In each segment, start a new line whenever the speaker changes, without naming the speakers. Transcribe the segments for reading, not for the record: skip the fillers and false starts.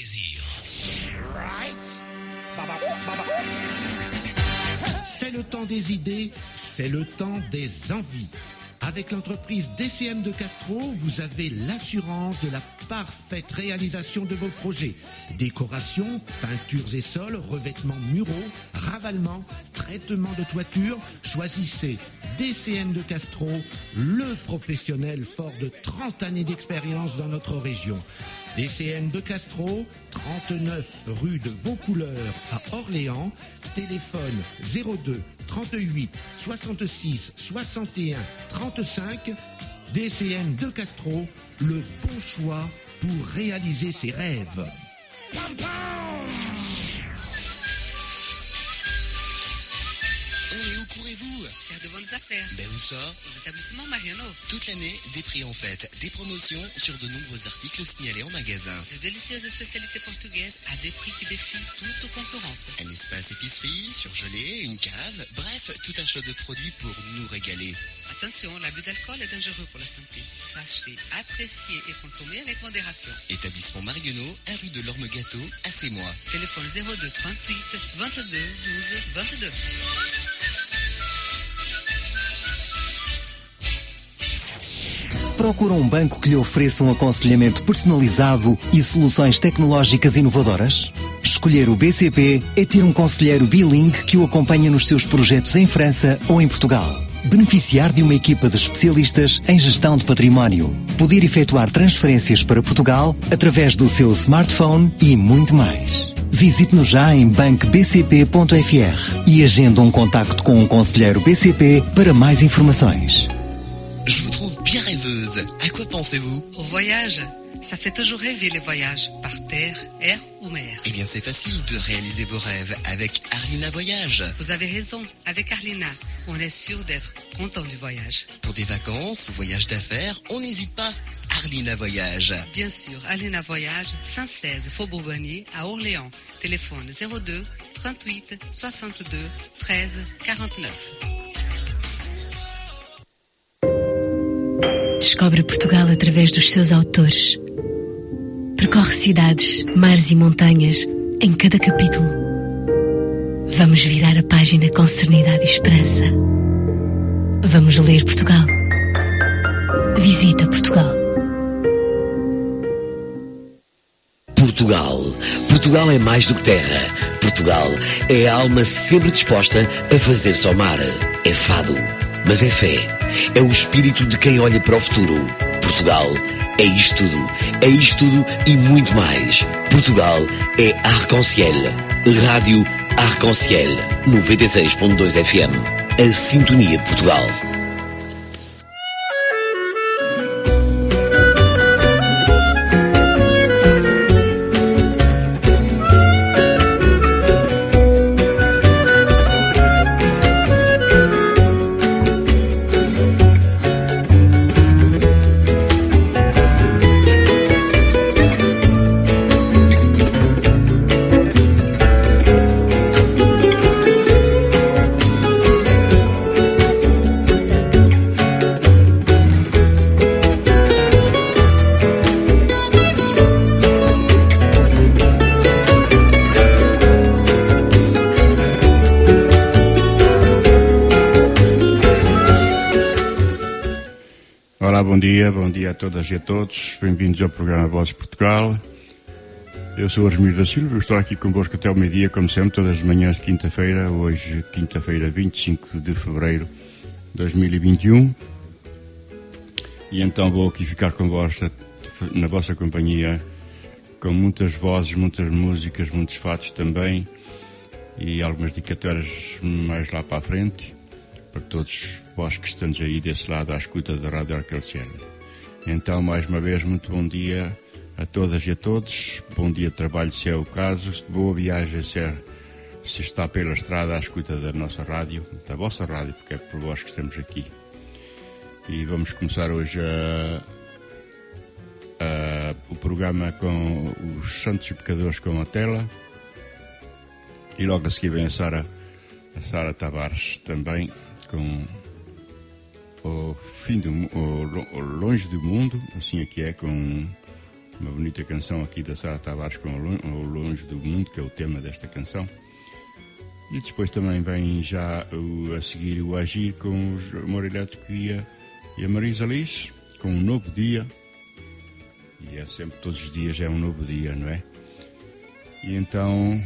plaisir.
C'est le temps des idées, c'est le temps des envies. Avec l'entreprise DCM de Castro, vous avez l'assurance de la parfaite réalisation de vos projets. Décoration, peintures et sols, revêtements muraux, ravalement, traitement de toiture. Choisissez DCM de Castro, le professionnel fort de 30 années d'expérience dans notre région. DCM de Castro, 39 rue de Vaucouleurs à Orléans, téléphone 02 38 66 61 35. DCM de Castro, le bon choix pour réaliser ses rêves.
Faire de bonnes affaires.
Ben où ça?
Aux établissements Mariano.
Toute l'année, des prix en fête, des promotions sur de nombreux articles signalés en magasin.
De délicieuses spécialités portugaises à des prix qui défient toute concurrence.
Un espace épicerie, surgelé, une cave, bref, tout un choix de produits pour nous régaler.
Attention, l'abus d'alcool est dangereux pour la santé. Sachez apprécier et consommer avec modération.
Établissement Marionneau, 1 rue de l'Orme-Gâteau, à Sémois.
Téléphone 02 38 22 12 22.
Procura um banco que lhe ofereça um aconselhamento personalizado e soluções tecnológicas inovadoras? Escolher o BCP é ter um conselheiro bilingue que o acompanha nos seus projetos em França ou em Portugal. Beneficiar de uma equipa de especialistas em gestão de património. Poder efetuar transferências para Portugal através do seu smartphone e muito mais. Visite-nos já em bancobcp.fr e agenda um contacto com um conselheiro BCP para mais informações.
Je vous trouve bien rêveuse. À quoi pensez-vous?
Au voyage. Ça fait toujours rêver les voyages, par terre, air ou mer.
Eh bien, c'est facile de réaliser vos rêves avec Arlina Voyage.
Vous avez raison, avec Arlina, on est sûr d'être content du voyage.
Pour des vacances, voyages d'affaires, on n'hésite pas. Arlina Voyage.
Bien sûr, Arlina Voyage, 116 Faubourg Bonnier à Orléans. Téléphone 02 38 62 13 49.
Descobre Portugal através dos seus autores. Percorre cidades, mares e montanhas em cada capítulo. Vamos virar a página com serenidade e esperança. Vamos ler Portugal. Visita Portugal.
Portugal. Portugal é mais do que terra. Portugal é a alma sempre disposta a fazer-se ao mar. É fado, mas é fé. É o espírito de quem olha para o futuro. Portugal é isto tudo. É isto tudo e muito mais. Portugal é Arc-en-Ciel. Rádio Arc-en-Ciel. 96.2 FM. A sintonia de Portugal.
Bom dia a todas e a todos, bem-vindos ao programa Vozes Portugal. Eu sou o Argemiro da Silva, estou aqui convosco até ao meio-dia, como sempre, todas as manhãs de quinta-feira, hoje quinta-feira 25 de fevereiro de 2021. E então vou aqui ficar convosco, na vossa companhia, com muitas vozes, muitas músicas, muitos fatos também, e algumas dedicatórias mais lá para a frente, para todos vós que estamos aí desse lado à escuta da Rádio Arc-en-Ciel. Então, mais uma vez, muito bom dia a todas e a todos. Bom dia de trabalho, se é o caso. Boa viagem, se está pela estrada à escuta da nossa rádio, da vossa rádio, porque é por vós que estamos aqui. E vamos começar hoje o programa com os Santos e Pecadores com a tela. E logo a seguir vem a Sara Tavares também com o Longe do Mundo, assim aqui é, com uma bonita canção aqui da Sara Tavares com Ao Longe do Mundo, que é o tema desta canção. E depois também vem já a seguir o Agir com o Amor Elétrico e a Marisa Liz, com Um Novo Dia. E é sempre, todos os dias é um novo dia, não é? E então,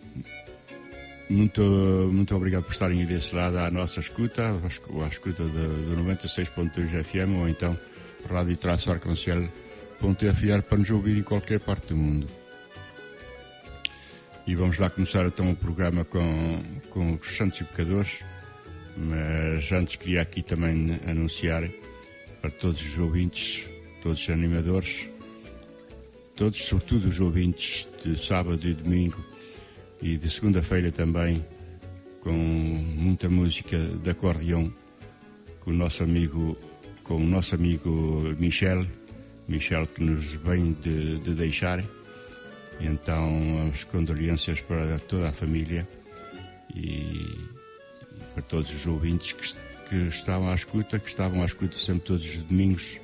muito obrigado por estarem aí desse lado à nossa escuta, à escuta do 96.2 FM, ou então radio-arconcel.fr, para nos ouvir em qualquer parte do mundo. E vamos lá começar então o programa com os Santos e Pecadores, mas antes queria aqui também anunciar para todos os ouvintes, todos os animadores, todos, sobretudo os ouvintes de sábado e domingo e de segunda-feira também, com muita música de acordeão, com o nosso amigo Michel, que nos vem de deixar. Então, as condolências para toda a família e para todos os ouvintes que estavam à escuta sempre todos os domingos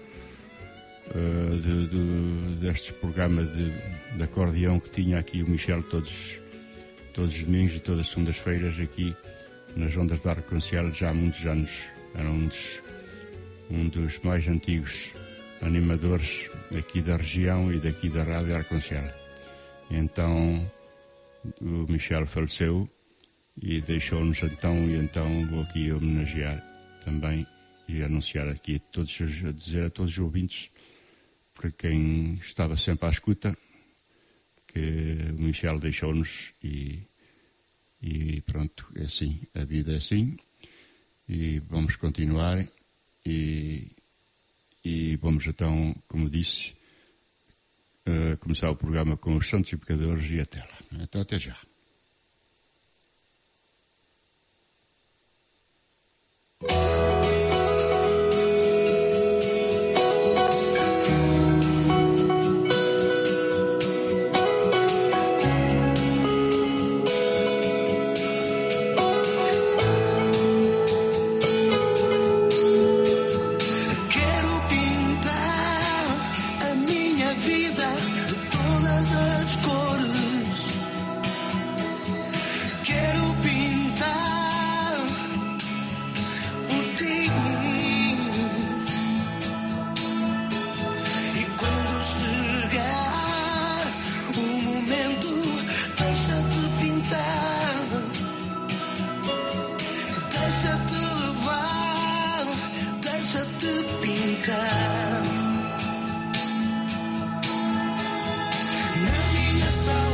destes programas de acordeão que tinha aqui o Michel todos os domingos e todas as segundas-feiras aqui nas ondas da Arconcel, já há muitos anos. Era um dos mais antigos animadores aqui da região e daqui da Rádio Arconcel. Então o Michel faleceu e deixou-nos então vou aqui homenagear também e anunciar aqui dizer a todos os ouvintes, para quem estava sempre à escuta, que o Michel deixou-nos e pronto, é assim, a vida é assim, e vamos continuar e vamos então, como disse, começar o programa com os Santos e Pecadores e até lá. Então até já.
Na minha sala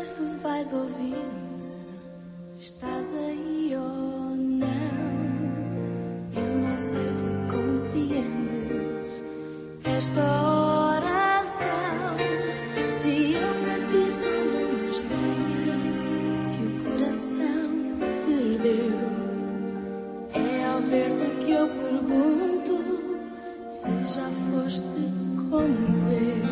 sei se vais ouvir-me, se estás aí ou não. Eu não sei se compreendes esta oração. Se eu para ti sou uma estranha que o coração perdeu, é ao ver-te que eu pergunto se já foste como eu.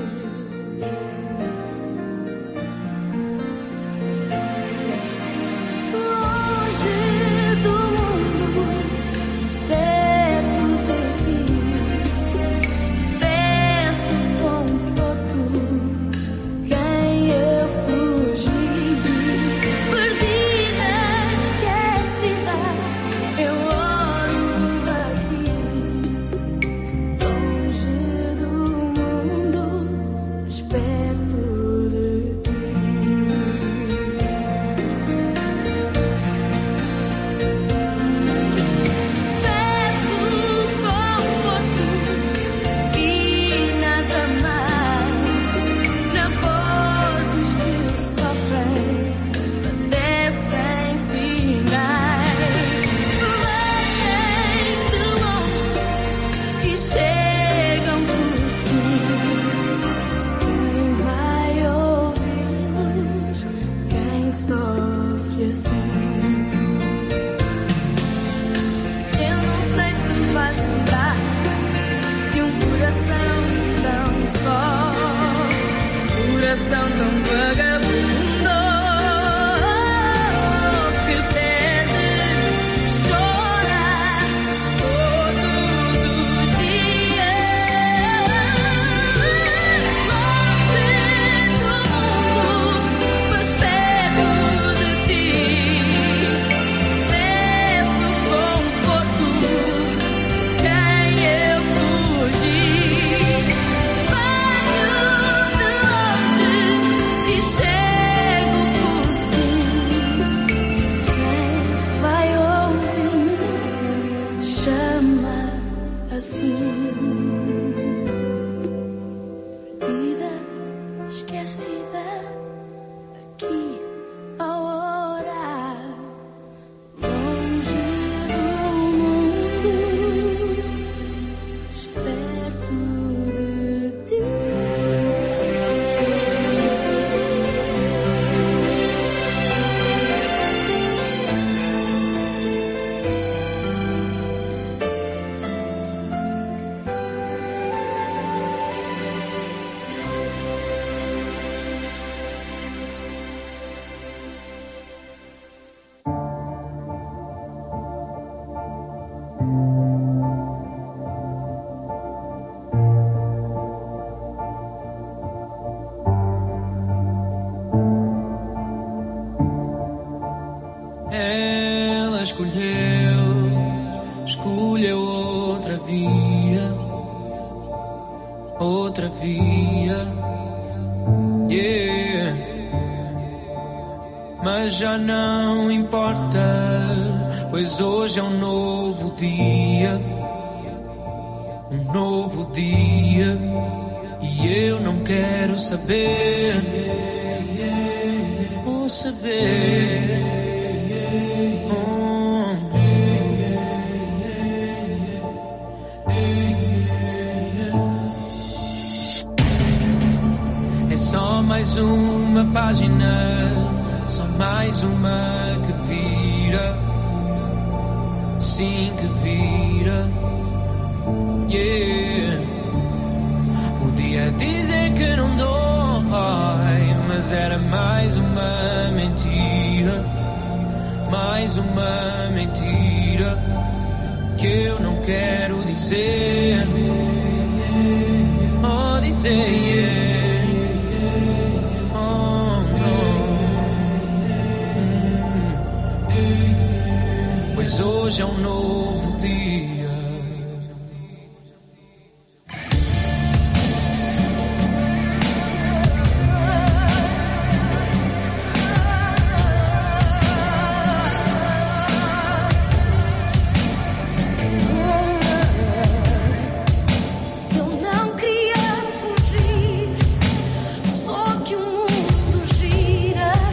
Escolheu outra via, yeah. Mas já não importa, pois hoje é um novo dia, e eu não quero saber, ou saber. Só mais uma página, só mais uma que vira, sim que vira, yeah. Podia dizer que não dói, mas era mais uma mentira que eu não quero dizer, oh dizer, yeah. Pois hoje é um novo dia.
Eu não queria fugir, só que o mundo gira.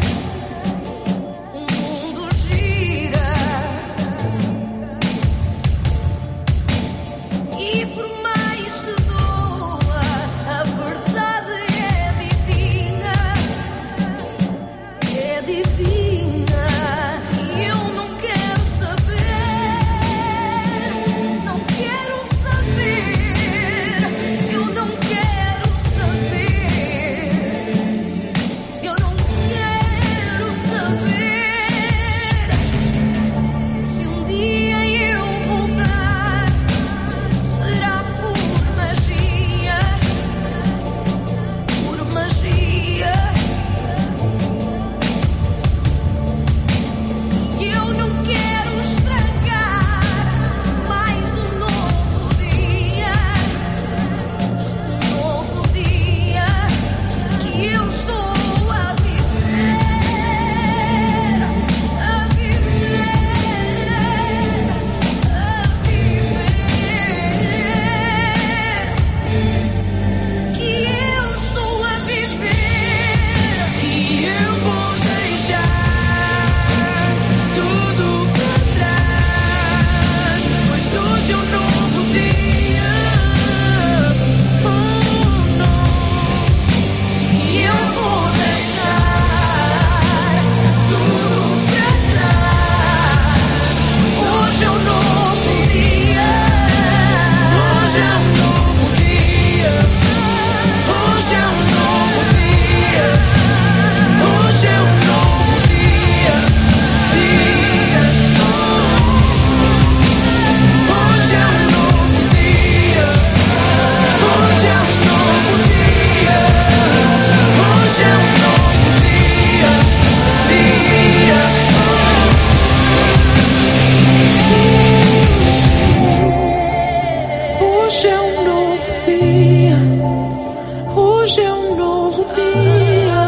Hoje é um novo dia.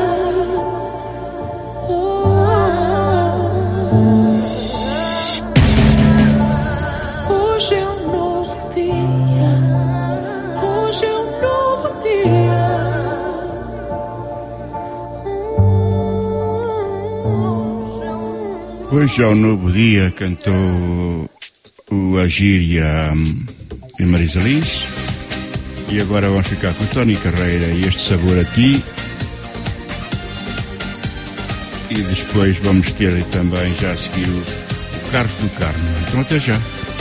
Hoje é um novo dia. Hoje é um novo dia.
Hoje é um novo dia, cantou o Agir e a Marisa Liz. E agora vamos ficar com o Tony Carreira e Este Sabor a Ti. E depois vamos ter também já a seguir o Carlos do Carmo. Então até já.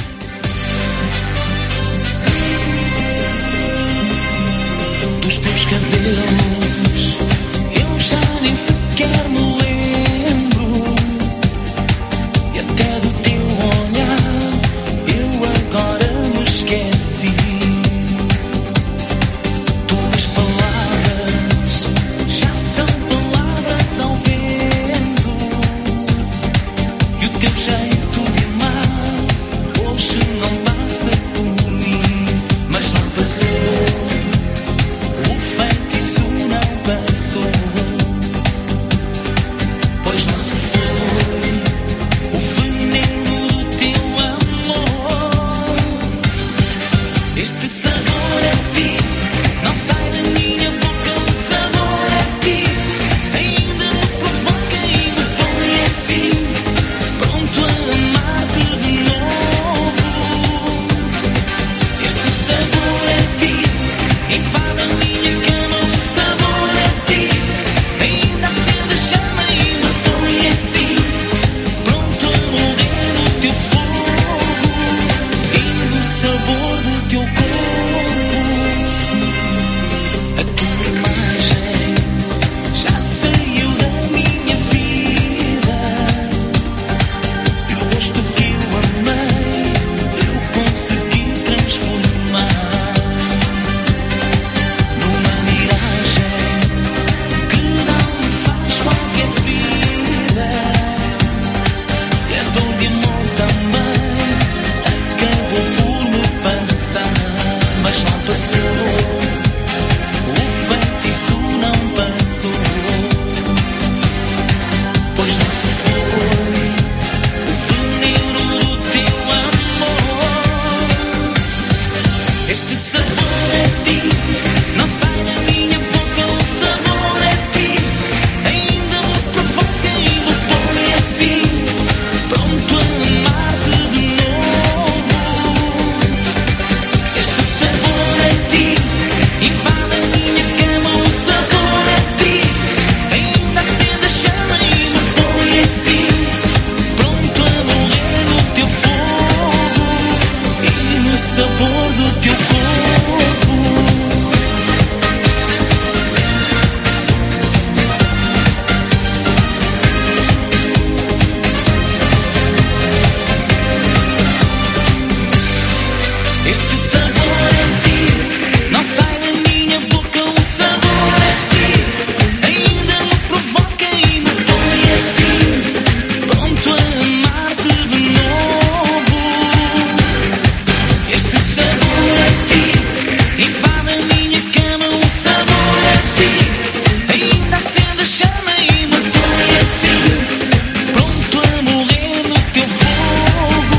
Dos teus cabelos eu já nem sequer me lembro, e até do teu olhar eu agora me esqueci. Tuas palavras já são palavras ao vento, e o teu jeito de amar hoje não passa por mim, mas não passou. O feitiço não passou, pois não se foi o veneno do teu amor. Este sabor a ti não sai da minha boca, o sabor a ti ainda me provoca e me põe assim, pronto a amar-te de novo. Este sabor a ti invade a minha cama, o sabor a ti ainda acende a chama e me põe assim, pronto a morrer no teu fogo e no sabor do teu corpo. A tua imagem já saiu da minha vida, e o rosto que eu amei eu consegui transformar numa miragem que não me faz qualquer vida. E a dor de amor também acabou por me passar, mas não passou. O feitiço não passou, pois não se foi o veneno do teu amor. Este sabor a ti não sai da minha boca, o sabor a ti ainda me provoca e me põe assim, pronto a amar-te de novo. Este sabor a ti invade a minha cama, o sabor a ti ainda acende a chama e me põe assim, pronto a morrer no teu fogo e no sabor do teu corpo. Este sabor a ti não sai da minha boca, o sabor a ti ainda me provoca e me põe assim, pronto a amar-te de novo. Este sabor a ti invade a minha cama, o sabor a ti ainda acende a chama e me põe assim, pronto a morrer no teu fogo.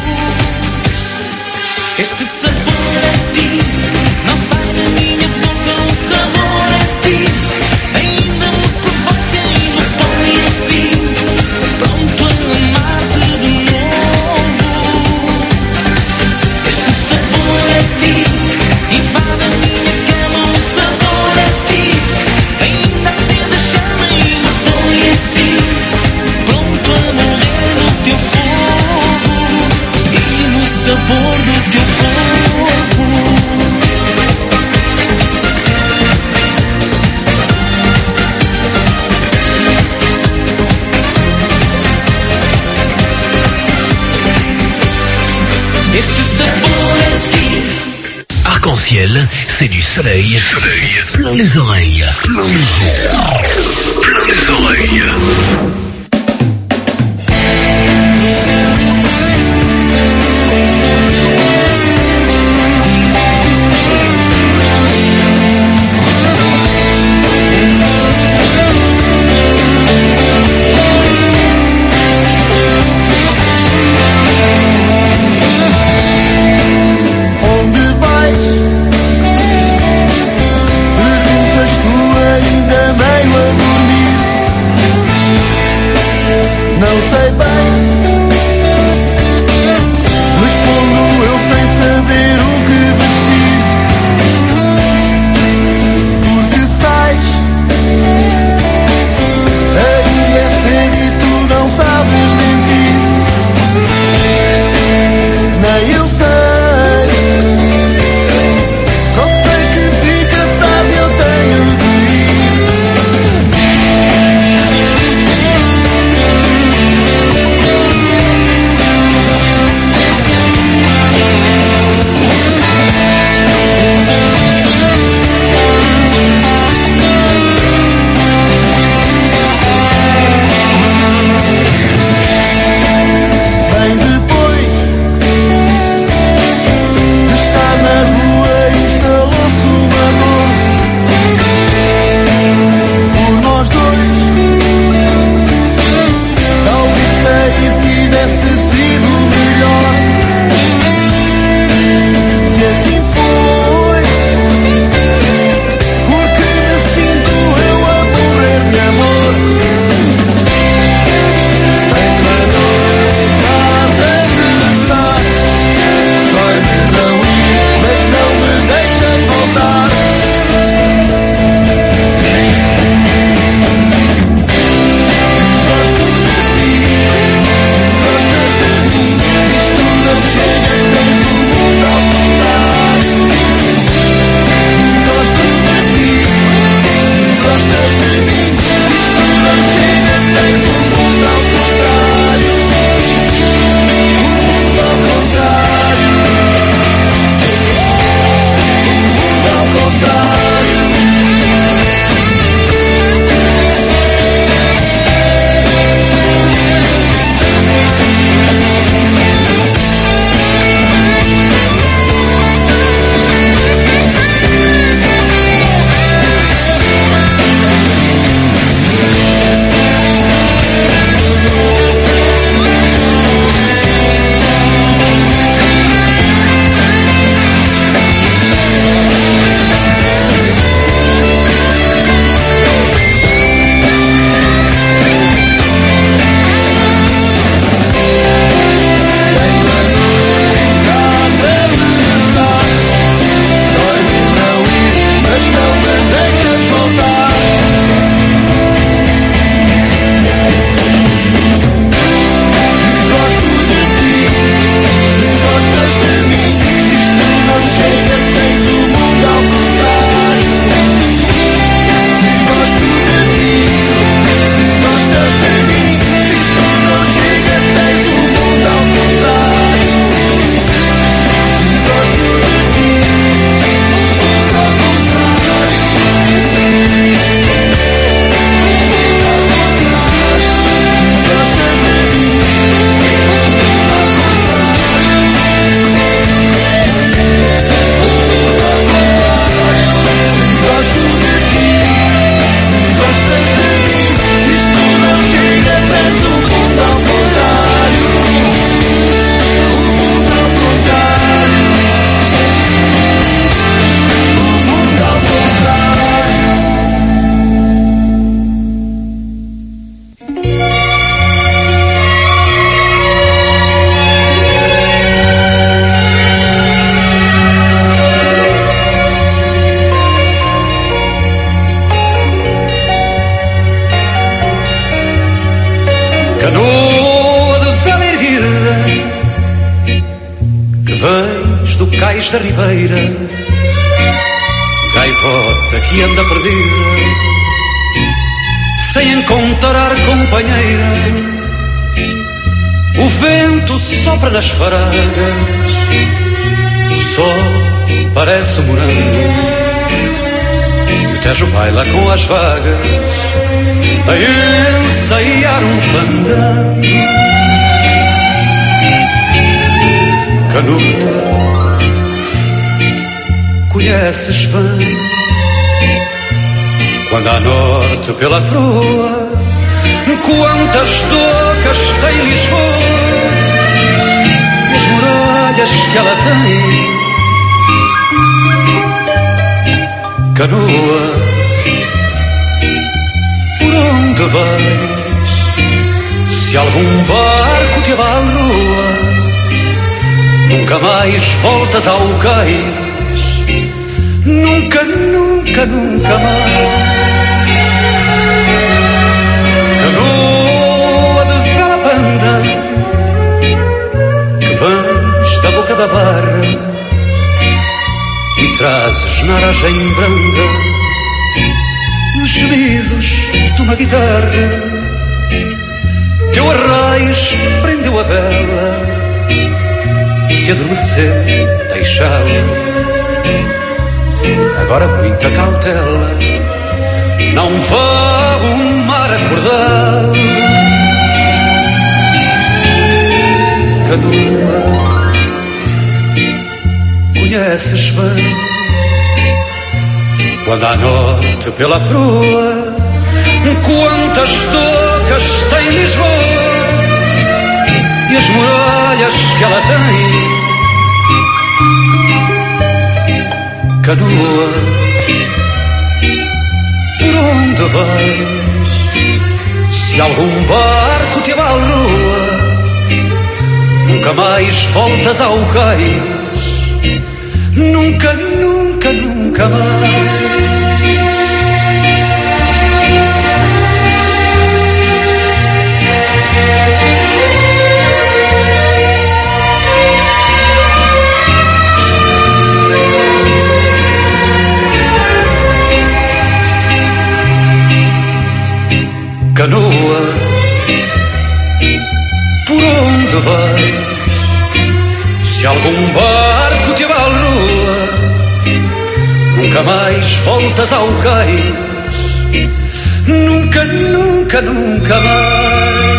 Este sabor a ti não sai da minha boca, o sabor a ti ainda me provoca e me põe assim, pronto a amar-te de novo. Este sabor a ti invade a minha cama, o sabor a ti ainda acende a chama e me põe assim, pronto a morrer no teu fogo e no sabor do teu corpo. Este sabor a ti.
Arc-en-ciel, c'est du soleil, plein les oreilles. Plein les oreilles.
cais da ribeira, gaivota que anda perdida, sem encontrar companheira. O vento sopra nas faragas, o sol parece morango, e o Tejo baila com as vagas, a ensaiar um fandango. Canuta, conheces bem quando à norte pela proa quantas docas tem Lisboa e as muralhas que ela tem. Canoa, por onde vais? Se algum barco te abalroa, nunca mais voltas ao cais, nunca, nunca, nunca mais. Canoa de vela banda, que vens da boca da barra e trazes na aragem branda os gemidos de uma guitarra. Teu arraiz prendeu a vela, se adormecer, deixá-la. Agora muita cautela, não vá o mar acordá-la. Canoa, conheces bem quando à norte pela proa quantas docas tem Lisboa e as muralhas que ela tem. Canoa, por onde vais? Se algum barco te abalroa, nunca mais voltas ao cais, nunca, nunca, nunca mais. Canoa, por onde vais? Se algum barco te abalroa, nunca mais voltas ao cais, nunca, nunca, nunca mais.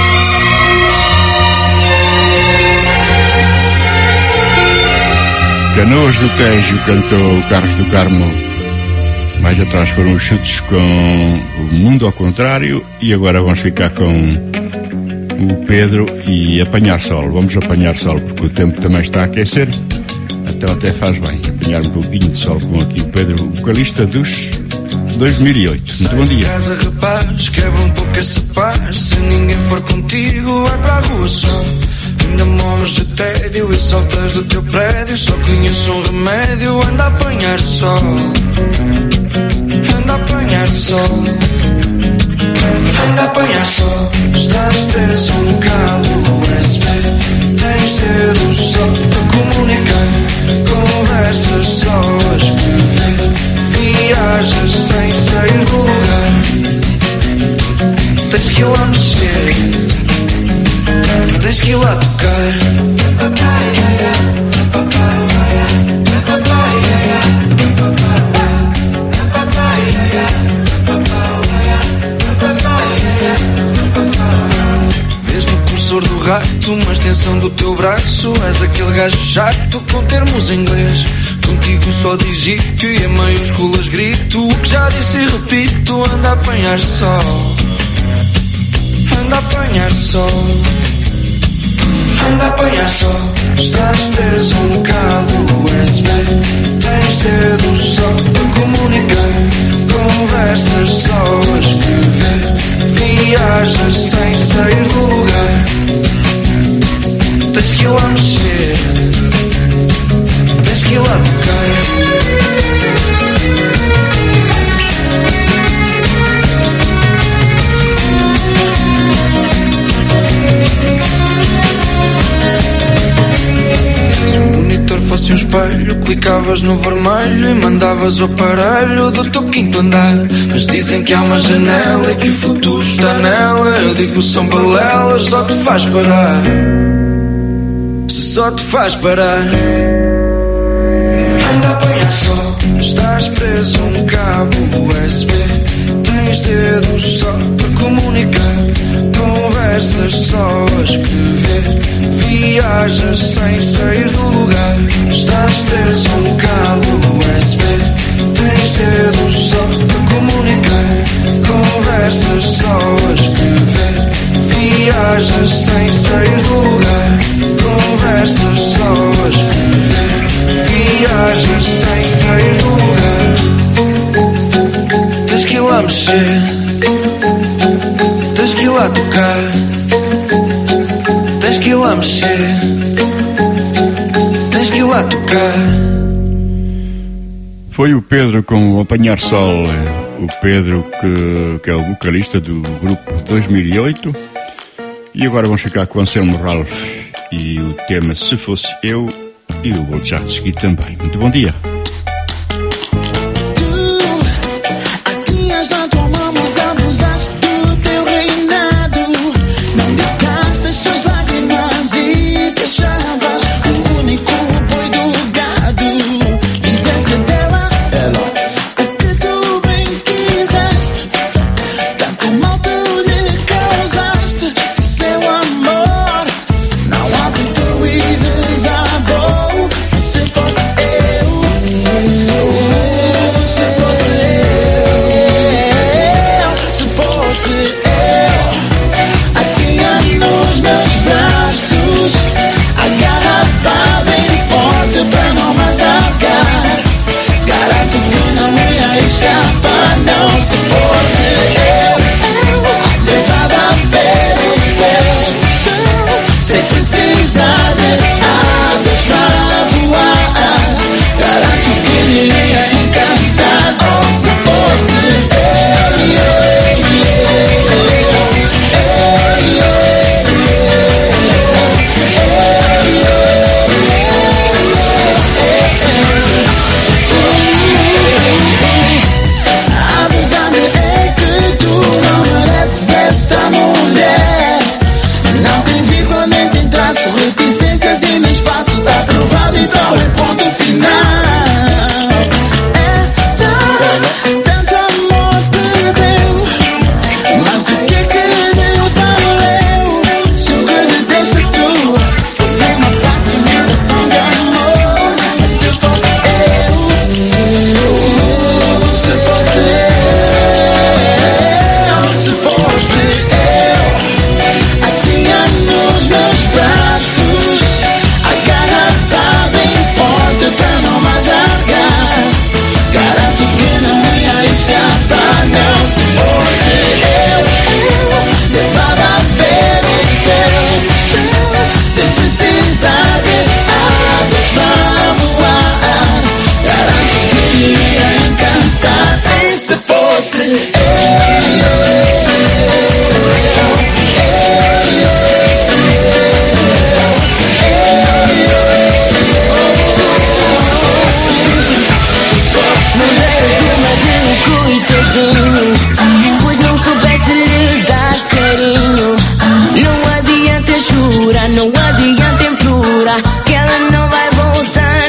Canoas do Tejo cantou Carlos do Carmo. Mais atrás foram os chutes com O Mundo ao Contrário e agora vamos ficar com o Pedro e Apanhar Sol. Vamos apanhar sol porque o tempo também está a aquecer, então até faz bem apanhar um pouquinho de sol com aqui o Pedro, vocalista dos 2008. Muito bom dia.
Casa, rapaz, quebra um pouco esse paz. Se ninguém for contigo, vai para a rua só. Ainda morres de tédio e saltas do teu prédio. Só conheço um remédio, anda a apanhar sol. Anda a apanhar sol. Anda a apanhar sol. Estás preso um cabo USB. Tens dedos só para comunicar. Conversas só a escrever. Viajas sem sair do lugar. Tens que ir lá mexer. Tens que ir lá tocar. Vês no cursor do rato uma extensão do teu braço. És aquele gajo chato com termos em inglês. Contigo só digito e em maiúsculas grito o que já disse e repito. Anda a apanhar sol. Anda a apanhar sol. Anda a apanhar sol. Estás preso um cabo USB. Tens dedos só para comunicar. Conversas só a escrever. Viajas sem sair do lugar. Tens que ir lá mexer. Tens que ir lá tocar. Se o monitor fosse no espelho, clicavas no vermelho e mandavas o aparelho do teu quinto andar. Mas dizem que há uma janela e que o futuro está nela. Eu digo são balelas, só te faz parar. Se só te faz parar. Anda a apanhar sol, estás preso a um cabo USB. Tens dedos só para comunicar, conversas só a escrever, viajas sem sair do lugar. Estás preso a um cabo USB. Tens dedos só para comunicar, conversas só a escrever, viajas sem sair do lugar. Conversas só a escrever, viajas sem sair do lugar. Tens que ir lá mexer, tens que ir lá tocar, tens que ir lá mexer, tens que ir lá tocar.
Foi o Pedro com o Apanhar Sol, o Pedro que é o vocalista do grupo 2008. E agora vamos ficar com Anselmo Ralph e o tema Se Fosse Eu, e eu vou deixar de seguir também. Muito bom dia.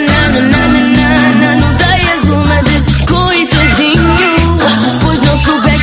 Não tenhas uma de coitadinho, pois não soubeste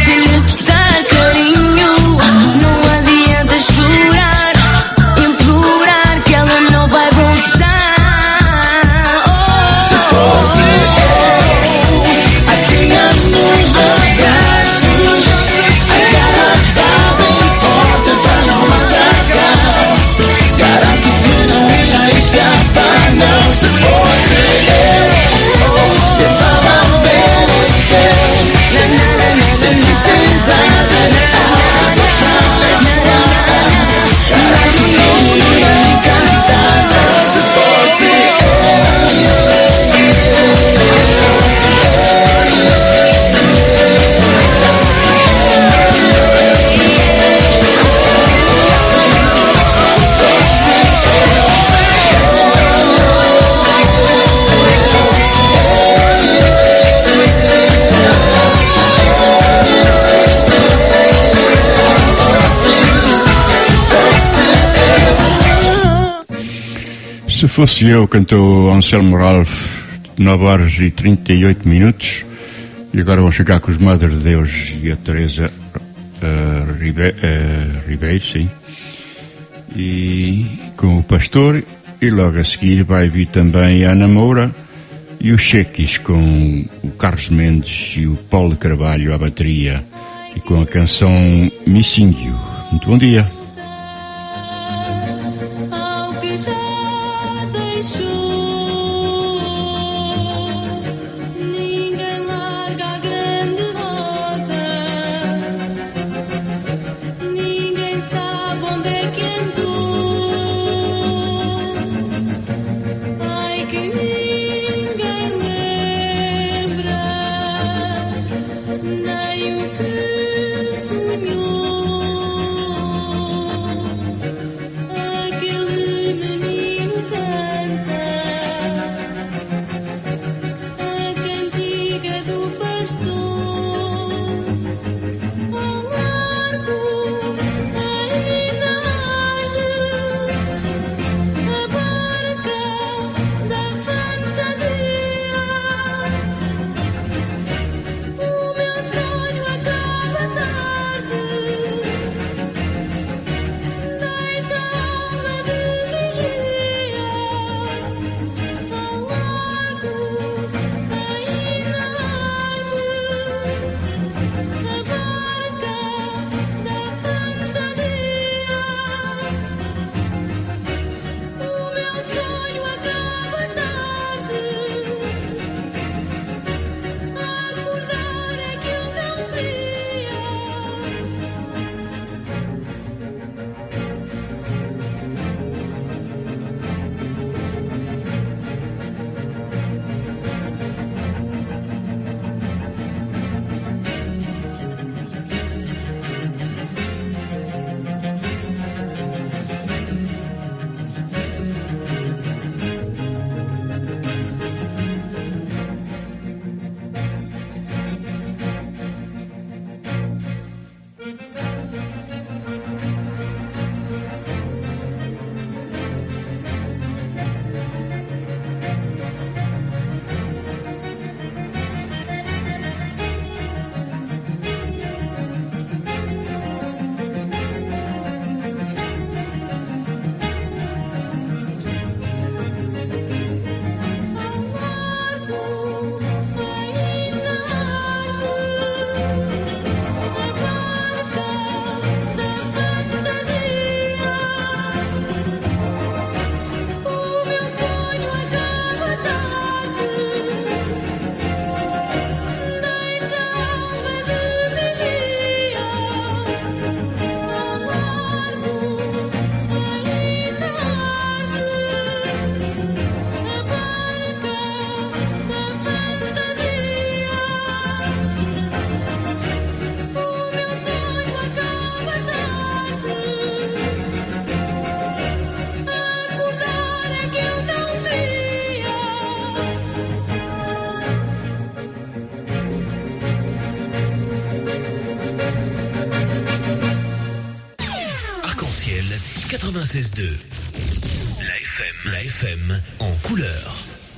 fosse eu, cantou Anselmo Ralph, 9 horas e 38 minutos. E agora vão chegar com os Madre de Deus e a Teresa Ribeiro, sim. E com o Pastor. E logo a seguir vai vir também a Ana Moura e os Cheques, com o Carlos Mendes e o Paulo Carvalho à bateria. E com a canção Missing You. Muito bom dia.
Arc-en-ciel 96.2. La FM en couleur.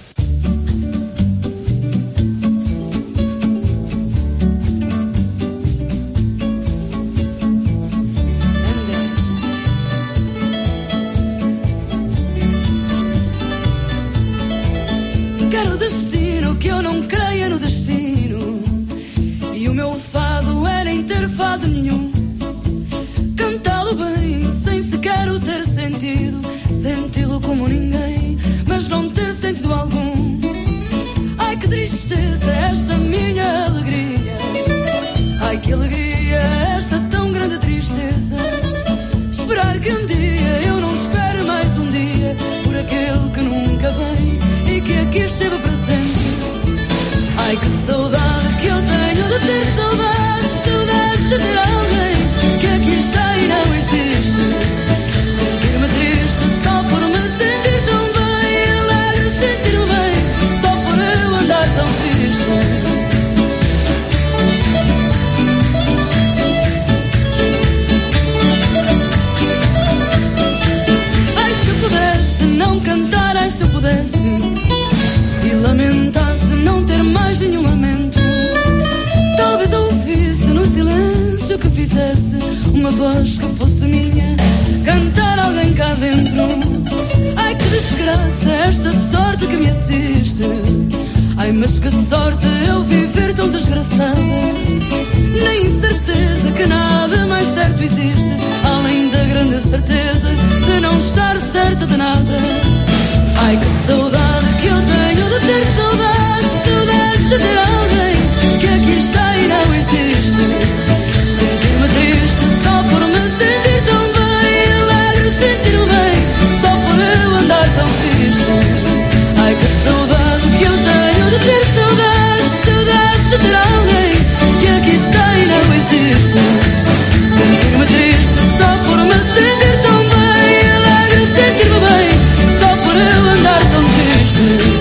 Quero destino, que eu não creia no destino. E o meu fado é nem ter fado nenhum. Cantá-lo bem, sem sequer o ter sentido. Senti-lo como ninguém, mas não ter sentido algum. Ai que tristeza esta minha alegria. Ai que alegria esta tão grande tristeza. Esperar que um dia eu não espere mais um dia por aquele que nunca vem e que aqui esteve presente. Ai que saudade que eu tenho de ter saudade. Saudades de ter alguém que aqui está e não existe. Sentir-me triste só por me sentir tão bem. Alegre sentir-me bem só por eu andar tão triste. preciso que fizesse uma voz que fosse minha, cantar alguém cá dentro. Ai que desgraça esta sorte que me assiste. Ai mas que sorte eu viver tão desgraçada, na incerteza que nada mais certo existe, além da grande certeza de não estar certa de nada. Ai que saudade que eu tenho de ter saudade, saudades de ter alguém que aqui está e não existe. Sentir-me triste só por me sentir tão bem, alegre sentir-me bem só por eu andar tão triste. Ai que saudade que eu tenho de ter saudade, saudades de ter alguém que aqui está e não existe. Sentir-me triste só por me sentir tão bem, alegre sentir-me bem só por eu andar tão triste.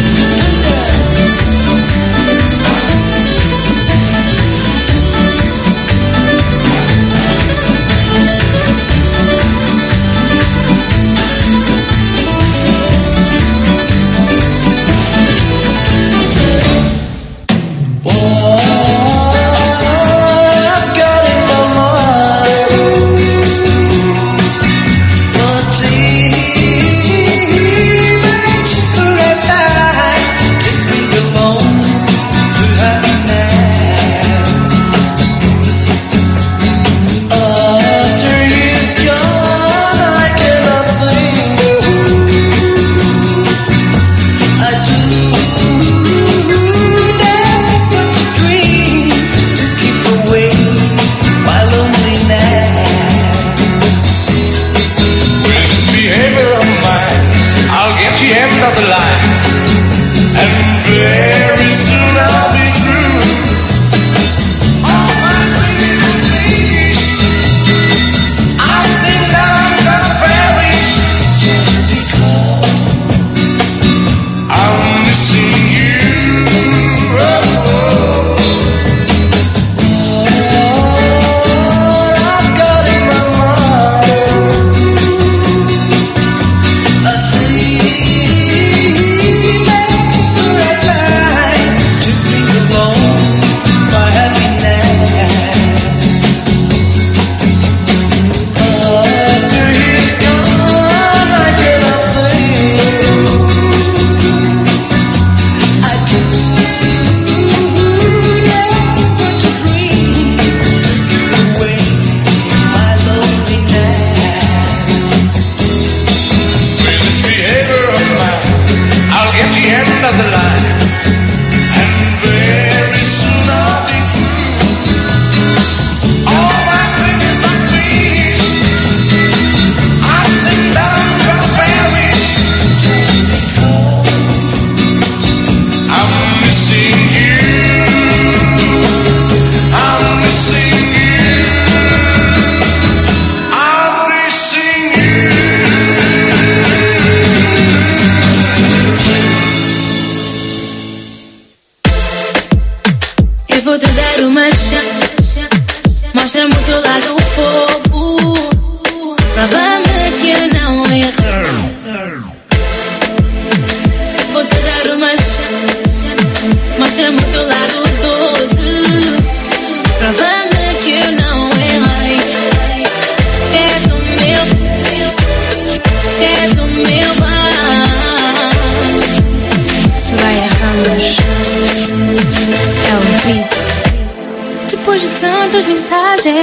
Depois de tantas mensagens,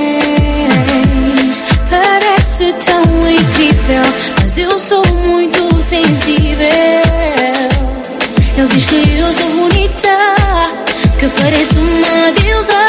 parece tão incrível, mas eu sou muito sensível. Ele diz que eu sou bonita, que pareço uma deusa.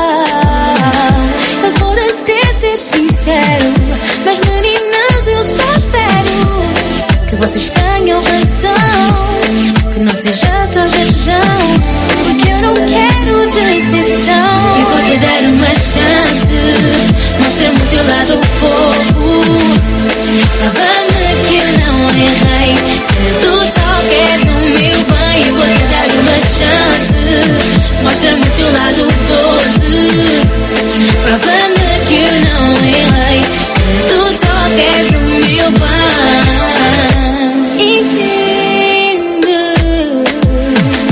Ele pode até ser sincero, mas meninas eu só espero que vocês tenham razão, que não seja só jargão, porque eu não quero decepção. Eu vou te dar uma chance, mostra-me o teu lado fogo, prova-me que eu não errei, que tu só queres o meu bem. Eu vou te dar uma chance, mostra-me o teu lado doce, prova-me que eu não errei, que tu só queres o meu bem. Entende?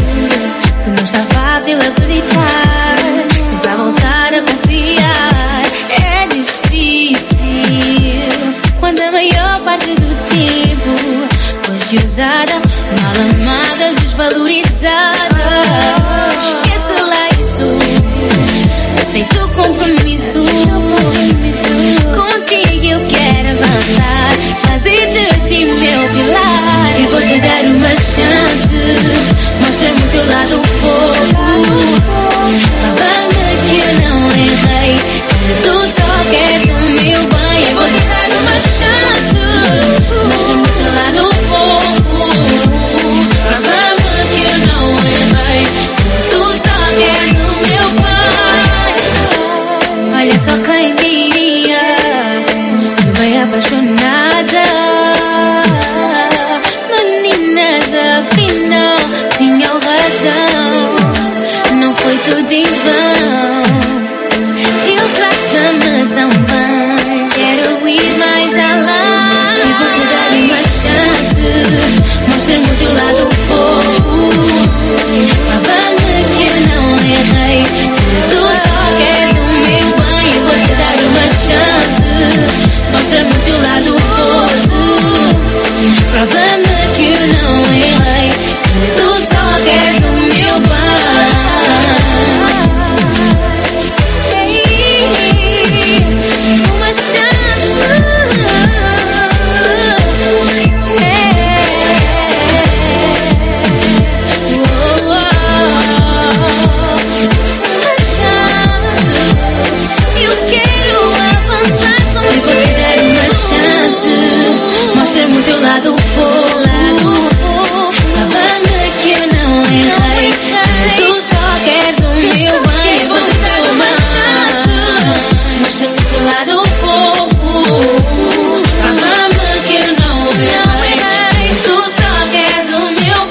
tudo em vão. Ele trata-me tão bem, quero ir mais além. E vou-te dar uma chance, mostra-me o teu lado fofo. Prova-me que eu não errei, tu só queres o meu bem. E vou-te dar uma chance, mostra-me o teu lado fofo. Prova-me que eu não errei, tu só queres o meu bem. Uma chance. Eu quero avançar com você. Vou-te dar uma chance, mostra-me o teu lado fofo. Prova-me que eu não errei, tu só queres o meu bem. Vou-te dar uma chance, mostra-me o teu lado fofo. Prova-me que eu não errei, tu só queres o meu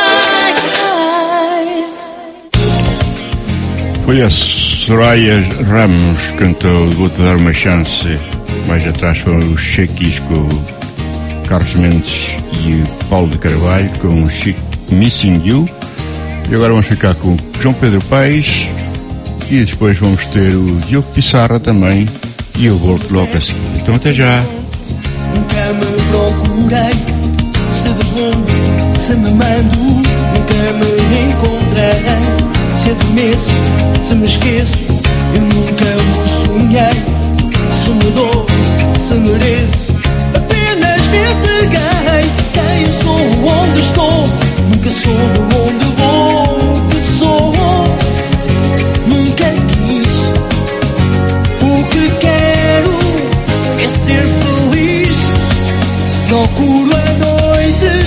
bem.
Foi a Soraya Ramos que cantou Vou-te dar uma chance. Mais atrás foram os Chequis com o Carlos Mendes e o Paulo de Carvalho com o Chico Missing You. E agora vamos ficar com o João Pedro Paes e depois vamos ter o Diogo Pissarra também e eu volto logo assim. Então até já.
Nunca me procurei, se deslumbro, se me mando, nunca me encontrei. Se adormeço, se me esqueço, eu nunca o sonhei. Se me dou, se mereço, apenas me entreguei. Quem eu sou, onde estou, nunca soube onde vou. O que sou, nunca quis. O que quero é ser feliz. Procuro a noite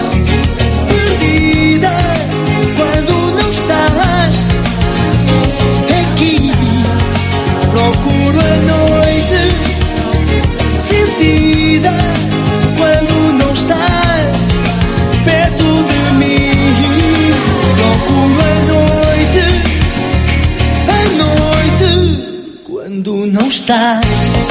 perdida quando não estás aqui. Procuro a noite sentida quando não estás perto de mim. Procuro a noite quando não estás.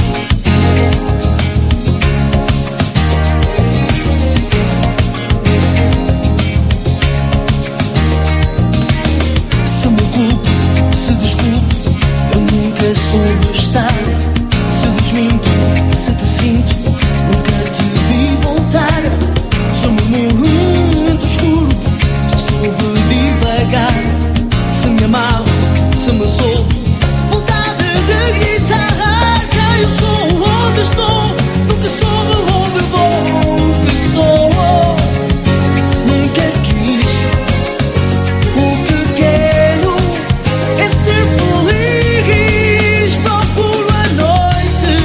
Se me culpo, se desculpo, eu nunca soube estar. Se desminto, se te sinto, nunca te vi voltar. Se me murro muito escuro, só soube divagar. Se me amava, se me soube, vontade de gritar. Quem eu sou, onde estou, nunca soube onde vou. O que sou, nunca quis. O que quero é ser feliz. Procuro a noite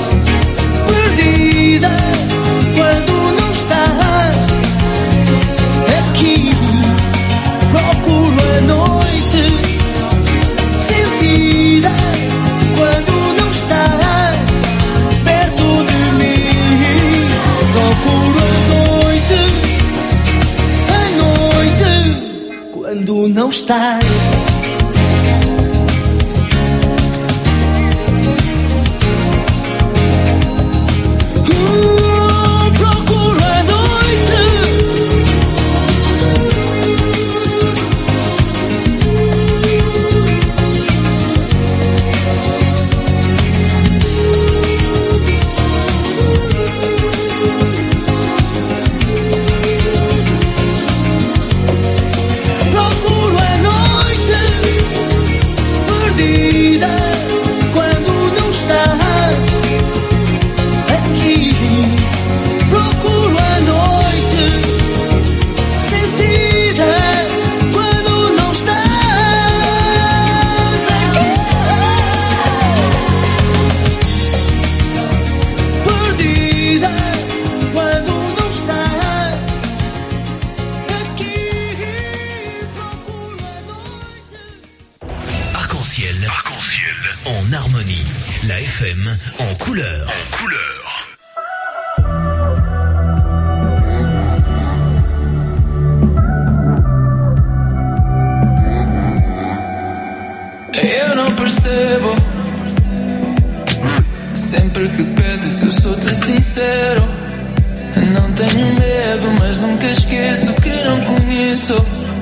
perdida quando não estás aqui. Procuro a noite sentida quando não estás perto de mim. Procuro a noite quando não estás. Procuro a noite. Procuro a noite perdida quando não estás aqui. Procuro a noite sentida quando não estás aqui. Perdida quando não estás aqui. Procuro a noite.
Arc-en-ciel en harmonie. La FM en couleur.
Eu não percebo. Sempre que pedes eu sou-te sincero. Não tenho medo, mas nunca esqueço que não conheço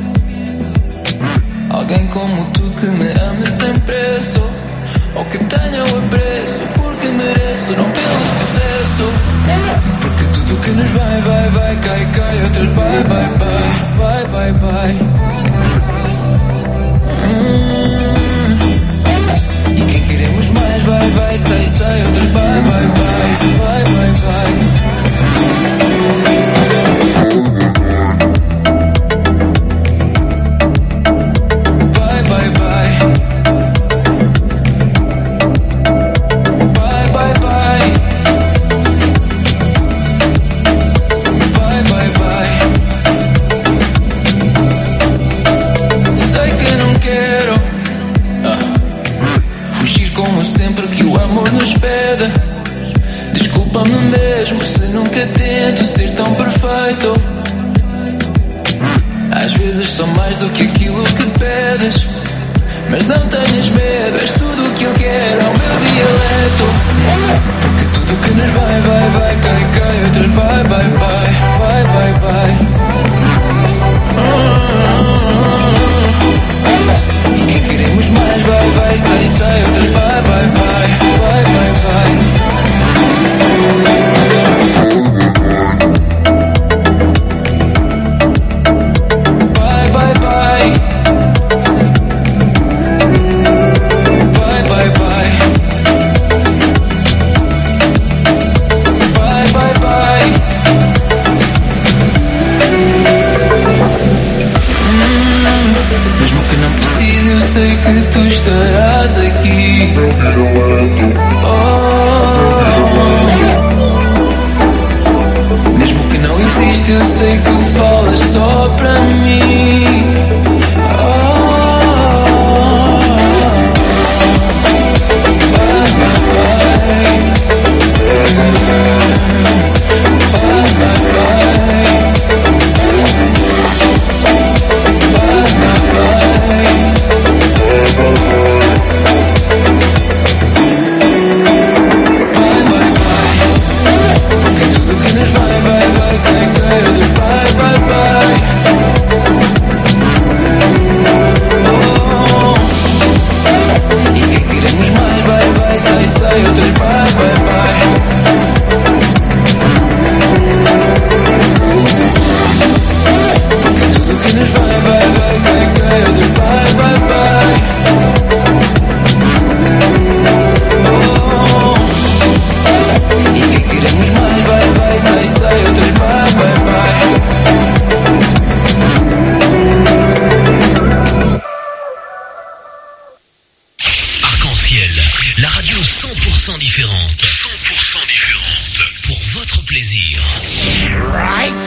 alguém como tu que me ame sem preço, ou que tenha o apreço porque mereço, não pelo sucesso. Porque tudo que nos vai, cai, cai, outras bye, bye. E quem queremos mais vai, sai, outras bye, bye. Desculpa-me mesmo se nunca tento ser tão perfeito. Às vezes sou mais do que aquilo que pedes, mas não tenhas medo, és tudo o que eu quero, é o meu dialeto. Porque tudo que nos vai, cai, cai, outras bye, bye. E quem queremos mais vai, sai, outras bye, bye. Sei que tu estarás aqui. Mesmo que não existe, eu sei que falas só para mim. Sai, outras bye. Porque tudo que nos vai, cai, cai, outras bye. E quem queremos mais vai, sai, outras bye.
La radio 100% différente. 100% différente. Pour votre plaisir.
Right.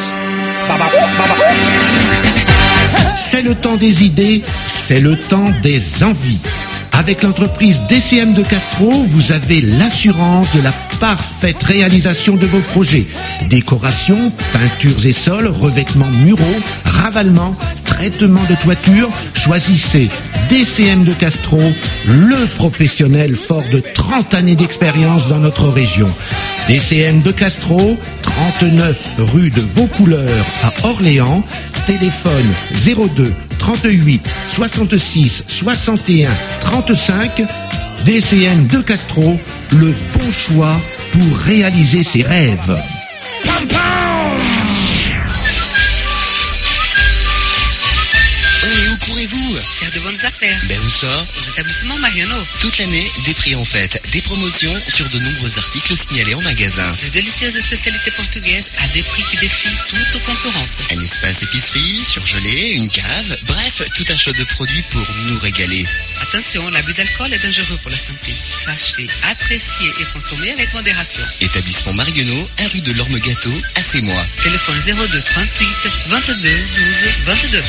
C'est le temps des idées, c'est le temps des envies. Avec l'entreprise DCM de Castro, vous avez l'assurance de la parfaite réalisation de vos projets. Décoration, peintures et sols, revêtements muraux, ravalement, traitement de toiture. Choisissez DCM de Castro, le professionnel fort de 30 années d'expérience dans notre région. DCM de Castro, 39 rue de Vaucouleurs à Orléans. Téléphone 02 38 66 61 35. DCM de Castro, le bon choix pour réaliser ses rêves.
Et où courez-vous?
Faire de bonnes affaires.
Ben où ça?
Aux établissements Mariano.
Toute l'année, des prix en fête, des promotions sur de nombreux articles signalés en magasin.
De délicieuses spécialités portugaises à des prix qui défient toute concurrence.
Un espace épicerie, surgelé, une cave, bref, tout un choix de produits pour nous régaler.
Attention, l'abus d'alcool est dangereux pour la santé. Sachez, apprécier et consommer avec modération.
Établissement Marionneau, 1 rue de l'Orme-Gâteau, à Sémois.
Téléphone 02 38 22 12 22.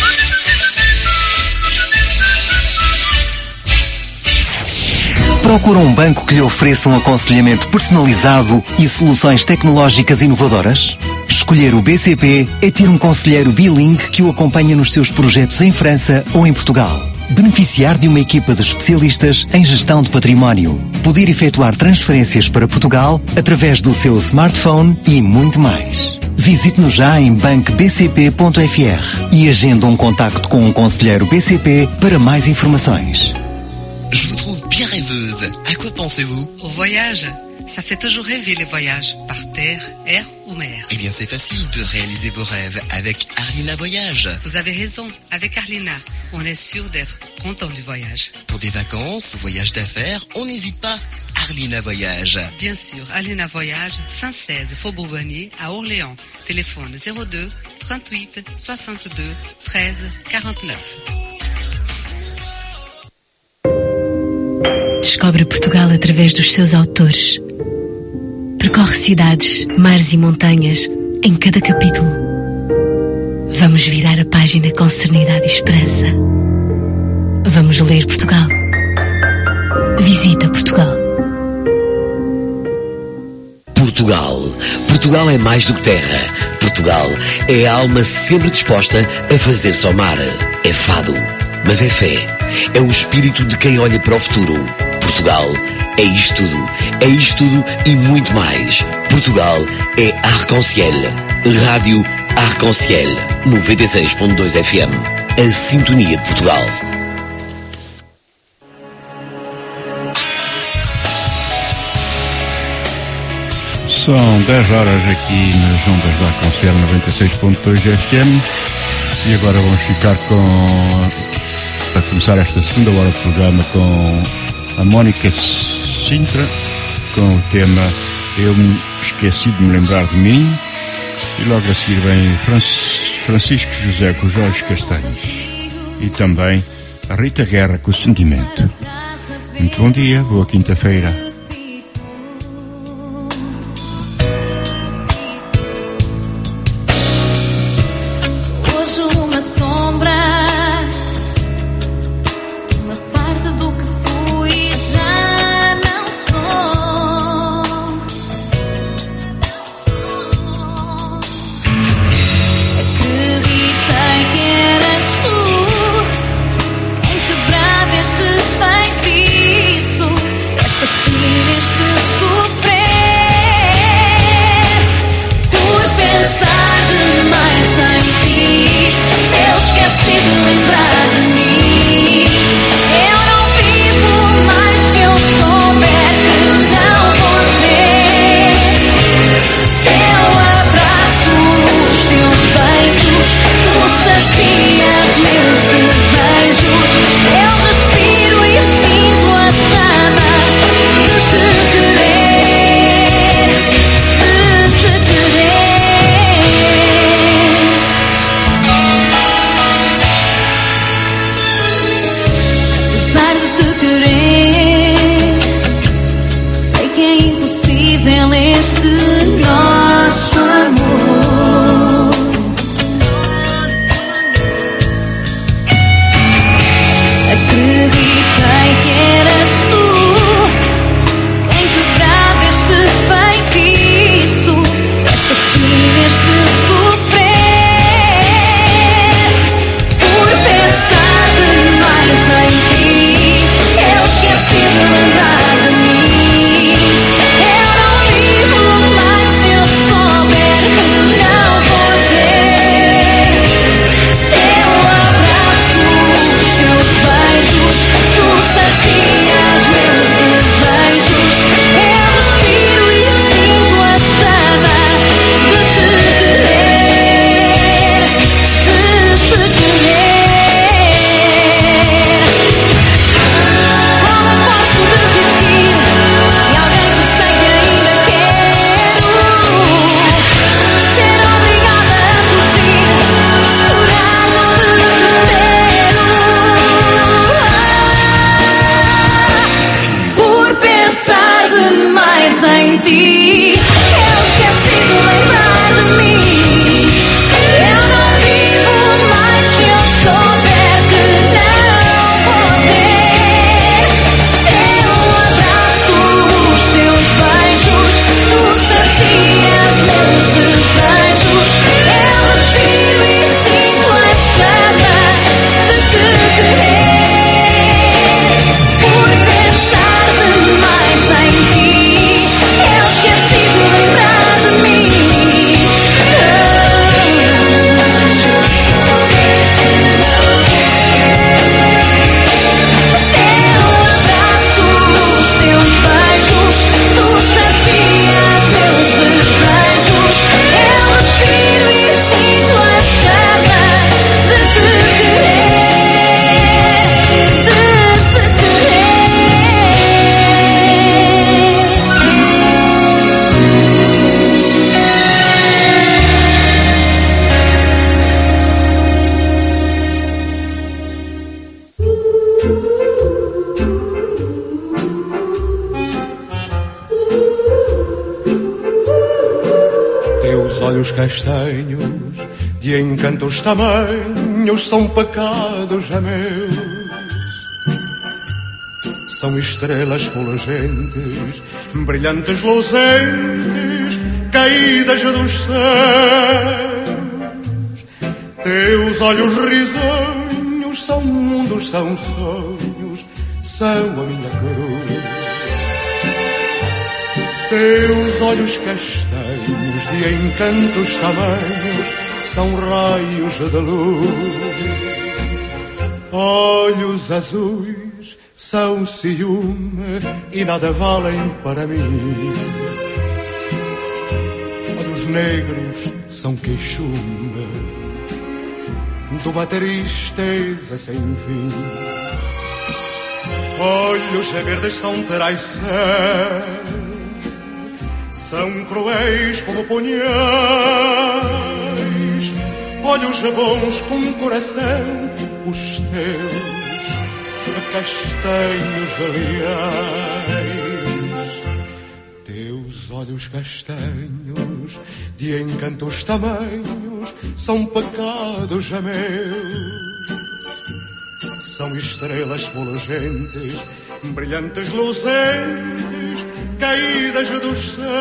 Procura um banco que lhe ofereça um aconselhamento personalizado e soluções tecnológicas inovadoras? Escolher o BCP é ter um conselheiro bilingue que o acompanha nos seus projetos em França ou em Portugal. Beneficiar de uma equipa de especialistas em gestão de património. Poder efetuar transferências para Portugal através do seu smartphone e muito mais. Visite-nos já em bancobcp.fr e agende um contacto com um conselheiro BCP para mais informações.
Je vous trouve bien rêveuse. À quoi pensez-vous?
Au voyage. Ça fait toujours rêver les voyages, par terre, air ou mer.
Eh bien, c'est facile de réaliser vos rêves avec Arlina Voyage.
Vous avez raison, avec Arlina, on est sûr d'être content du voyage.
Pour des vacances, voyages d'affaires, on n'hésite pas. Arlina Voyage.
Bien sûr, Arlina Voyage, 116 Faubourg Bonnier à Orléans. Téléphone 02 38 62 13 49.
Descobre Portugal através dos seus autores. Percorre cidades, mares e montanhas em cada capítulo. Vamos virar a página com serenidade e esperança. Vamos ler Portugal. Visita Portugal.
Portugal. Portugal é mais do que terra. Portugal é a alma sempre disposta a fazer-se ao mar. É fado, mas é fé. É o espírito de quem olha para o futuro. Portugal é isto tudo. É isto tudo e muito mais. Portugal é Arc-en-Ciel. Rádio Arc-en-Ciel. 96.2 FM. A sintonia de Portugal.
São 10 horas aqui nas ondas da Arc-en-Ciel 96.2 FM. E agora vamos ficar para começar esta segunda hora do programa com a Mónica Sintra, com o tema Eu Me Esqueci de Me Lembrar de Mim, e logo a seguir vem Francisco José com os Olhos Castanhos e também a Rita Guerra com o Sentimento. Muito bom dia, boa quinta-feira.
Assim
olhos castanhos, de encantos tamanhos, são pecados meus. São estrelas fulgentes, brilhantes luzentes, caídas dos céus. Teus olhos risonhos são mundos, são sonhos, são a minha cruz. Teus olhos castanhos, de encantos tamanhos, são raios de luz. Olhos azuis são ciúme e nada valem para mim. Olhos negros são queixume de uma tristeza sem fim. Olhos verdes são traição, são cruéis como punhais. Olhos bons com coração, os teus castanhos aliás. Teus olhos castanhos, de encantos tamanhos, são pecados meus. São estrelas fulgentes, brilhantes luzentes, caídas dos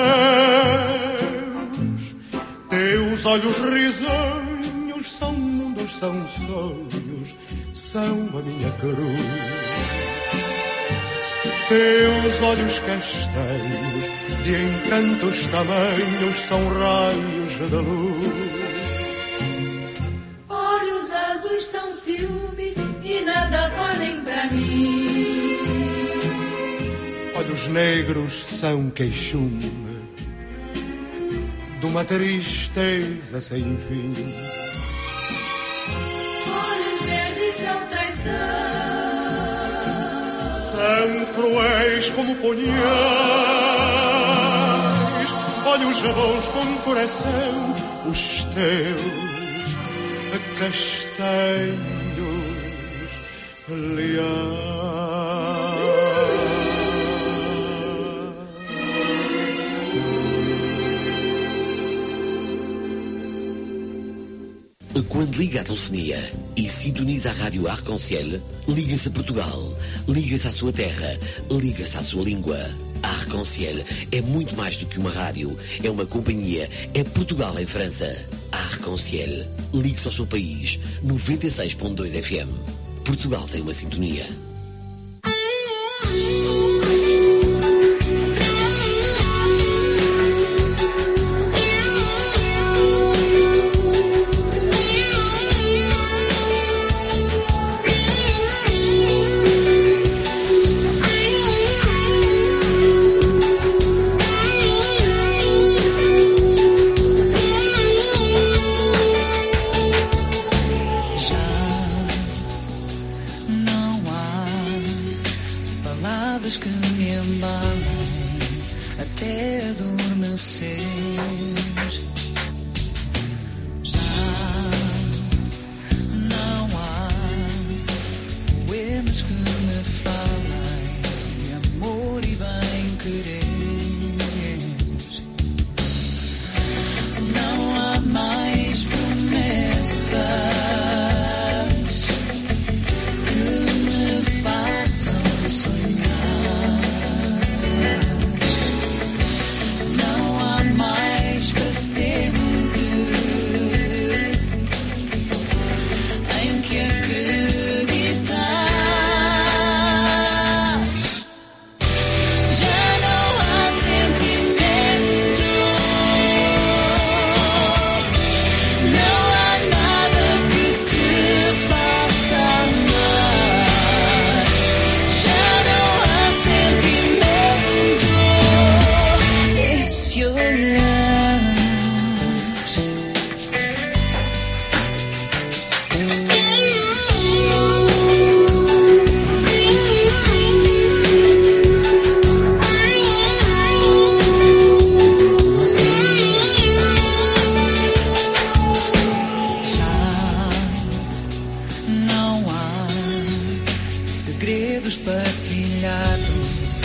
céus. Teus olhos risonhos são mundos, são sonhos, são a minha cruz. Teus olhos castanhos, de encantos tamanhos, são raios de luz.
Olhos azuis são ciúme e nada valem pra mim.
Olhos negros são queixume de uma tristeza sem fim.
Olhos verdes são traição,
são cruéis como punhais. Olhos bons com coração, os teus castanhos leais.
Quando liga a telefonia e sintoniza a rádio Arc-en-Ciel, liga-se a Portugal, liga-se à sua terra, liga-se à sua língua. A Arc-en-Ciel é muito mais do que uma rádio, é uma companhia, é Portugal em França. A Arc-en-Ciel, ligue-se ao seu país, 96.2 FM. Portugal tem uma sintonia.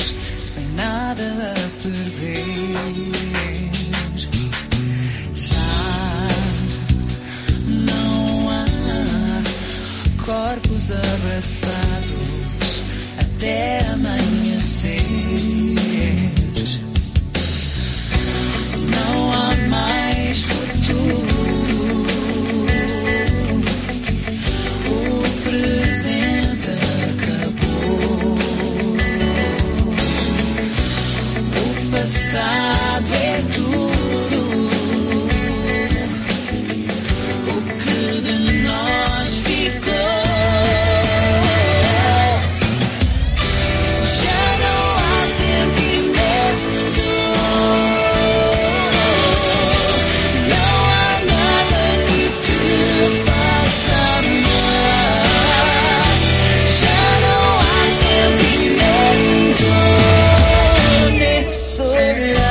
sem nada a perder. Já
passado é tudo. O que de nós ficou já não há sentimento. Não há nada que te faça mais. Já não há sentimento nesse olhar.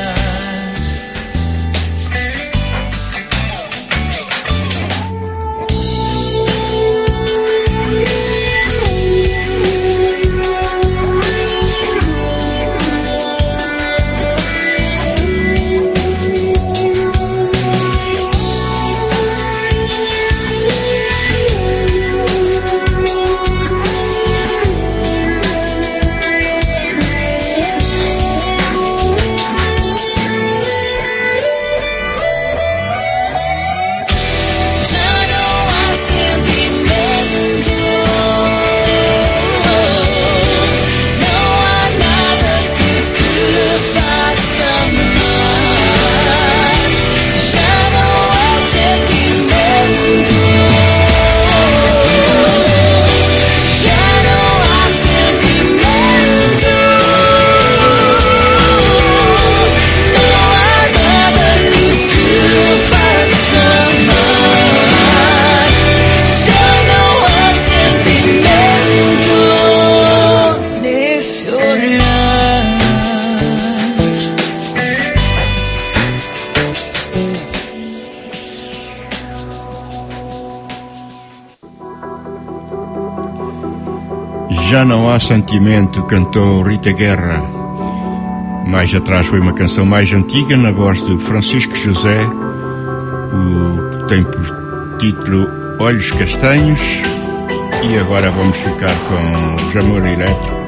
Já não há sentimento, cantou Rita Guerra. Mais atrás foi uma canção mais antiga, na voz de Francisco José, o que tem por título Olhos Castanhos. E agora vamos ficar com o Jamor Elétrico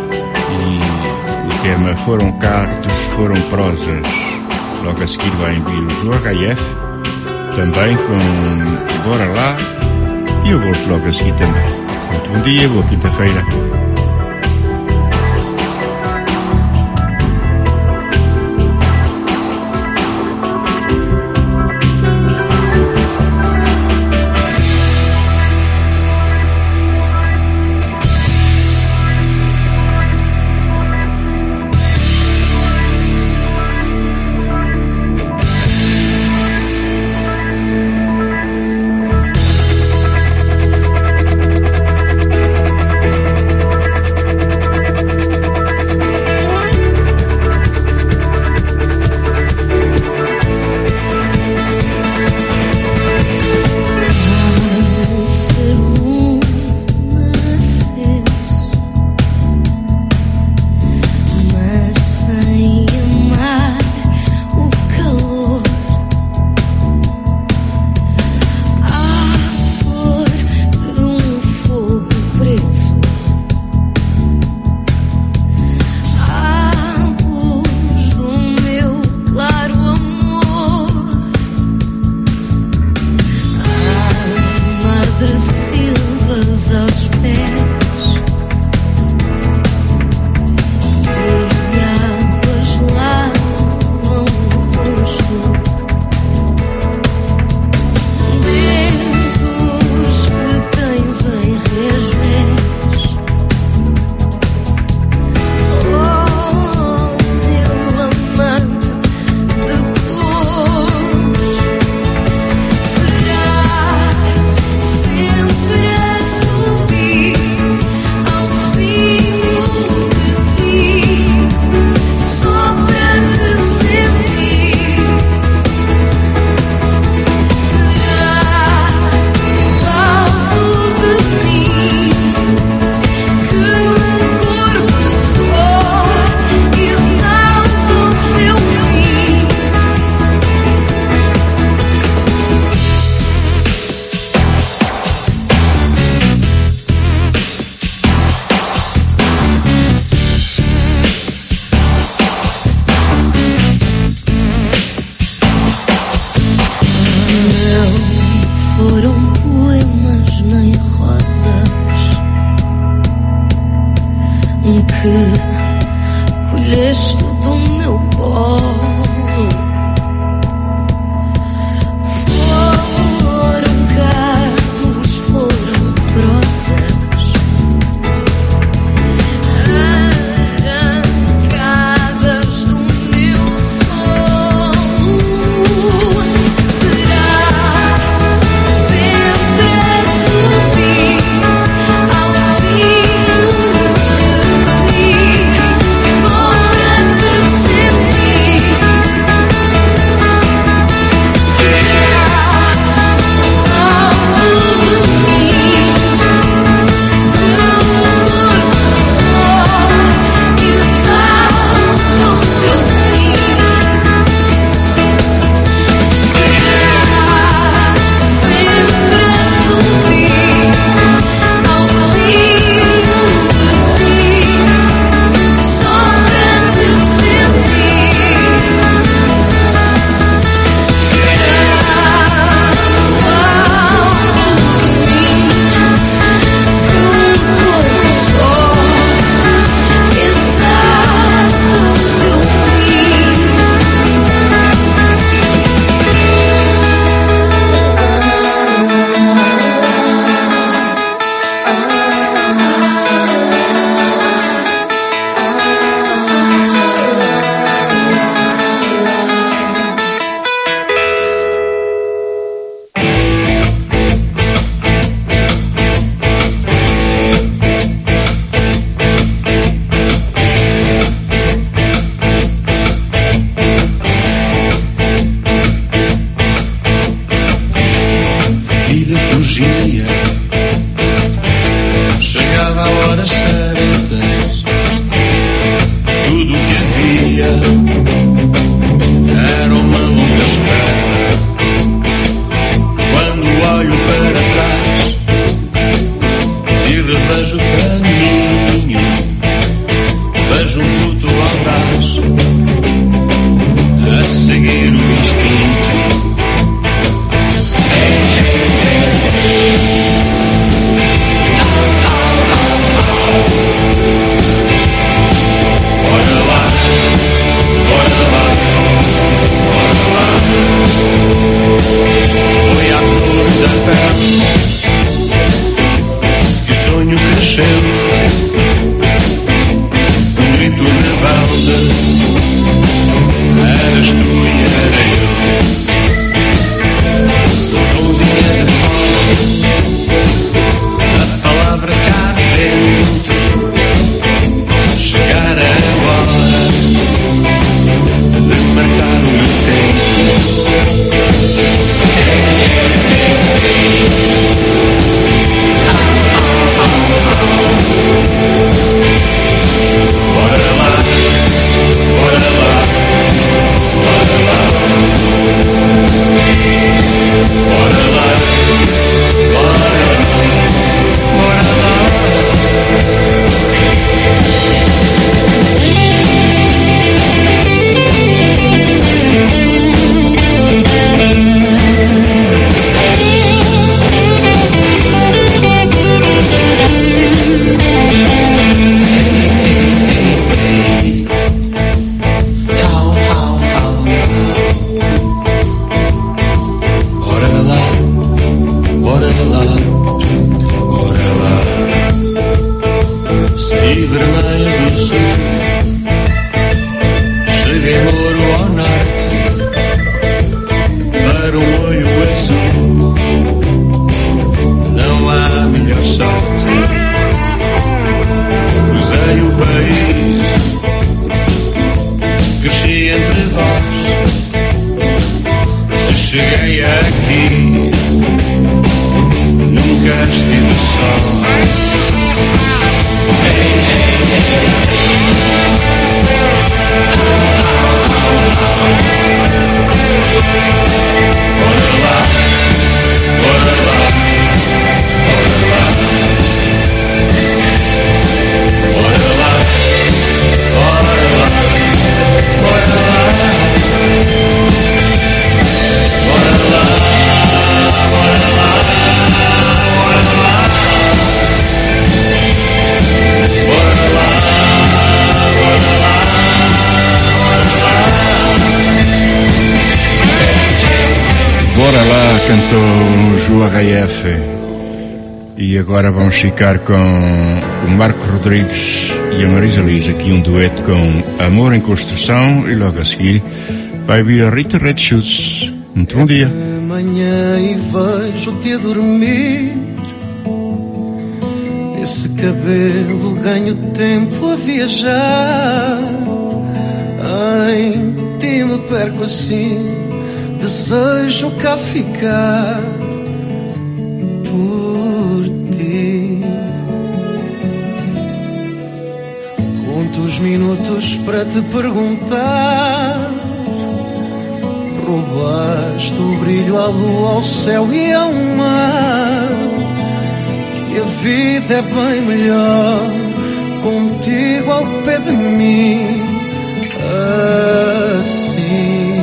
e o tema Foram Cartos, Foram Prosas. Logo a seguir vai vir o HF, também com Bora Lá, e eu volto logo a seguir também. Muito bom dia, boa quinta-feira.
que colheste do meu
RAF. E agora vamos ficar com o Marco Rodrigues e a Marisa Liz, aqui um dueto com Amor em Construção, e logo a seguir vai vir a Rita Red Shoes. Muito bom dia.
Amanhã e vejo-te a dormir. Esse cabelo ganho tempo a viajar. Em ti me perco assim, desejo cá ficar por ti. Conto os minutos para te perguntar. Roubaste o brilho à lua, ao céu e ao mar. Que a vida é bem melhor contigo ao pé de mim. Assim.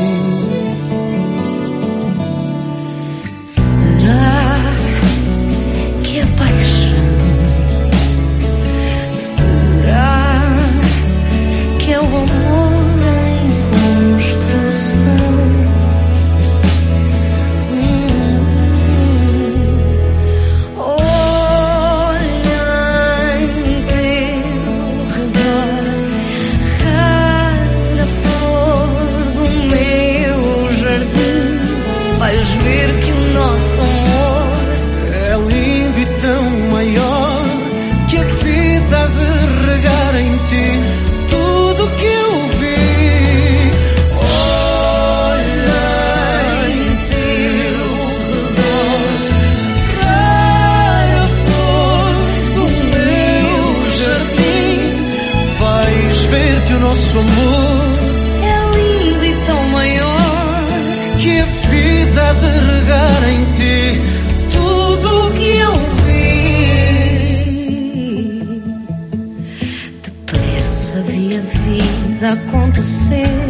Será que é paixão? Será que é o amor em construção? Olha em teu redor, rara flor do meu jardim. Vais ver que o nosso amor
é lindo e tão maior que a vida há de regar em ti tudo que eu vi. Olha em teu redor, rara flor do meu jardim. Vais ver que o nosso amor
é lindo e tão maior
que a vida há de regar em ti tudo que eu vi.
Depressa vi a vida acontecer,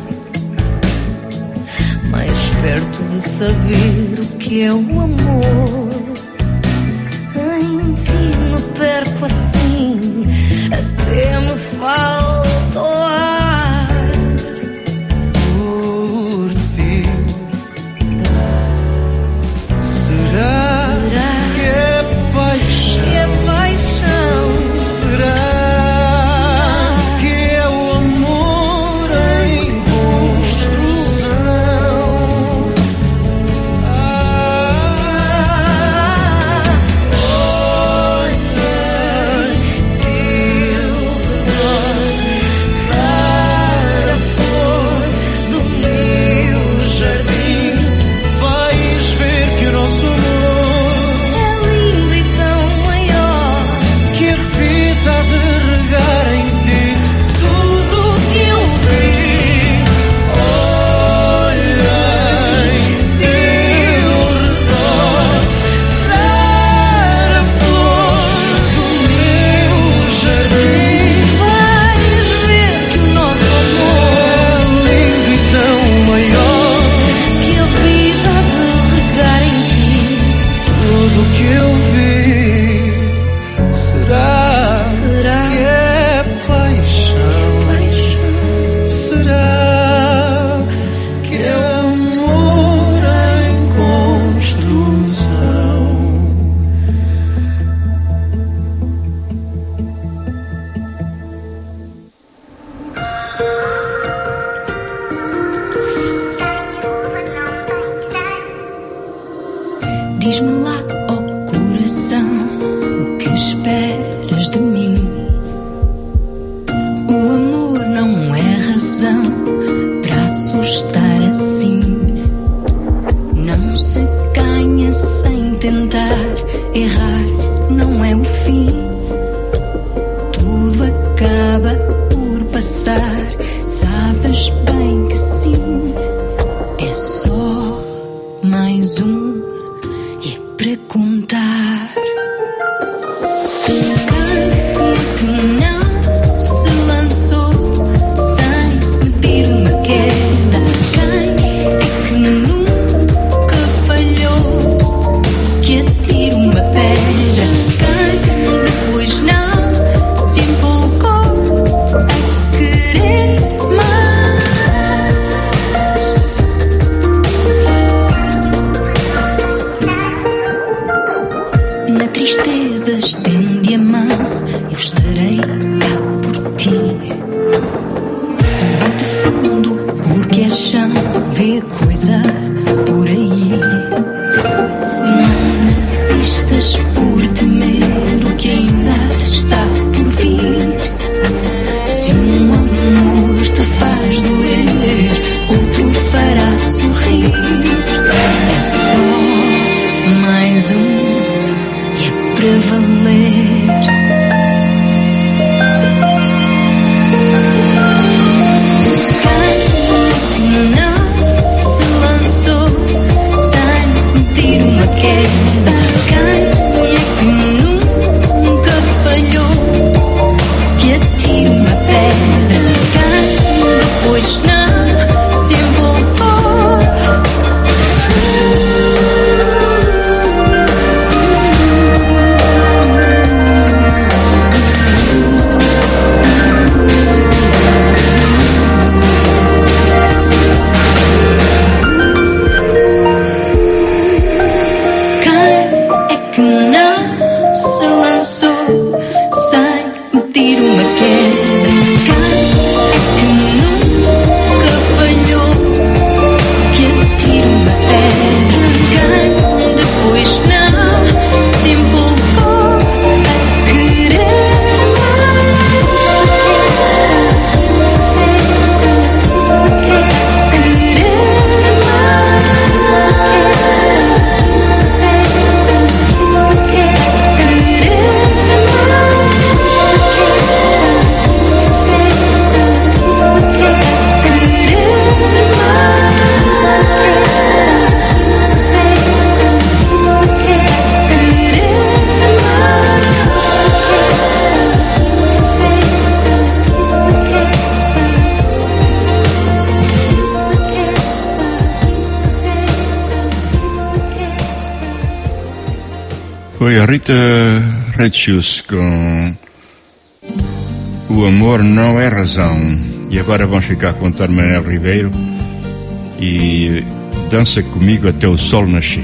mais perto de saber o que é o amor. Em ti me perco assim, até me falta o ar.
Por ti. Será que é paixão?
Que é paixão?
Será que é o amor em construção? Olha teu redor, rara flor do meu jardim. Vais ver que o nosso amor
É lindo e tão maior
que a vida há de regar em ti tudo que eu vi. Olha em teu redor, rara flor do meu jardim.
vais ver que o nosso amor
É lindo e tão maior
que a vida há de regar em ti.
tudo que eu vi. Será que é paixão? Será que é amor em construção?
Diz-me lá, ó coração, o que esperas de mim? O amor não é razão para assustar assim. Não se ganha sem tentar, errar não é o fim. Tudo acaba por passar, sabes bem que sim. É só mais um e é para contar. Quem que não se lançou sem medir uma queda? Quem é que nunca falhou que atire uma pedra? Quem depois não se empolgou a querer qualquer coisa por aí. Não desistas por temer o que ainda está por vir. Se um amor te faz doer, outro fará sorrir. É só mais um e é para valer.
Foi a Rita Retius com O Amor Não É Razão. E agora vamos ficar com o António Manuel Ribeiro e Dança Comigo Até o Sol Nascer.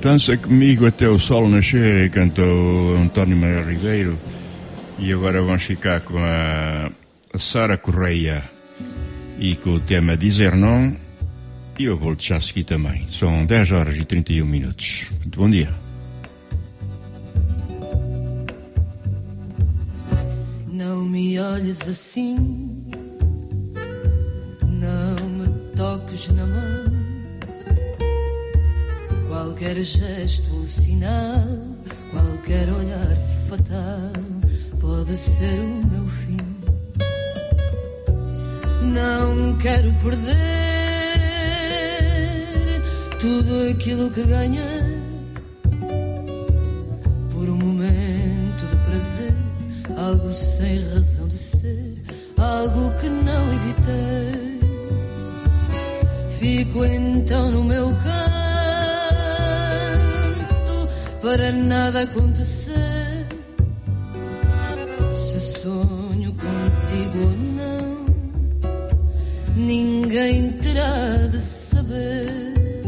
Dança comigo até o sol nascer, cantou António Maria Ribeiro. E agora vamos ficar com a Sara Correia e com o tema Dizer Não. E eu vou deixar seguir também. São 10 horas e 31 minutos. Muito bom dia.
Não me olhes assim, não me toques na mão. Qualquer gesto ou sinal, qualquer olhar fatal pode ser o meu fim. Não quero perder tudo aquilo que ganhei por um momento de prazer, algo sem razão de ser, algo que não evitei. Fico então no meu canto para nada acontecer. Se sonho contigo ou não, ninguém terá de saber.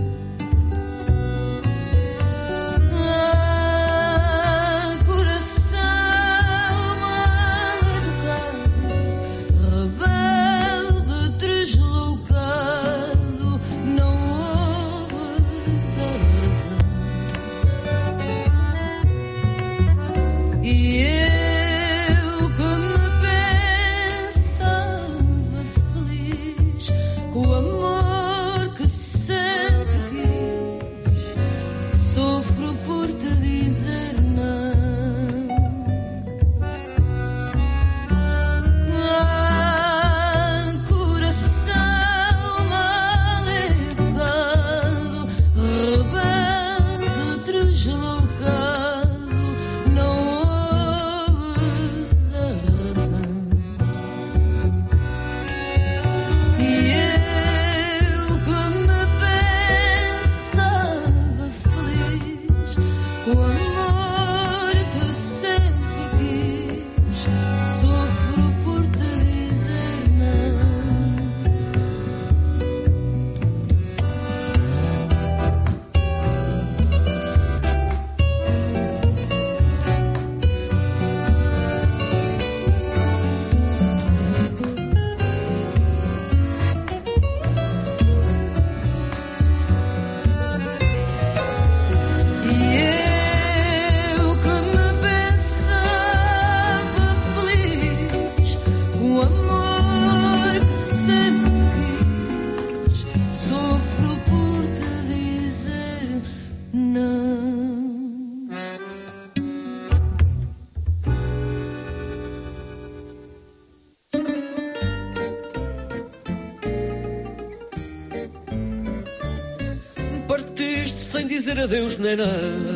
Adeus, nem nada.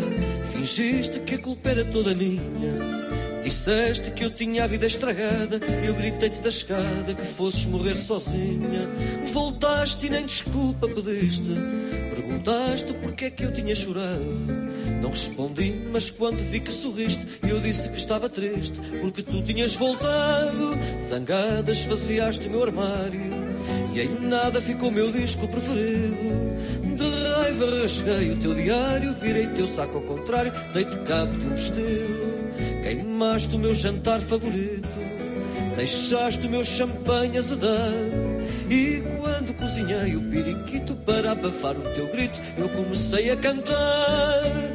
Fingiste que a culpa era toda minha. Disseste que eu tinha a vida estragada. Eu gritei-te da escada que fosses morrer sozinha. Voltaste e nem desculpa pediste. Perguntaste porque é que eu tinha chorado. Não respondi, mas quando vi que sorriste, eu disse que estava triste porque tu tinhas voltado. Zangada esvaziaste o meu armário e em nada ficou o meu disco preferido. De raiva rasguei o teu diário, virei teu saco ao contrário, dei-te cabo de um vestido. Queimaste o meu jantar favorito, deixaste o meu champanhe azedar. E quando cozinhei o periquito para abafar o teu grito, eu comecei a cantar.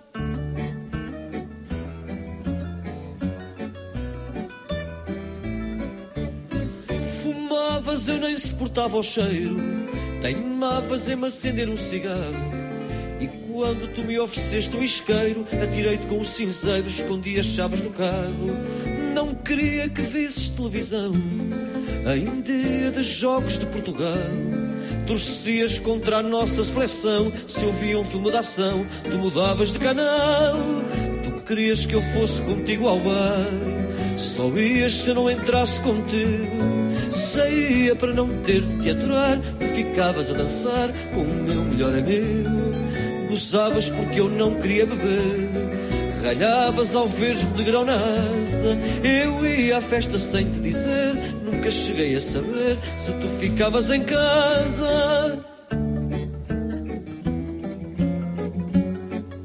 Fumavas, eu nem suportava o cheiro. Teimavas em me acender um cigarro. E quando tu me ofereceste um isqueiro, atirei-te com o cinzeiro, escondi as chaves do carro. Não queria que visses televisão em dia de jogos de Portugal. Torcias contra a nossa seleção. Se eu via um filme de ação, tu mudavas de canal. Tu querias que eu fosse contigo ao bar. Só ias se eu não entrasse contigo. Saía para não ter-te a aturar. Tu ficavas a dançar com o meu melhor amigo. Gozavas porque eu não queria beber. Ralhavas ao veres-me de grão na asa. Eu ia à festa sem te dizer. Nunca cheguei a saber se tu ficavas em casa.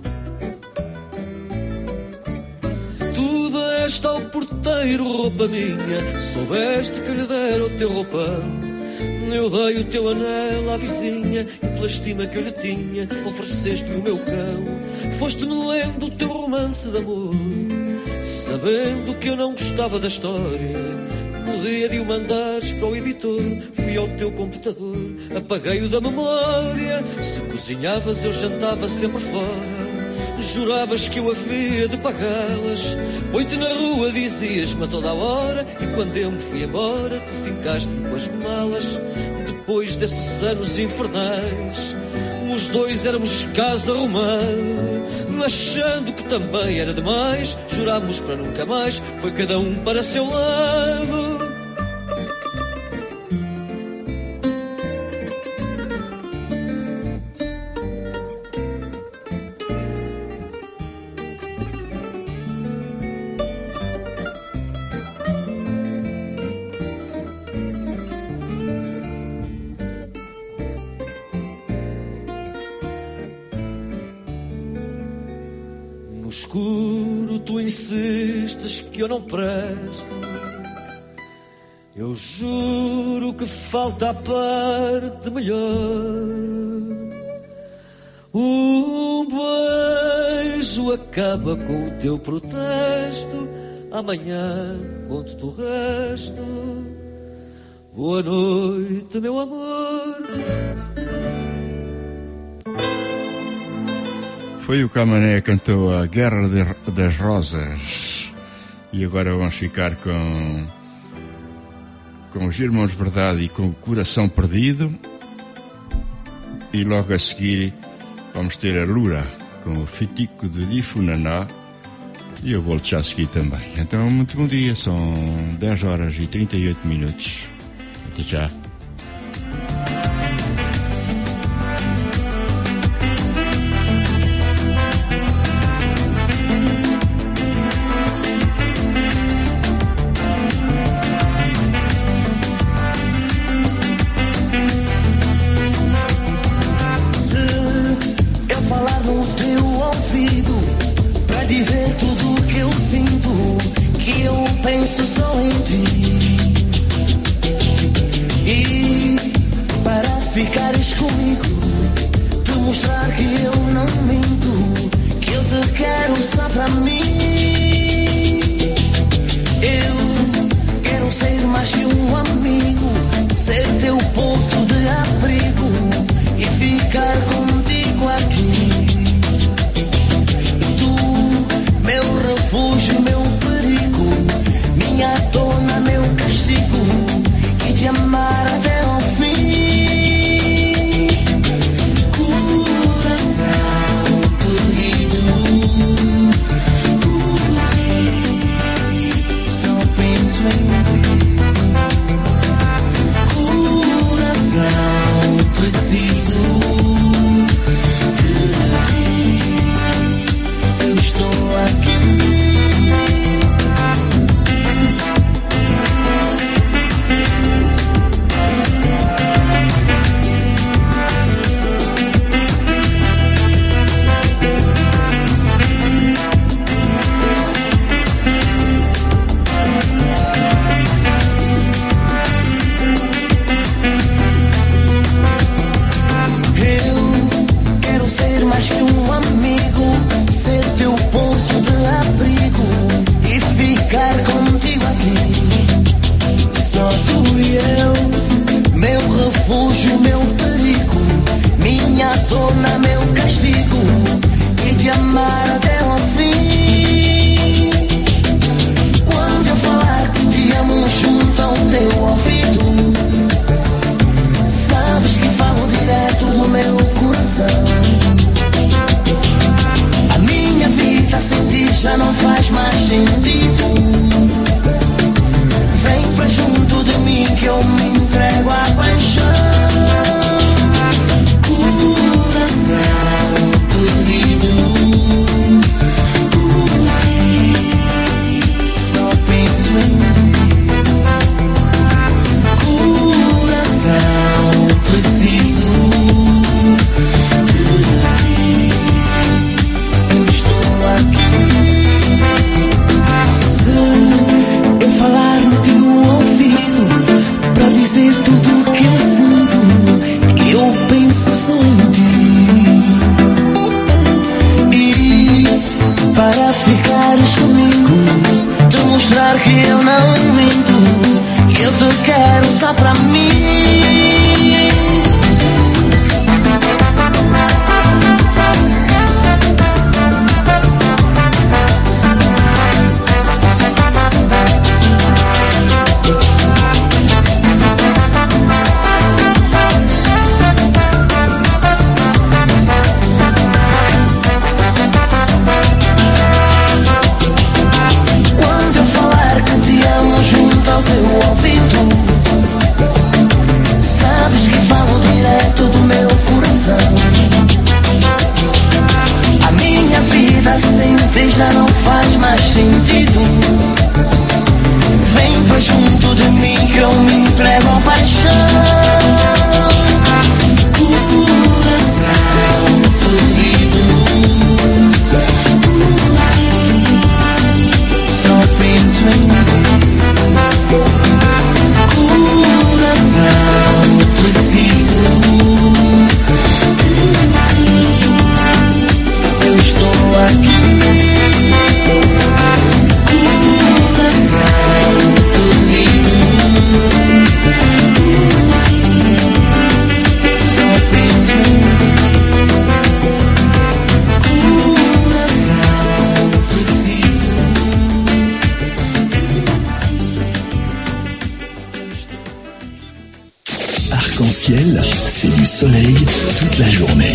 deste ao porteiro roupa minha, soubeste que lhe dera o teu roupão. Eu dei o teu anel à vizinha e pela estima que eu lhe tinha ofereceste-me o meu cão. Foste-me lendo o teu romance de amor, sabendo que eu não gostava da história. No dia de o mandares para o editor, fui ao teu computador, apaguei-o da memória. Se cozinhavas eu jantava sempre fora, juravas que eu havia de pagá-las. Põe-te na rua, dizias-me a toda a hora, e quando eu me fui embora, tu ficaste-me com as malas. Depois desses anos infernais, os dois éramos casa arrumada, achando que também era demais. Jurámos para nunca mais, foi cada um para seu lado. Escuro, tu insistes que eu não presto. Eu juro que falta a parte melhor. Um beijo acaba com o teu protesto. Amanhã conto-te o resto. Boa noite, meu amor.
Foi o Camané que cantou a Guerra das Rosas. E agora vamos ficar com os Irmãos Verdade e com o Coração Perdido. E logo a seguir vamos ter a Lura com o Fitico de Difunaná. E eu volto já a seguir também. Então, muito bom dia. São 10 horas e 38 minutos. Até já.
Coração perdido. que eu não minto, que eu te quero só pra mim. Junto ao teu ouvido, sabes que falo direto do meu coração. A minha vida sem ti já não faz mais sentido. Vem pra junto de mim que eu me entrego à paixão. Coração perdido por ti, só penso em mim. Coração, preciso de ti. Eu estou aqui. Coração, perdido por ti. Só penso em mim. Coração, preciso.
Arc-en-ciel, c'est du soleil toute la journée.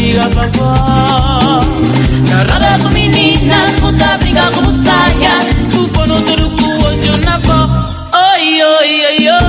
amiga vovó. Na roda com meninas, volta a brincar como saia. Tu põe no tudo com o olho na vó. Oi, oi, oi, oi.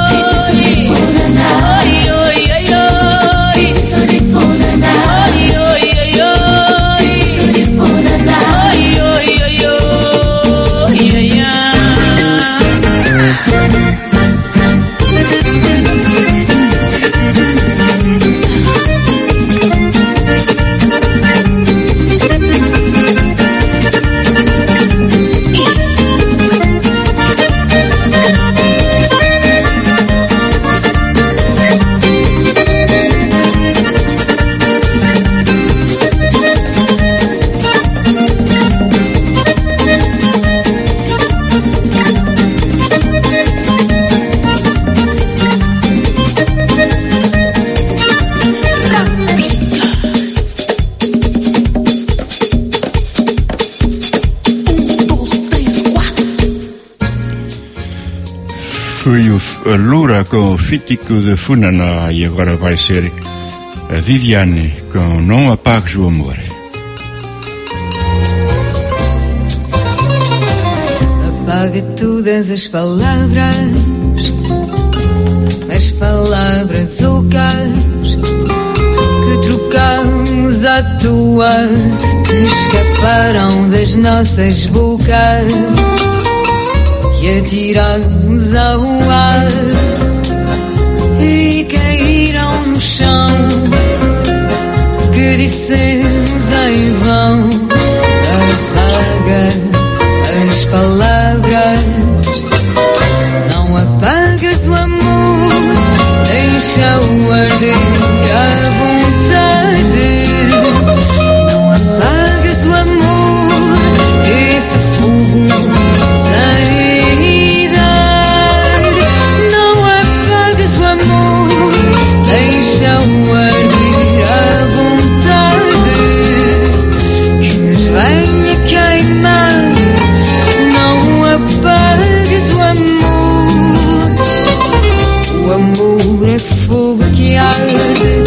A Lura com o Fítico de Funaná e agora vai ser a Viviane com Não Apagues o Amor.
Apaga todas as palavras ocas que trocamos à toa, que escaparam das nossas bocas, que atiramos ao ar e caíram no chão, que dissemos em vão. Apaga as palavras, não apagas o amor, deixa-o arder à vontade. Não apagas o amor, esse fogo sem idade. Não apagas o amor, deixa-o arder à vontade, que nos venha queimar. Não apagues o amor. O amor é fogo que arde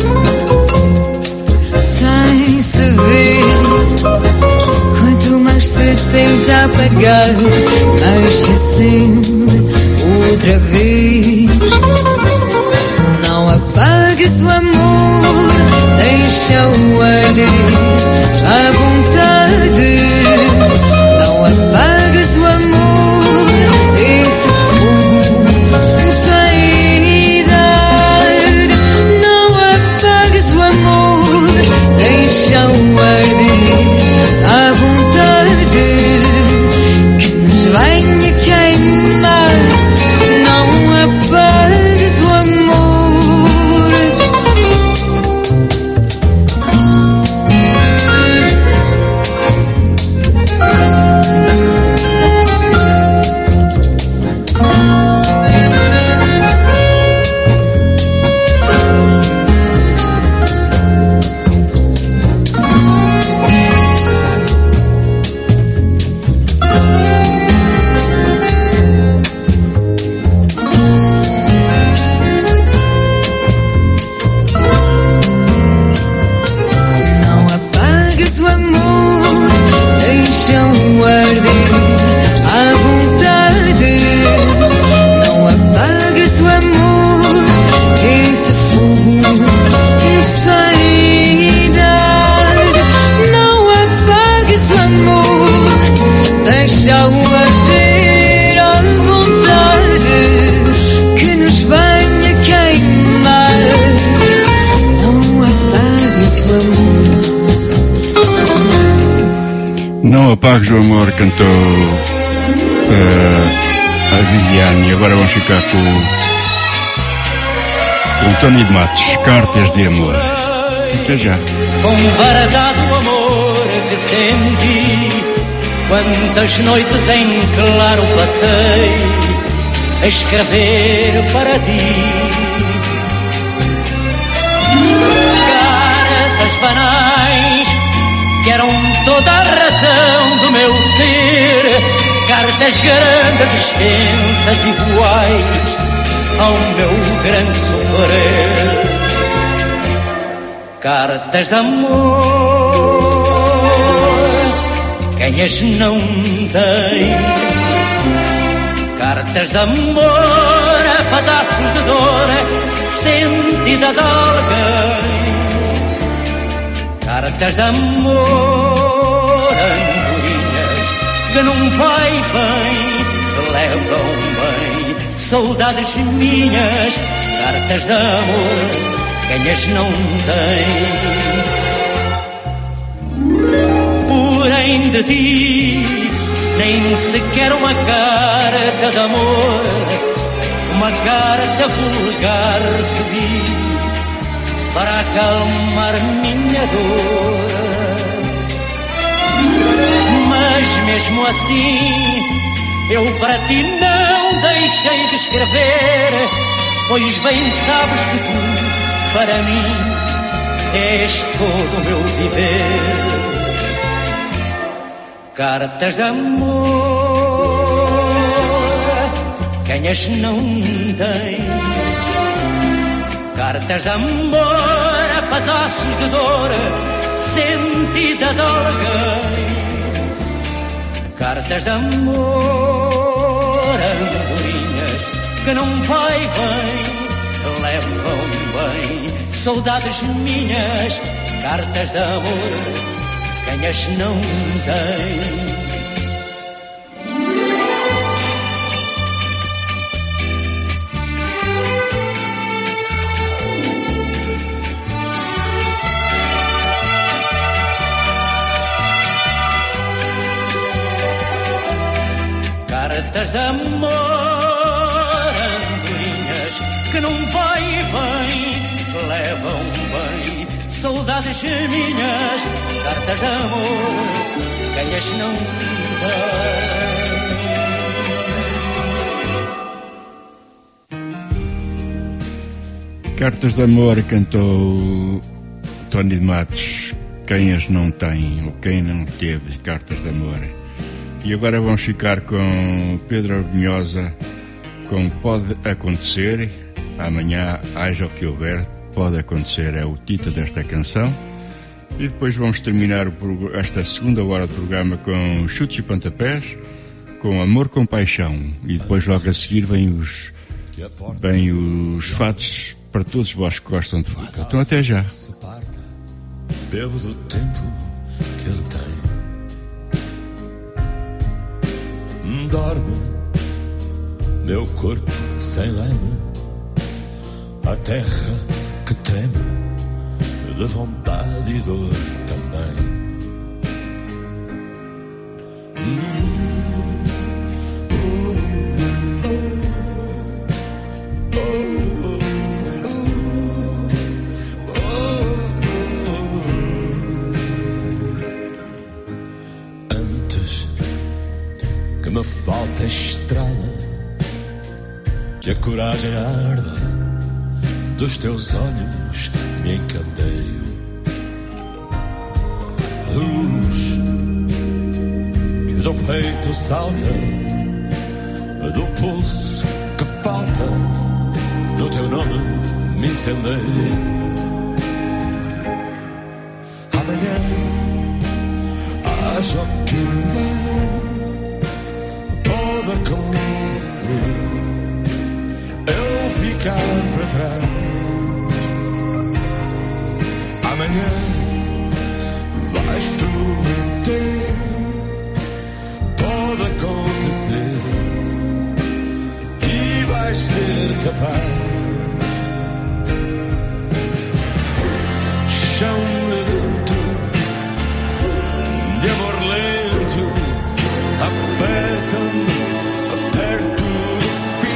sem se ver. Quanto mais se tenta apagar, mais se acende outra vez. Não apagues o amor, deixa-o arder à vontade. Não apagues o amor, esse fogo sem idade. Não apagues o amor, deixa-o arder à vontade, que nos venha queimar. Não apagues o amor.
Não apagues o amor, cantou a Viviane. Agora vamos ficar com Tony de Matos, Cartas de Amor. Até já.
Com verdade o amor que senti, quantas noites em claro passei a escrever para ti. Cartas banais que eram toda a razão do meu ser, cartas grandes, extensas, iguais ao meu grande sofrer. Cartas de amor, quem as não tem? Cartas de amor, pedaços de dor, sentida de alguém. Cartas de amor, andorinhas que não vai e vem, levam bem saudades minhas. Cartas de amor, quem as não tem? Porém de ti nem sequer uma carta de amor, uma carta vulgar recebi para acalmar minha dor. Mas mesmo assim eu para ti não deixei de escrever, pois bem sabes que tu para mim és todo o meu viver. Cartas de amor, quem as não tem? Cartas de amor, pedaços de dor, sentida de alguém. Cartas de amor, andorinhas que não vai bem, levam bem saudades minhas. Cartas de amor, quem as não tem? Cartas de amor, andorinhas que não vai e vem, levam bem saudades minhas. Cartas de amor, quem as não
tem? Cartas de amor cantou Tony de Matos. Quem as não tem ou quem não teve cartas de amor. E agora vamos ficar com Pedro Arbinhosa com Pode Acontecer. Amanhã, haja o que houver, pode acontecer, é o título desta canção. E depois vamos terminar esta segunda hora do programa com Chutes e Pontapés, com Amor com Paixão. E depois logo a seguir vem os fatos para todos vós que gostam de fado. Então até já.
Bebo do tempo que ele tem. Dorme meu corpo sem leme, a terra que treme de vontade e dor também. Antes que me falte a estrada, que a coragem arda, dos teus olhos me encandeio. Luz que do peito salta, do pulso que falta, do teu nome me incendeia. Amanhã haja o que vai, pode acontecer eu ficar para trás. Amanhã vais prometer, pode acontecer e vais ser capaz. Chão lento, de amor lento, aperta-me, aperto do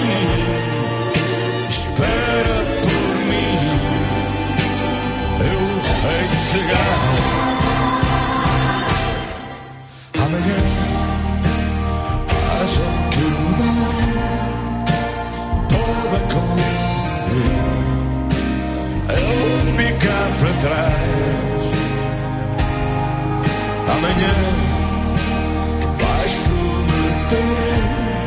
fim. Espera por mim, eu hei de chegar. Amanhã haja o que vai, pode acontecer eu ficar para trás. Amanhã vais prometer,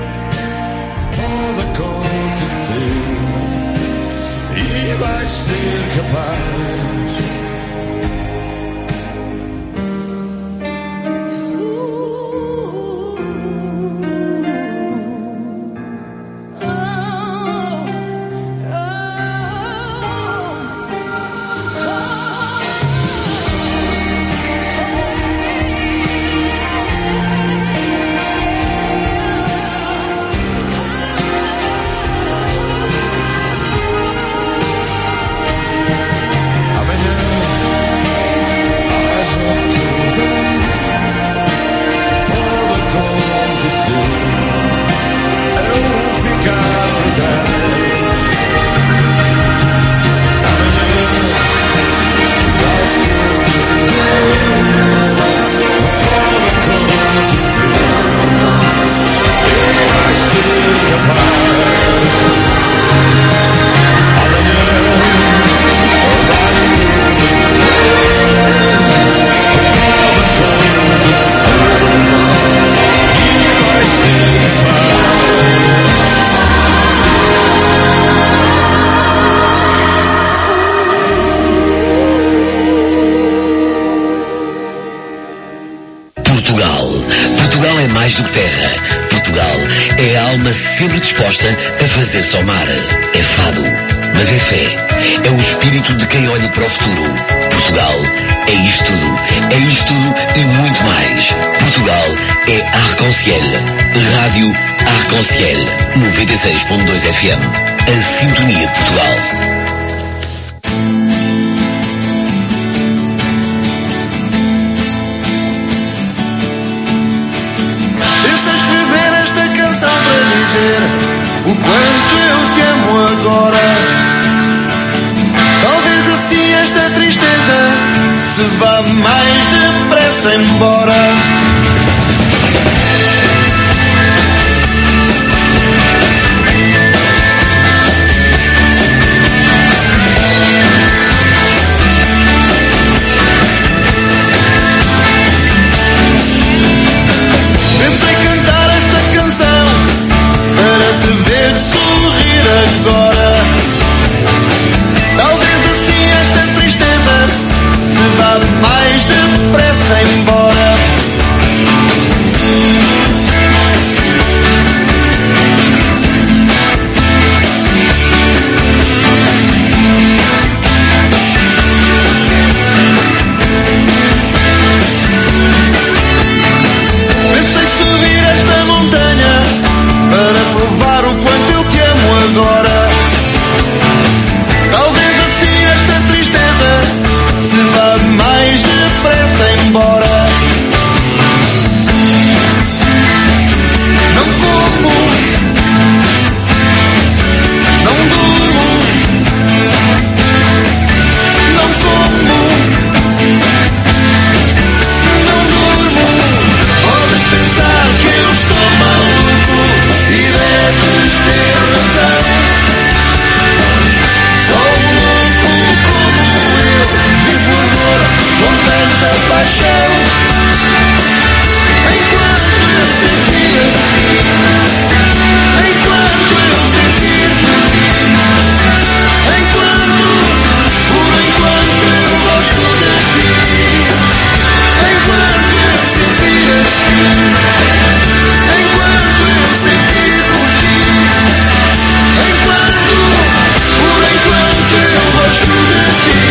pode acontecer e vais ser capaz.
mais do que terra. Portugal é a alma sempre disposta a fazer-se ao mar. É fado, mas é fé. É o espírito de quem olha para o futuro. Portugal é isto tudo. É isto tudo e muito mais. Portugal é Arc-en-Ciel. Rádio Arc-en-Ciel 96.2 FM. A sintonia de Portugal.
O quanto eu te amo agora. Talvez assim esta tristeza se vá mais depressa embora. Pensei cantar esta canção para te ver sorrir agora. Talvez assim esta tristeza se vá mais depressa embora. Pensei subir esta montanha para provar o quanto eu te amo agora. Talvez assim esta tristeza se vá mais depressa embora. Não como, não durmo, não como, não durmo. Podes pensar que eu estou maluco e deves ter razão. Sou louco como eu, vivo amor com tanta paixão. Enquanto eu sentir assim, enquanto eu sentir por ti, enquanto, por enquanto eu gosto de ti. Enquanto eu sentir assim, enquanto eu sentir por ti, enquanto, por enquanto eu gosto de ti.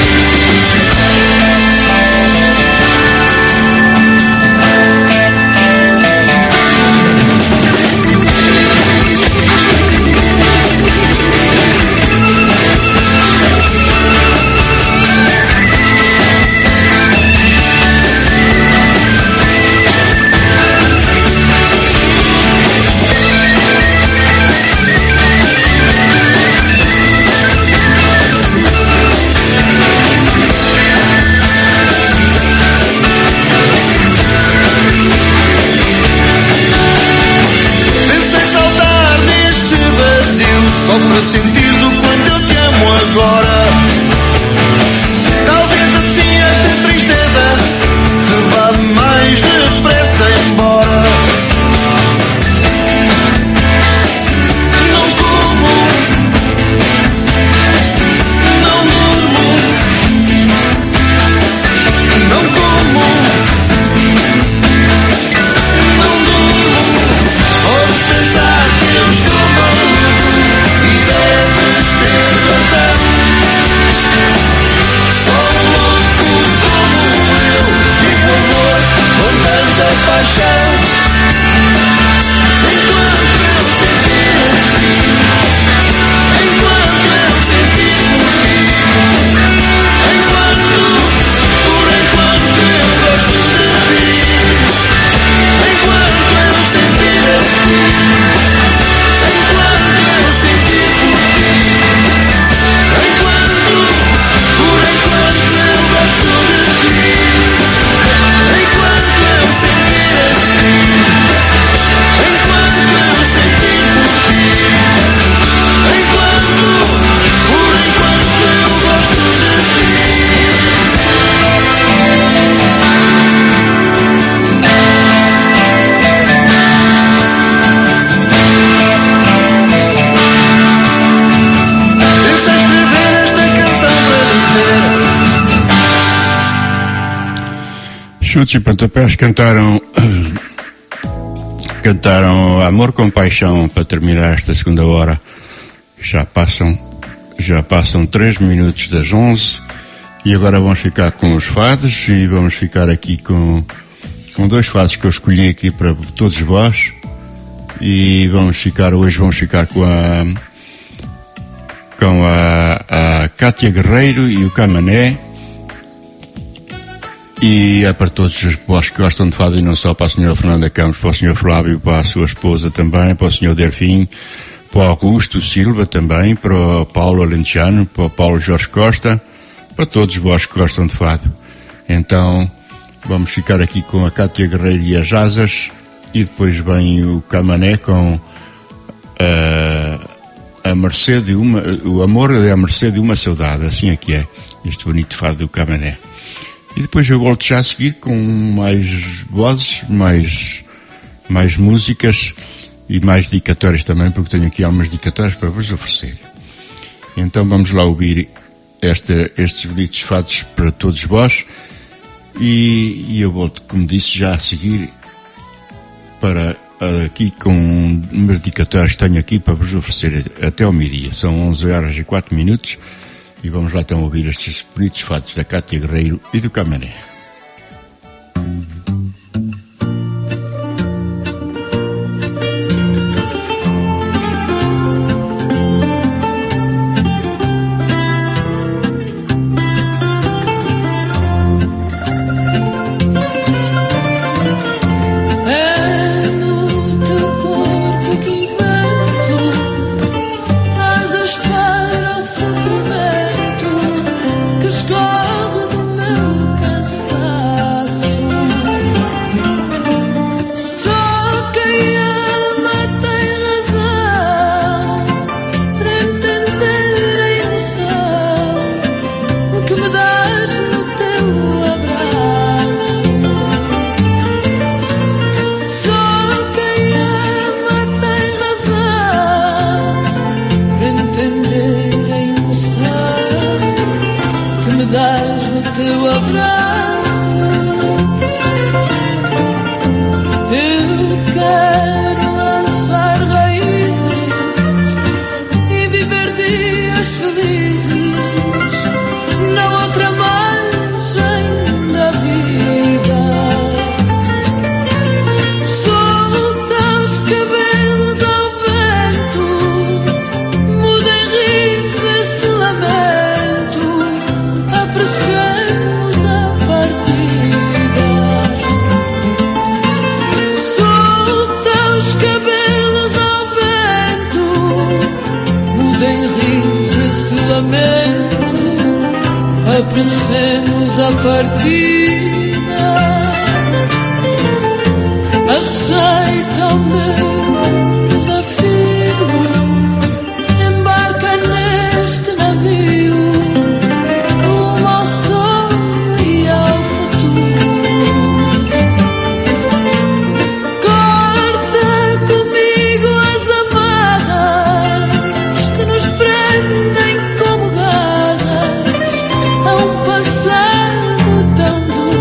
Pensei saltar neste vazio só para sentir o quanto eu te amo agora. Talvez assim esta tristeza se vá mais depressa embora. Não como, não durmo, não como, não durmo. Podes pensar que eu estou maluco e deves ter razão. Sou louco como eu, vivo amor com tanta paixão. Enquanto eu sentir assim, enquanto eu sentir por ti, enquanto, por enquanto eu gosto de ti. Enquanto eu sentir assim, enquanto eu sentir por ti, enquanto, por enquanto eu gosto de ti. Enquanto eu sentir assim, enquanto eu sentir por ti, enquanto, por enquanto eu gosto de ti. Pensei escrever esta canção para dizer.
Chutes e pontapés cantaram cantaram Amor com Paixão para terminar esta segunda hora. Já passam 3 minutos das 11 e agora vamos ficar com os fados e vamos ficar aqui com 2 fados que eu escolhi aqui para todos vós e hoje vamos ficar com a Cátia Guerreiro e o Camané. E é para todos vós que gostam de fado e não só, para a senhora Fernanda Campos, para o senhor Flávio, para a sua esposa também, para o senhor Delfim, para o Augusto Silva também, para o Paulo Alentejano, para o Paulo Jorge Costa, para todos vós que gostam de fado. Então vamos ficar aqui com a Cátia Guerreiro e as Asas e depois vem o Camané com a mercê de o amor é a mercê de uma saudade, assim é que é, este bonito fado do Camané. E depois eu volto já a seguir com mais vozes, mais músicas e mais dedicatórias também, porque tenho aqui algumas dedicatórias para vos oferecer. Então vamos lá ouvir estes bonitos fados para todos vós e eu volto, como disse, já a seguir para aqui com umas dedicatórias que tenho aqui para vos oferecer até ao meio-dia. São 11h04 e vamos lá então ouvir estes bonitos fados da Cátia Guerreiro e do Camané.
Escorre do meu cansaço.
apressemos a partida. Aceita o meu desafio, embarca neste navio rumo ao sol e ao futuro. Corta comigo as amarras que nos prendem como garras a um passado tão duro.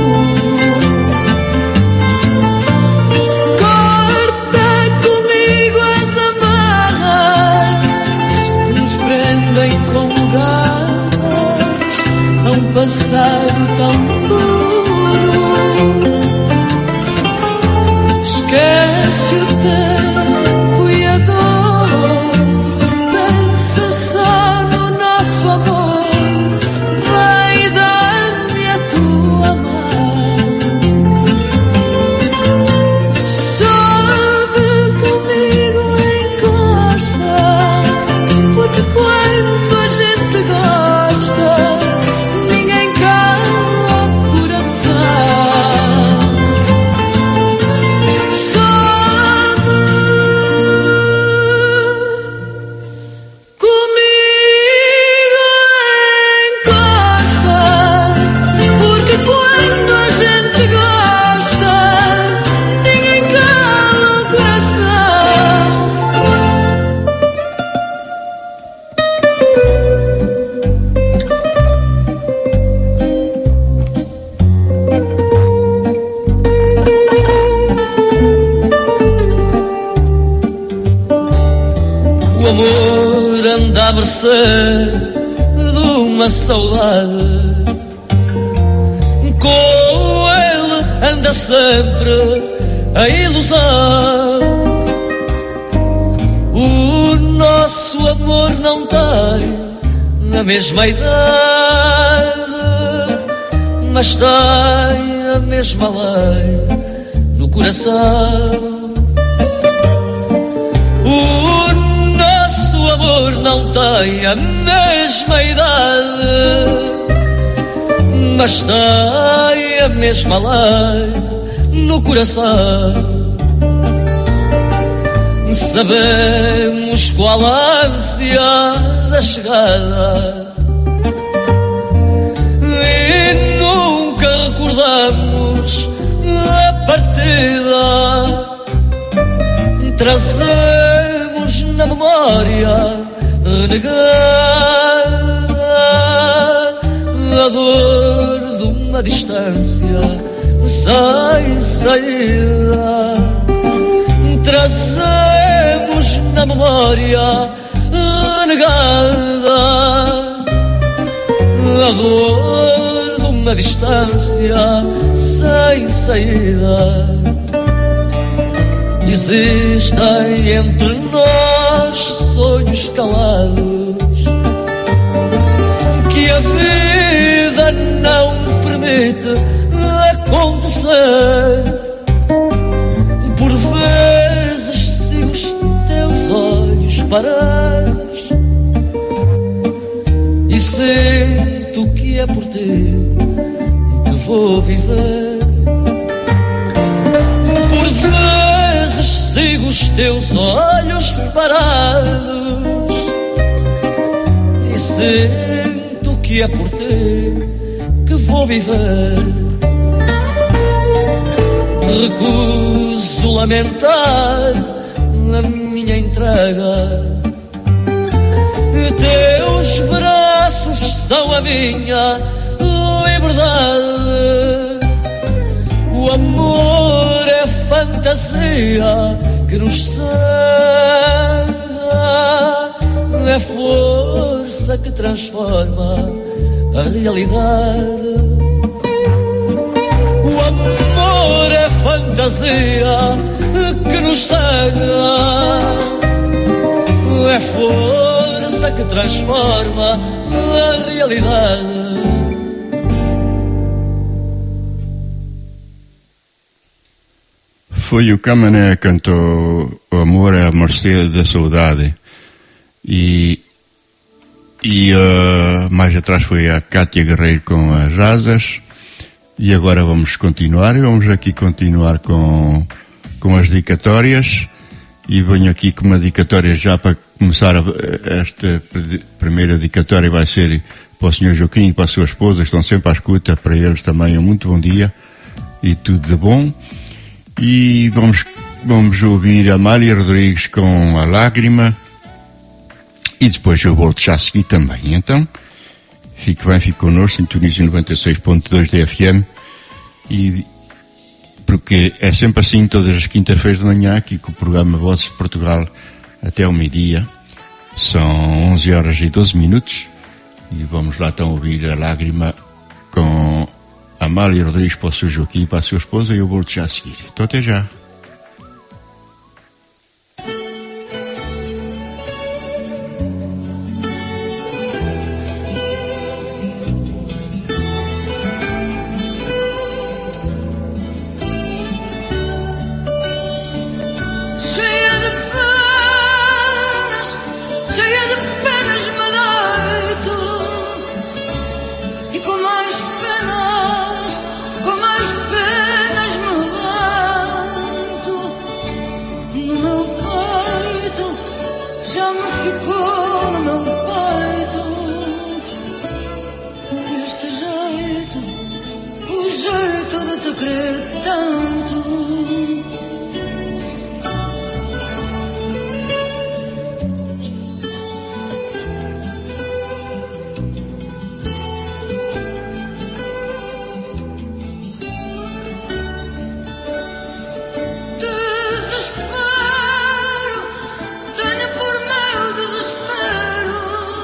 mercê de uma saudade. Com ele anda sempre a ilusão. O nosso amor não tem a mesma idade, mas tem a mesma lei no coração. O nosso amor não tem a mesma idade, mas tem a mesma lei no coração. Sabemos qual a ânsia da chegada e nunca recordamos a partida. Trazemos na memória renegada a dor de uma distância sem saída. Trazemos na memória renegada a dor de uma distância sem saída. Existem entre nós sonhos calados que a vida não permite acontecer. Por vezes sigo os teus olhos parados e sinto que é por ti que vou viver. Por vezes sigo os teus olhos parados e sinto que é por ti que vou viver. Recuso lamentar a minha entrega. Teus braços são a minha liberdade. O amor é fantasia que nos cega, é força que transforma a realidade. O amor é fantasia que nos cega, é força que transforma a realidade.
Foi o Camané que cantou O Amor é a Mercê da Saudade. E mais atrás foi a Cátia Guerreiro com as Asas. E agora vamos continuar. Vamos aqui continuar com as dedicatórias. E venho aqui com uma dedicatória já para começar. Esta primeira dedicatória vai ser para o Sr. Joaquim e para a sua esposa, que estão sempre à escuta. Para eles também um muito bom dia e tudo de bom. E vamos ouvir a Amália Rodrigues com A Lágrima. E depois eu volto já a seguir também. Então, fique bem, fique connosco, sintonize 96.2 de FM. E porque é sempre assim, todas as quintas-feiras de manhã, aqui com o programa Vozes de Portugal até ao meio-dia. São 11 horas e 12 minutos. E vamos lá então ouvir A Lágrima com Amália Rodrigues para o Sr. Joaquim e para a sua esposa. E eu volto já a seguir. Então até já.
Desespero, tenho por meu desespero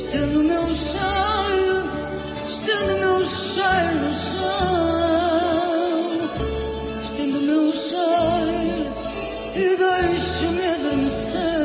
estendo meu cheiro no chão, estendo meu cheiro e deixo-me adormecer.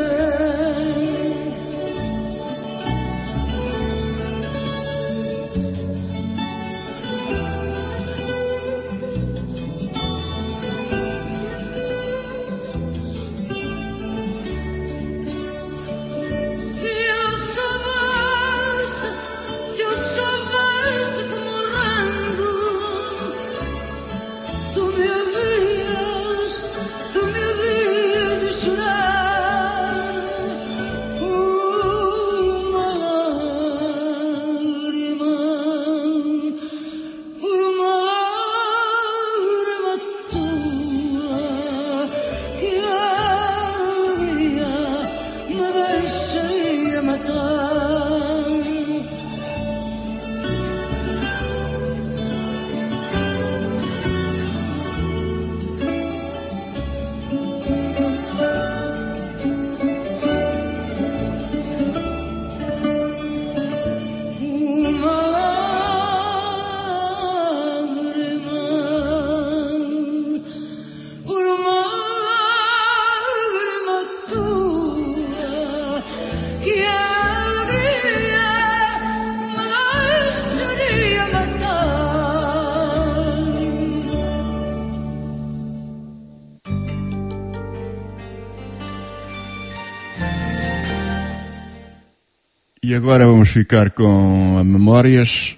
E agora vamos ficar com a Memórias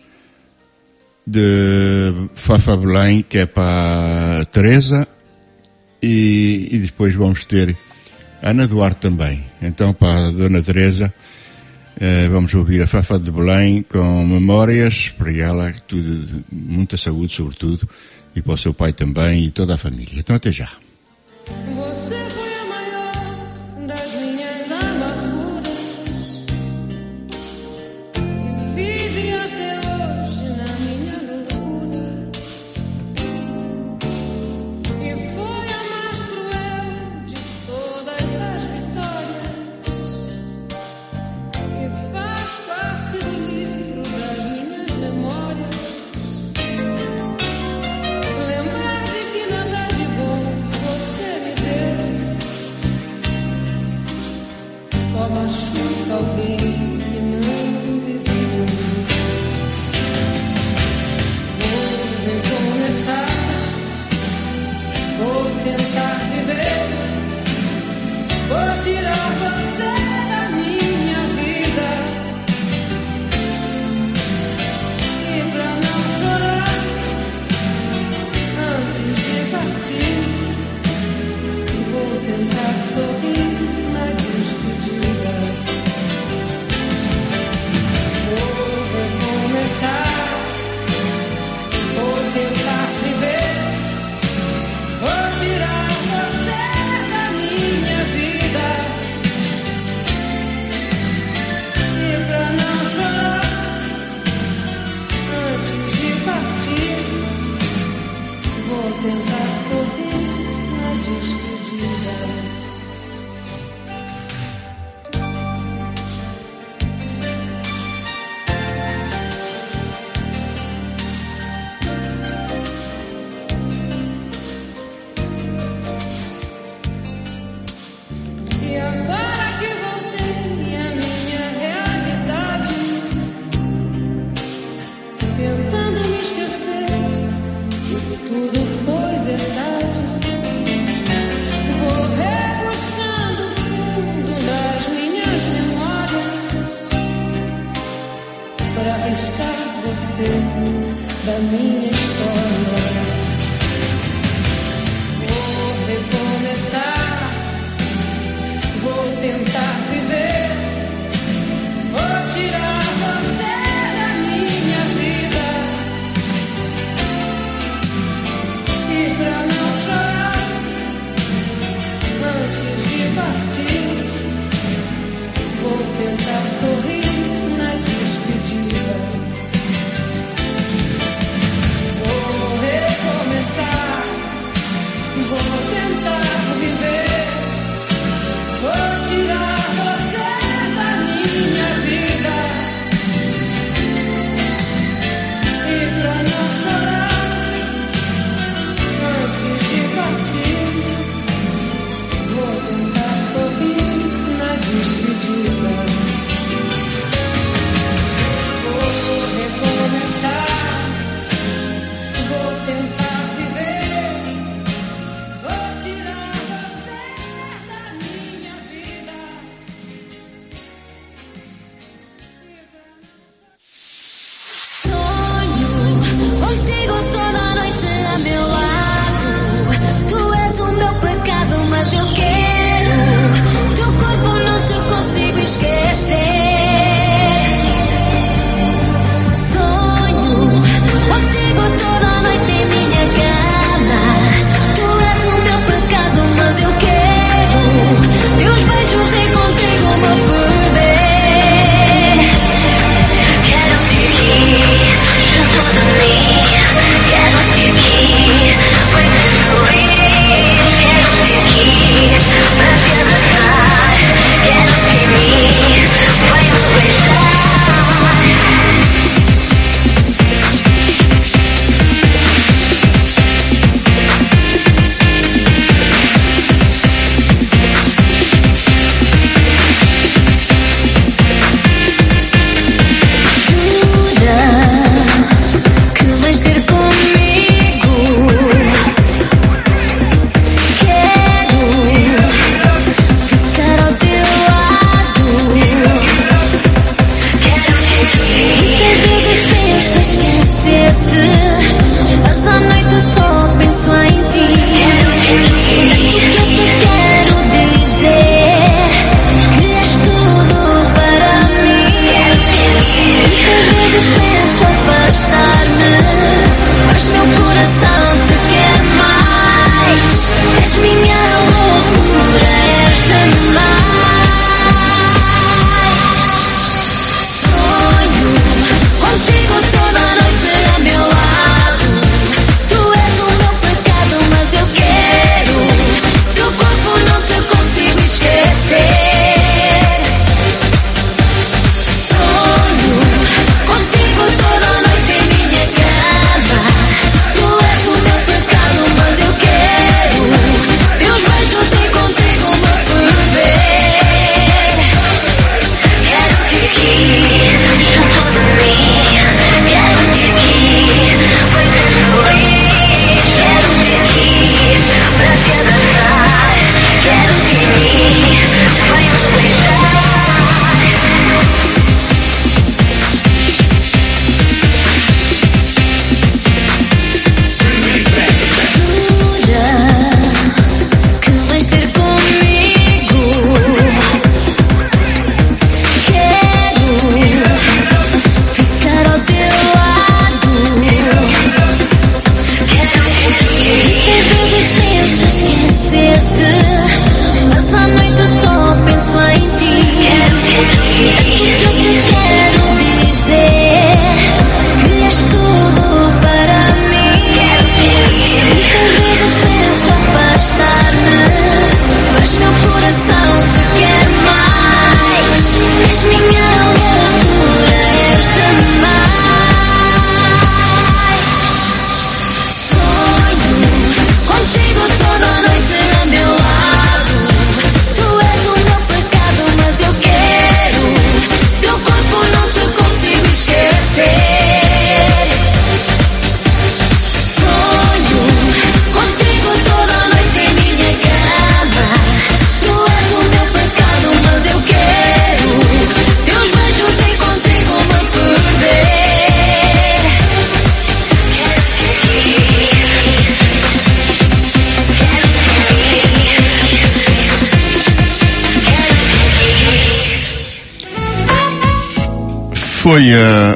de Fafá Belém, que é para a Teresa, e depois vamos ter Ana Duarte também. Então, para a Dona Teresa, vamos ouvir a Fafá de Belém com Memórias, para ela, tudo, muita saúde sobretudo, e para o seu pai também e toda a família. Então, até já.
Você foi a maior das minhas amarguras e vive até hoje na minha loucura. E foi a mais cruel de todas as vitórias e faz parte do livro das minhas memórias. Lembrar de que nada de bom você me deu só machuca alguém que não viveu. Vou recomeçar, vou tentar viver, vou tirar você da minha vida. E pra não chorar antes de partir, vou tentar sorrir na despedida. Vou recomeçar, vou tentar viver, vou tirar você da minha vida. E pra não chorar antes de partir, vou tentar sorrir na despedida. E agora que voltei à minha realidade, tentando me esquecer que tudo foi verdade, vou rebuscando o fundo das minhas memórias para arriscar você da minha história. Vou recomeçar, vou tentar viver, vou tirar você da minha vida. E pra não chorar antes de partir, vou tentar sorrir na despedida. Vou recomeçar, vou tentar viver, vou tirar você
Foi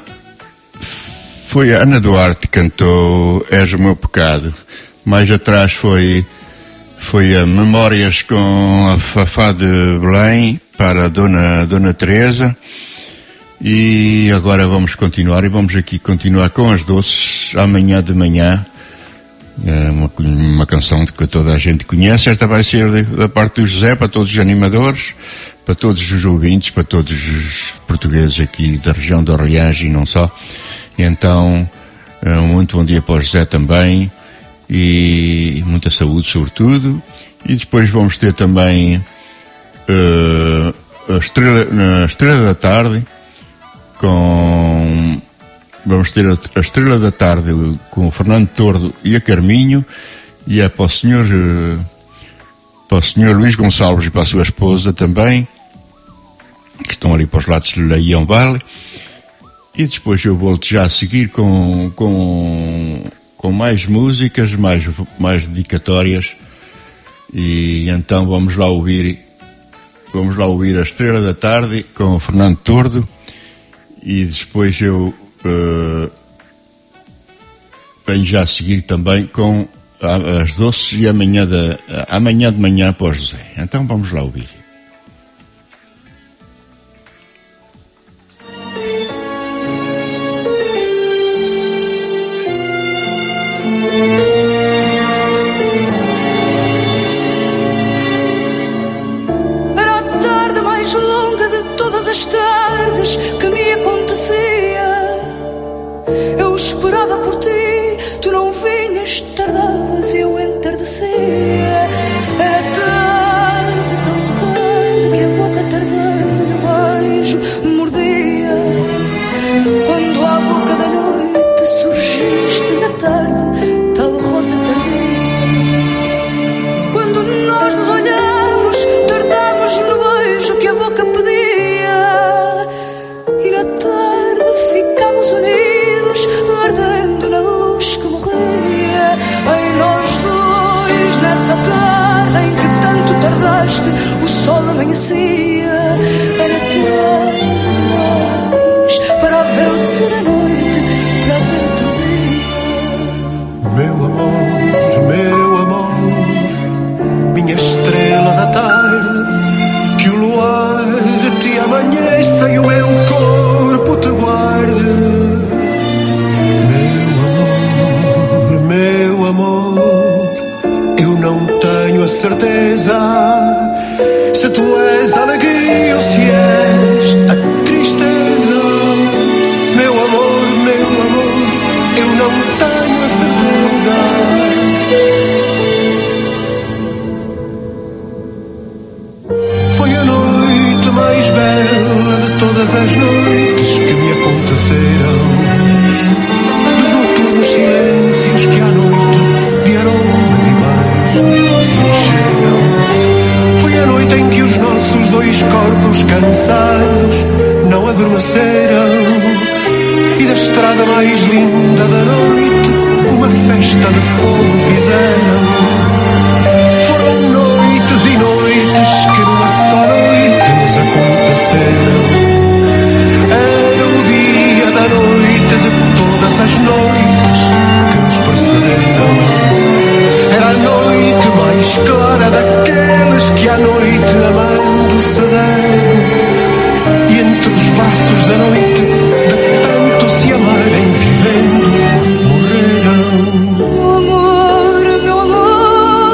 a Ana Duarte que cantou És o Meu Pecado. Mais atrás foi a Memórias com a Fafá de Belém para a Dona Teresa. E agora vamos continuar continuar com as doces amanhã de manhã. É uma canção que toda a gente conhece. Esta vai ser da parte do José, para todos os animadores, para todos os ouvintes, para todos os portugueses aqui da região de Orleans e não só. E então, muito bom dia para o José também, e muita saúde sobretudo. E depois vamos ter também a Estrela da Tarde, vamos ter a Estrela da Tarde com o Fernando Tordo e a Carminho, e é para o senhor Luís Gonçalves e para a sua esposa também, que estão ali para os lados de Leão Vale. E depois eu volto já a seguir com mais músicas, mais dedicatórias. E então vamos lá ouvir a Estrela da Tarde com o Fernando Tordo, e depois eu venho já a seguir também com as doces e amanhã de manhã para o José. Então vamos lá ouvir.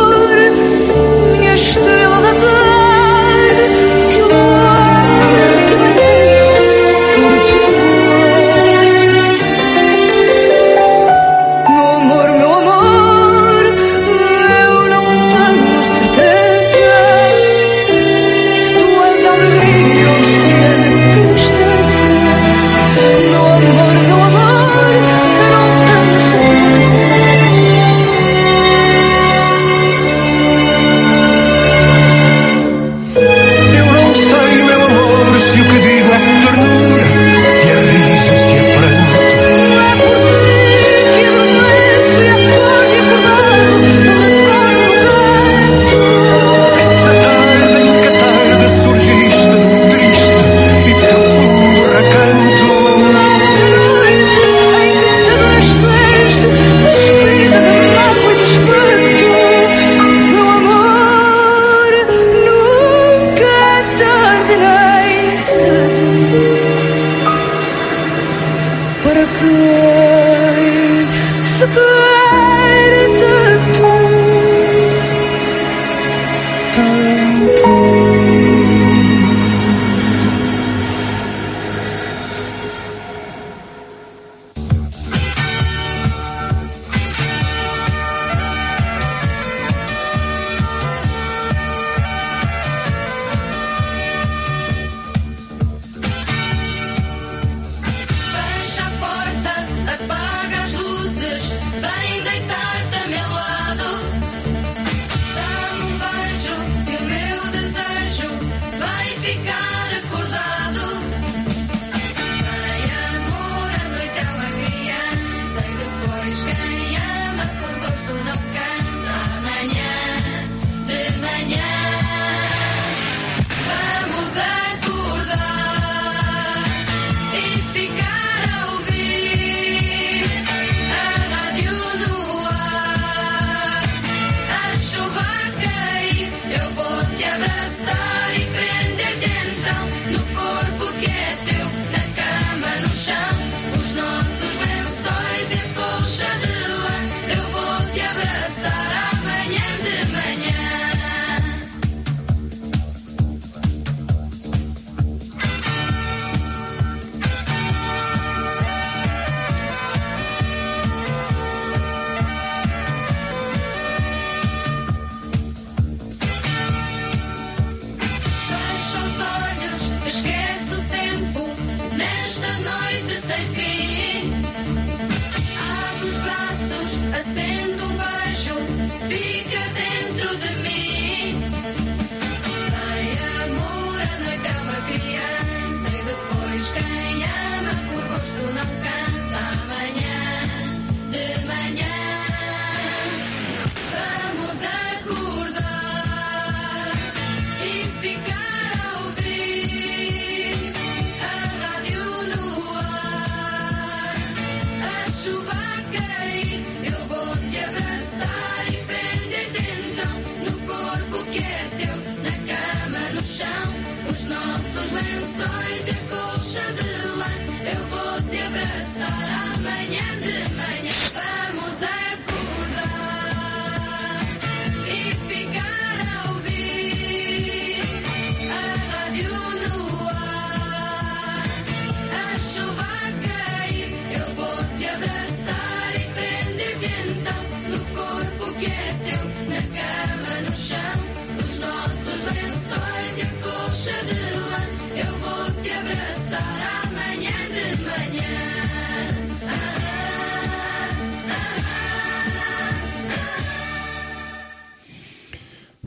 Estrela da tarde, que o ar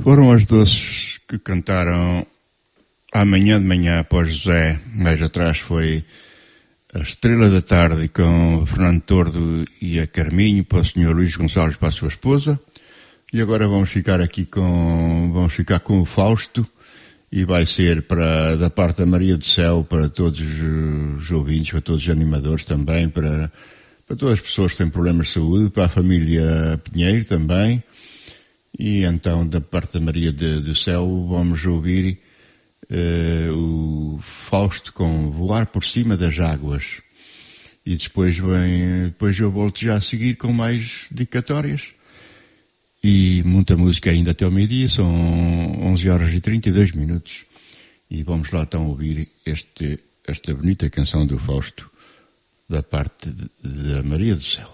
Foram as doces que cantaram amanhã de manhã após José. Mais atrás foi a Estrela da Tarde com Fernando Tordo e a Carminho para o Sr. Luís Gonçalves, para a sua esposa. E agora vamos ficar com o Fausto, e vai ser da parte da Maria do Céu para todos os ouvintes, para todos os animadores também, para todas as pessoas que têm problemas de saúde, para a família Pinheiro também. E então, da parte da Maria do Céu, vamos ouvir o Fausto com Voar por Cima das Águas. E depois eu volto já a seguir com mais dedicatórias. E muita música ainda até ao meio-dia, são 11h32. E vamos lá então ouvir esta bonita canção do Fausto, da parte da Maria do Céu.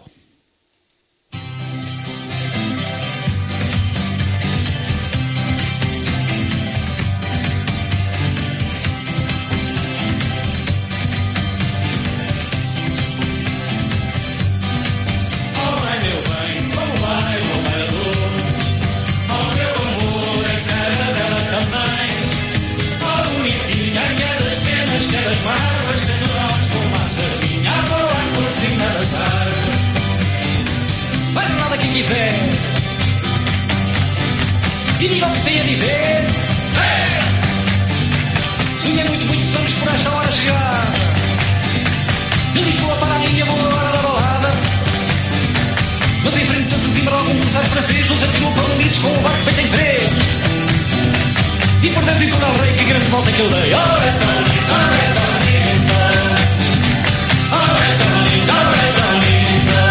E diga o que tem a dizer. Sonhei muitos sonhos por esta hora chegar. De Lisboa para a minha boa hora da balada. Mas em frente a Sesimbra algum comissário francês nos atirou para Unidos com o barco feito em três. E por dentro em torno ao rei, que grande volta que eu dei. Oh, é tão linda, oh, é tão linda. Oh, é tão linda, oh, é tão linda.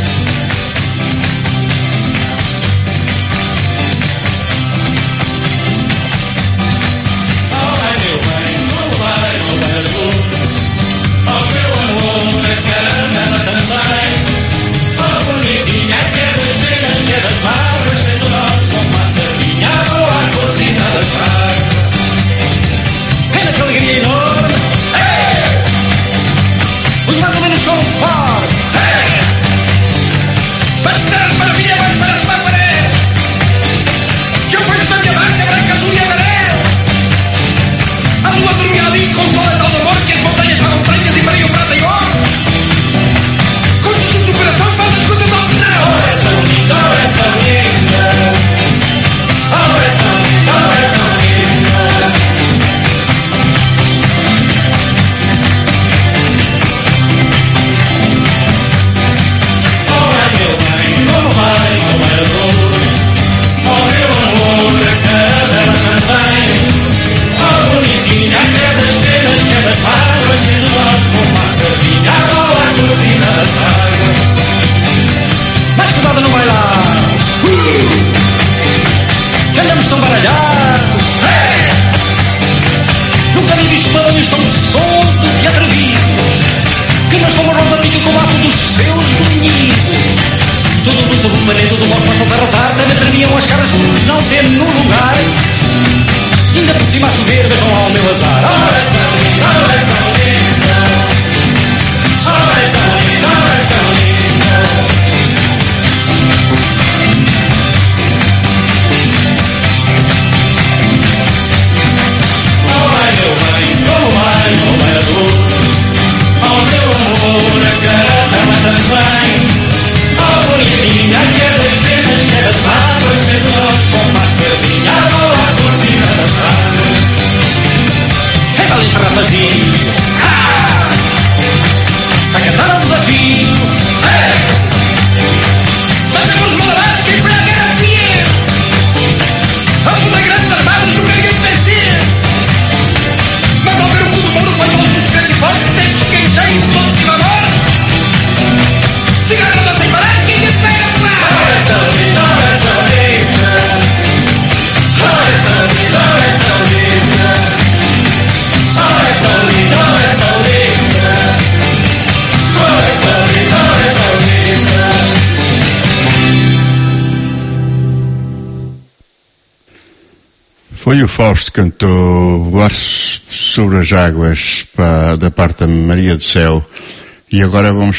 Foi o Fausto que cantou Voar sobre as Águas da parte da Maria do Céu. E agora vamos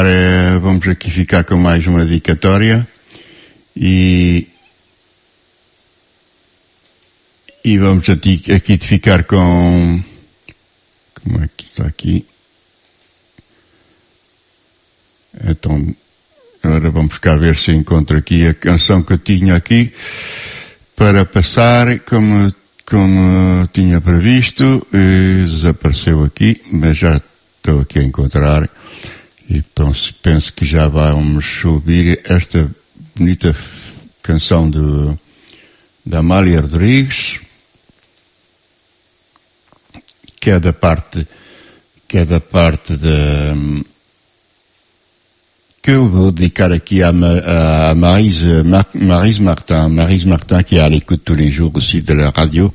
aqui ficar com mais uma dedicatória. E E vamos aqui de ficar com... Como é que está aqui? Então, agora vamos cá ver se encontro aqui a canção que eu tinha aqui para passar, como tinha previsto, e desapareceu aqui, mas já estou aqui a encontrar, e penso que já vamos ouvir esta bonita canção da Amália Rodrigues, que é da parte que eu vou dedicar aqui à Maryse Martin, qui est à l'écoute tous les jours aussi de la radio.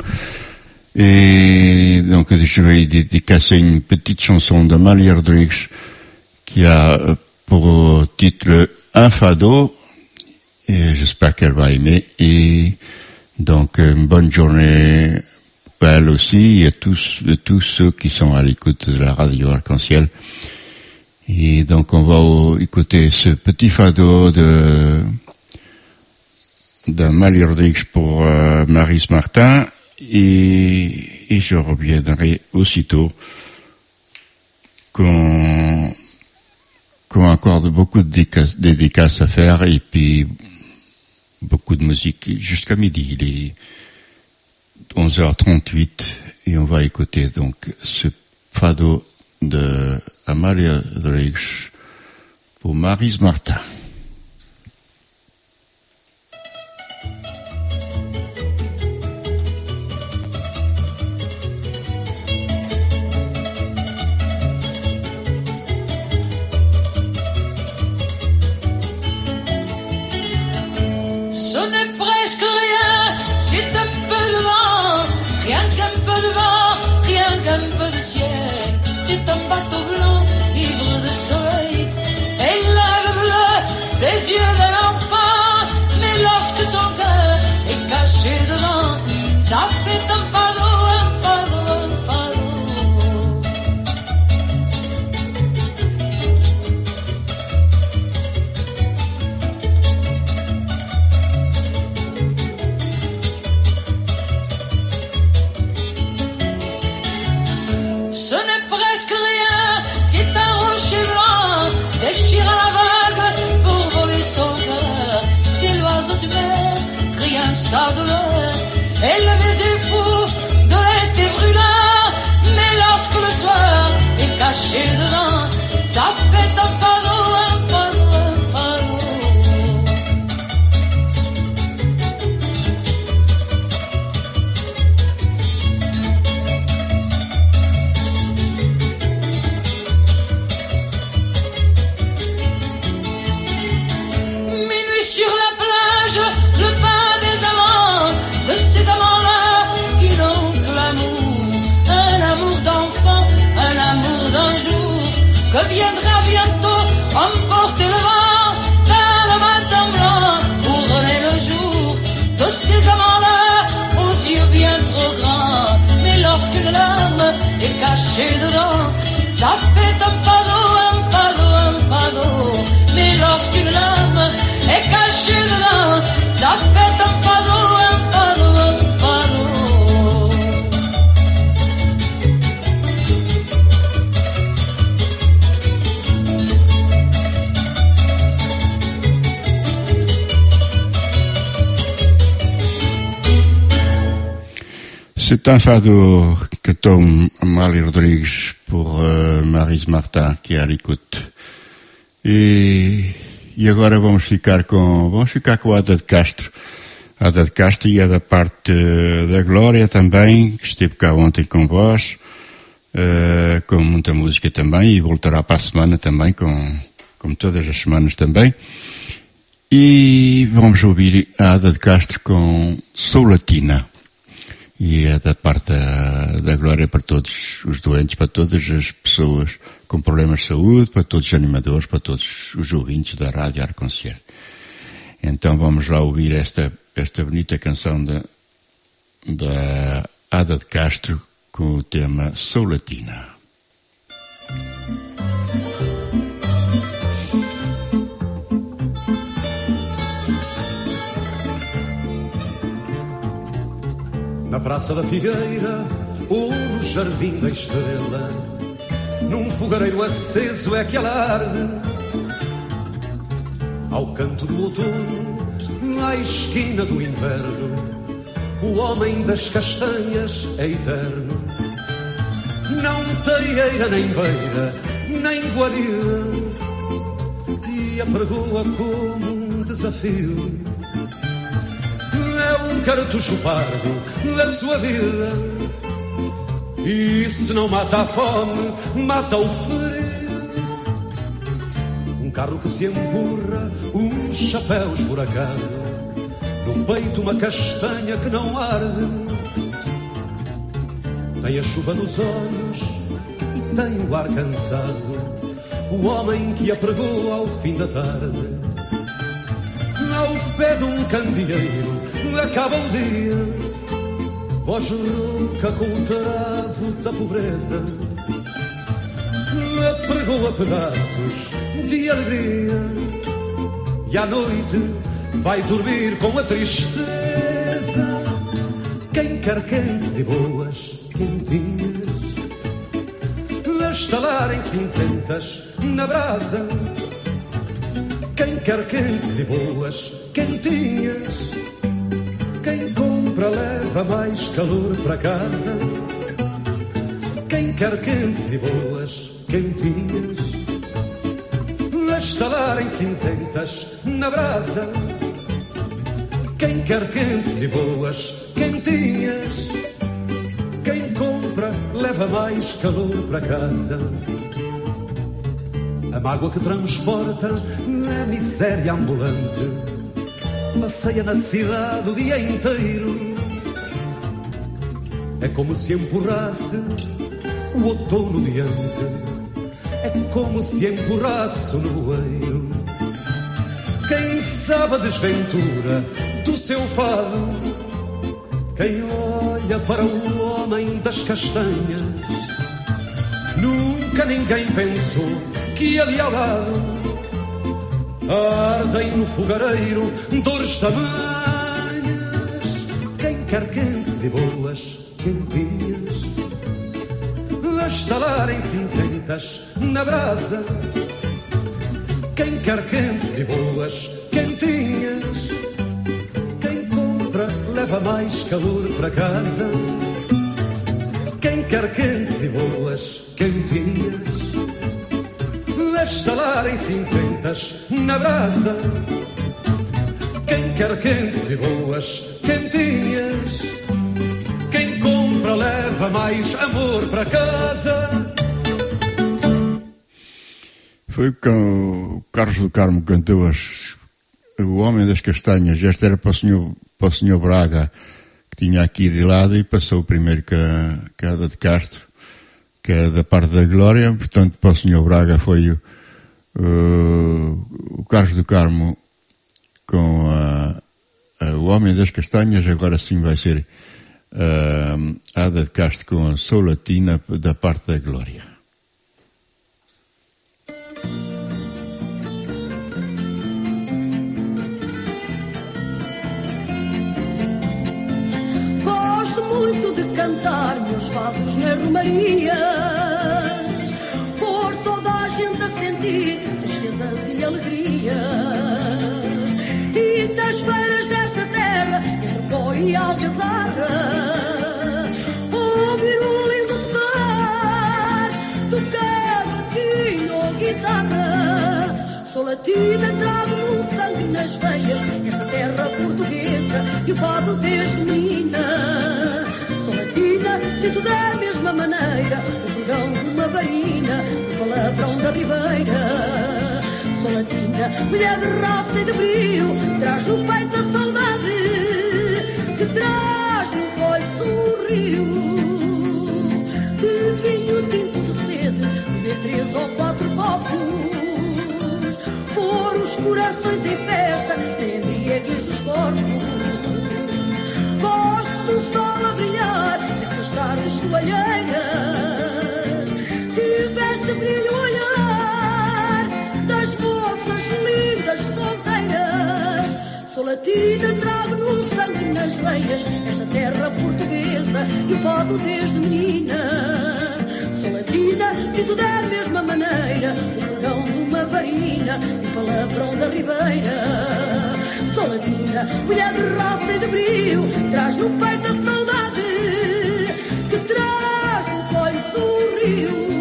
Et donc, je vais dédicacer une petite chanson de Amália Rodrigues qui a pour titre Un Fado. Et j'espère qu'elle va aimer. Et donc, une bonne journée à elle aussi et à tous ceux qui sont à l'écoute de la radio Arc-en-Ciel. Et donc on va écouter ce petit fado d'Amália Rodrigues pour Maryse Martin et je reviendrai aussitôt qu'on accorde beaucoup de dédicaces à faire et puis beaucoup de musique jusqu'à midi. Il est 11h38 et on va écouter donc ce fado de Amália Rodrigues pour Maryse Martin.
Ce n'est presque rien, c'est un peu de vent, rien qu'un peu de vent, rien qu'un peu de ciel. C'est un bateau blanc, ivre de soleil, et l'œil bleu des yeux d'un enfant. Mais lorsque son cœur est caché dedans, ça fait un fado, un fado, un fado. Ce n'est presque rien, c'est un rocher blanc, déchire à la vague pour voler son cœur. C'est l'oiseau du mer, criant sa douleur, et le baiser fou de l'été brûlant. Mais lorsque le soir est caché dedans, ça fait un fado, un fado, un fado. Sur la plage, le pas des amants, de ces amants-là qui n'ont que l'amour, un amour d'enfant, un amour d'un jour, que viendra bientôt emporter le vent, dans le matin blanc, pour donner le jour, de ces amants-là, aux yeux bien trop grands, mais lorsqu'une larme est cachée dedans, ça fait un fado, un fado, un fado. Mais lorsqu'une larme est cachée dedans, ça fait un fado, un fado, un fado.
C'est un fado que tombe Amália Rodrigues pour Maryse Martin qui est à l'écoute. E agora vamos ficar com a Ada de Castro. A Ada de Castro e a da parte da Glória também, que esteve cá ontem com vós, com muita música também, e voltará para a semana também, como todas as semanas também. E vamos ouvir a Ada de Castro com Sou Latina. E é da parte da Glória para todos os doentes, para todas as pessoas com problemas de saúde, para todos os animadores, para todos os ouvintes da Rádio Arc-en-Ciel. Então vamos lá ouvir esta bonita canção da Ada de Castro com o tema Sou Latina.
Na Na Praça da Figueira ou no Jardim da Estrela, num fogareiro aceso é que ela arde. Ao canto do outono, à esquina do inverno, o homem das castanhas é eterno. Não tem eira nem beira, nem guarida, e apregoa como um desafio. É um cartucho pardo da sua vida, e se não mata a fome, mata o frio. Um carro que se empurra, um chapéu esburacado, no peito uma castanha que não arde. Tem a chuva nos olhos e tem o ar cansado, o homem que apregou ao fim da tarde. Ao pé de um candeeiro acaba o dia, voz rouca com o travo da pobreza, apregou a pedaços de alegria, e à noite vai dormir com a tristeza. Quem quer quentes e boas quentinhas, a estalarem cinzentas na brasa. Quem quer quentes e boas quentinhas, quem compra leva mais calor para casa. Quem quer quentes e boas quentinhas, a estalarem cinzentas na brasa. Quem quer quentes e boas quentinhas, quem compra leva mais calor para casa. A mágoa que transporta a miséria ambulante passeia na cidade o dia inteiro. É como se empurrasse o outono diante, é como se empurrasse o nevoeiro. Quem sabe a desventura do seu fado, quem olha para o homem das castanhas, nunca ninguém pensou que ali ao lado ardem no fogareiro dores tamanhas. Quem quer quentes e boas quentinhas, a estalarem cinzentas na brasa. Quem quer quentes e boas quentinhas, quem compra leva mais calor para casa. Quem quer quentes e boas quentinhas, a estalarem cinzentas na brasa. Quem quer quentes e boas quentinhas, quem compra leva mais amor para casa.
Foi o Carlos do Carmo que cantou O Homem das Castanhas. Esta era para o senhor Braga, que tinha aqui de lado, e passou primeiro que a Ada de Castro, que é da parte da Glória. Portanto, para o senhor Braga foi o Carlos do Carmo com O Homem das Castanhas. Agora sim vai ser a Ada de Castro com a Soulatina da parte da Glória.
Gosto muito de cantar meus fados na romaria, pôr toda a gente a sentir tristezas e alegria. E nas feiras desta terra, entre pó e algazarra, ouvir o lindo tocar baquinho ou guitarra. Sou latina, trago no sangue nas veias esta terra portuguesa e o fado desde menina. Sou latina, sinto da mesma maneira o jurão de uma varina, o palavrão da ribeira. Sou latina, mulher de raça e de brio, traz no peito a saudade que traz nos olhos sorrio. De vinho tinto de sede, beber 3 ou 4 copos, pôr os corações em festa, nem embriaguez dos corpos. Gosto do sol a brilhar nessas tardes soalheiras, que veste brilho o olhar das moças lindas solteiras. Sou latina, trago no sangue nas veias esta terra portuguesa
rosa e o foto desde menina. Sou latina, sinto da mesma maneira o pregão de uma varina e o palavrão da ribeira. Sou latina, mulher de roça e de brio, traz no peito a saudade que traz nos olhos um rio.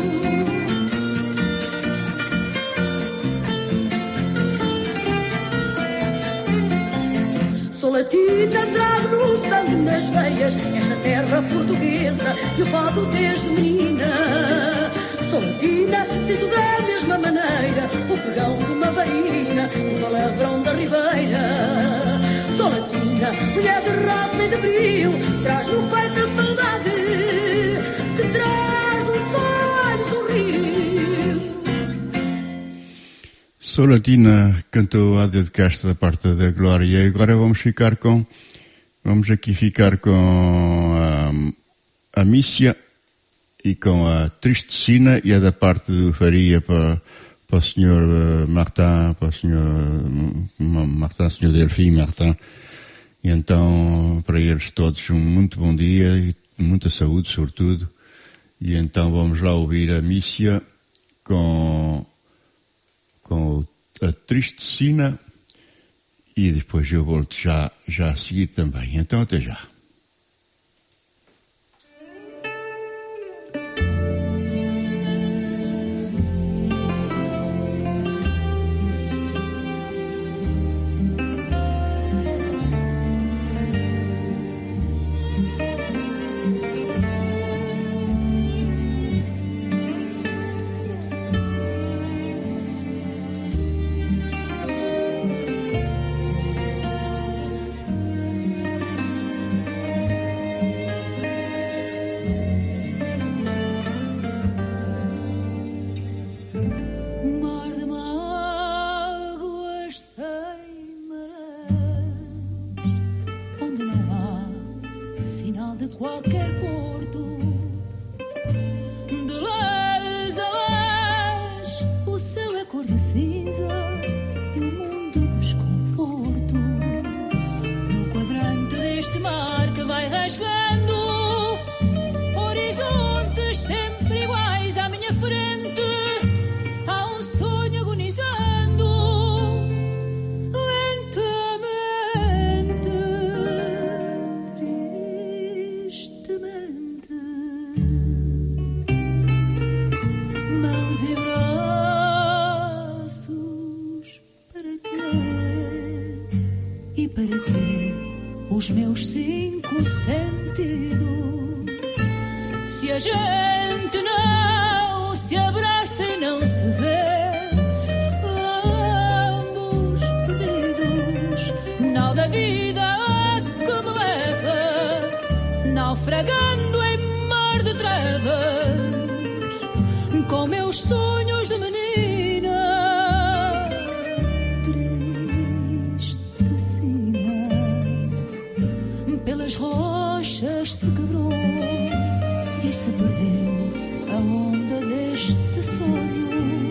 Sou latina, trago no sangue nas veias esta terra portuguesa e o fado desde menina. Sou latina, sinto da mesma maneira o pregão de uma varina, o palavrão da ribeira. Sou latina, mulher de raça e de brio, traz no peito a saudade que traz nos olhos um rio.
Sou Latina cantou Ádia de Castro da parte da Glória e agora vamos aqui ficar com a Mícia e com a Tristecina e a da parte do Faria para o Sr. Martin, para o Sr. Martin, Sr. Delfim Martin. E então, para eles todos, um muito bom dia e muita saúde, sobretudo. E então vamos lá ouvir a Mícia com a Tristecina e depois eu volto já a seguir também. Então, até já.
Os meus cinco sentidos, se a gente não se abraça e não se vê, ambos perdidos, nau da vida que me leva, naufragando em mar de trevas, com meus sonhos de menina. Pelas rochas se quebrou e se perdeu a onda deste sonho.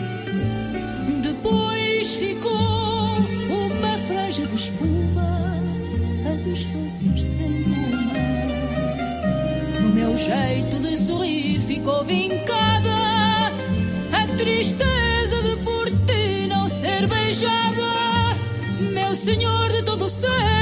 Depois ficou uma franja de espuma a desfazer-se em bruma. No meu jeito de sorrir ficou vincada a tristeza de por ti não ser beijada, meu senhor de todo sempre.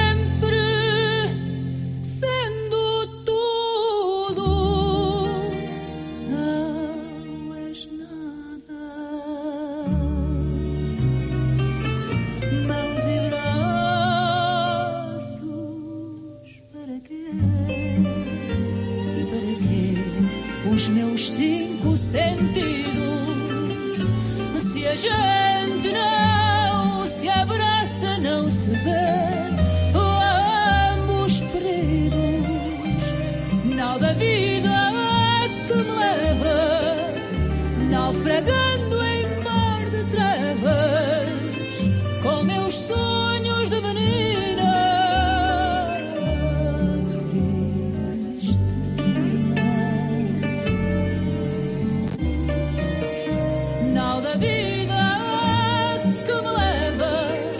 Os meus cinco sentidos, se a gente não se abraça, não se vê, ambos perdidos, nau da vida que me leva, naufragando em mar de trevas, com meus sonhos de menina.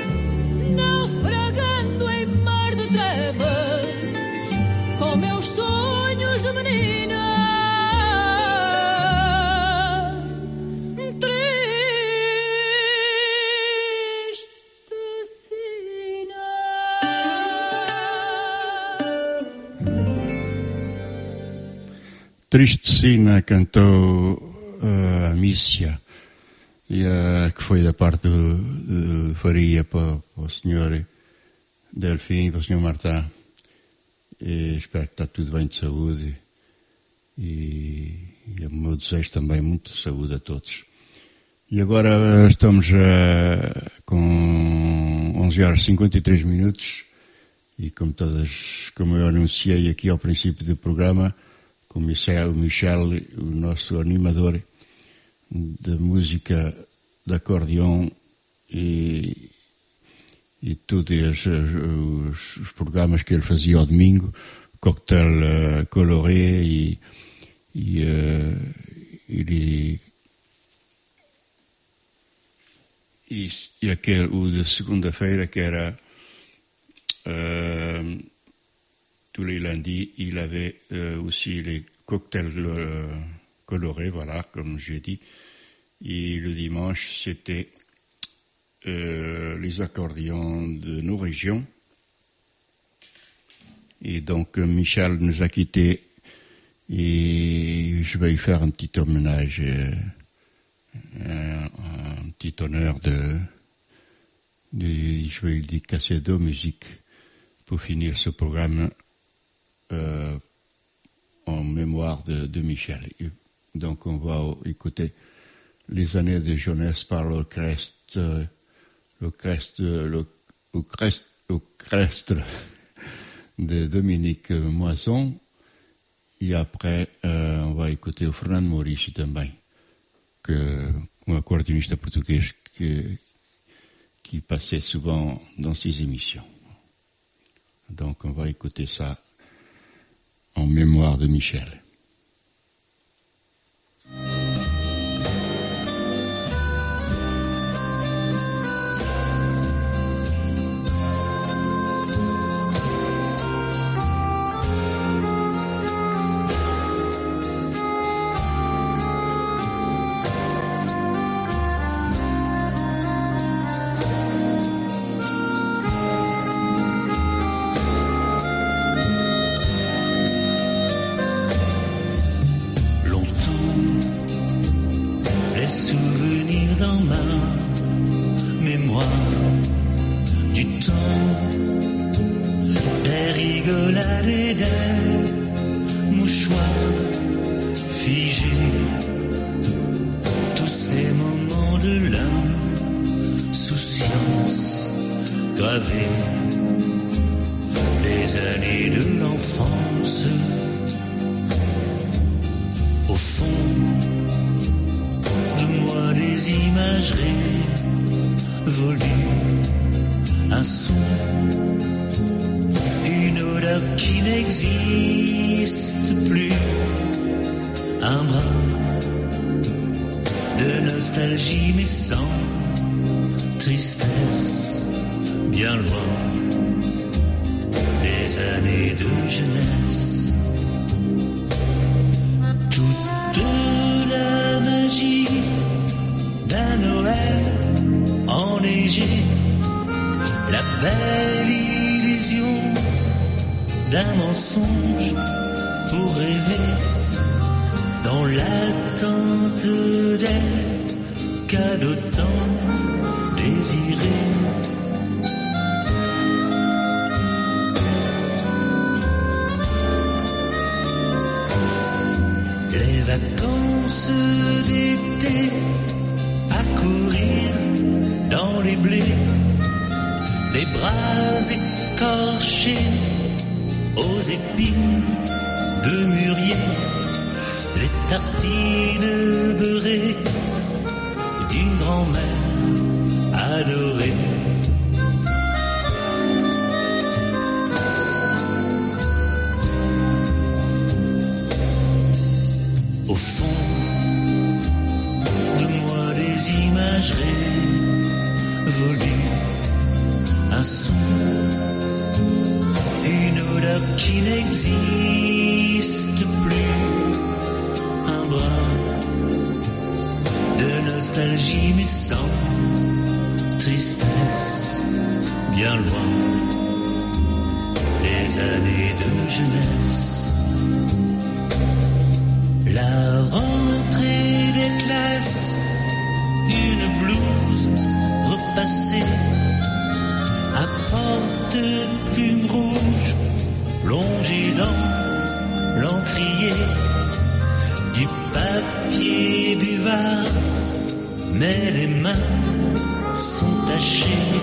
Meus sonhos
Tristecina cantou a Mícia, que foi da parte de Faria para o senhor Delfim, para o senhor Martin. E espero que está tudo bem de saúde e o meu desejo também muito de saúde a todos. E agora estamos com 11 horas e 53 minutos e como eu anunciei aqui ao princípio do programa, com o Michel, o nosso animador de música de acordeão e todos os programas que ele fazia ao domingo, Cocktail Coloré e aquele, o de segunda-feira, que era tous les lundis, il avait aussi les cocktails colorés, voilà, comme j'ai dit. Et le dimanche, c'était les accordéons de nos régions. Et donc, Michel nous a quittés et je vais lui faire un petit hommage, un petit honneur je vais lui dédicacer 2 musiques pour finir ce programme en mémoire de Michel. Et donc on va écouter les années de jeunesse par l'orchestre de Dominique Moisson. Et après, on va écouter o Fernando Maurício também, un accordéoniste portugais qui passait souvent dans ses émissions. Donc on va écouter ça en mémoire de Michel.
Les années de l'enfance, au fond de moi des images révolues, un son, une odeur qui n'existe plus, un brin de nostalgie mais sans tristesse, bien loin des années de jeunesse. Toute la magie d'un Noël enneigé, la belle illusion d'un mensonge pour rêver dans l'attente des cadeaux tant désirés. Les vacances d'été à courir dans les blés, les bras écorchés aux épines de mûrier, les tartines beurrées d'une grand-mère adorée. Au fond de moi des images révolues, un son, une odeur qui n'existe plus, un brin de nostalgie mais sans tristesse, bien loin des années de jeunesse. La rentrée des classes, une blouse repassée, à porte plume rouge, plongée dans l'encrier, du papier buvard, mais les mains sont tachées.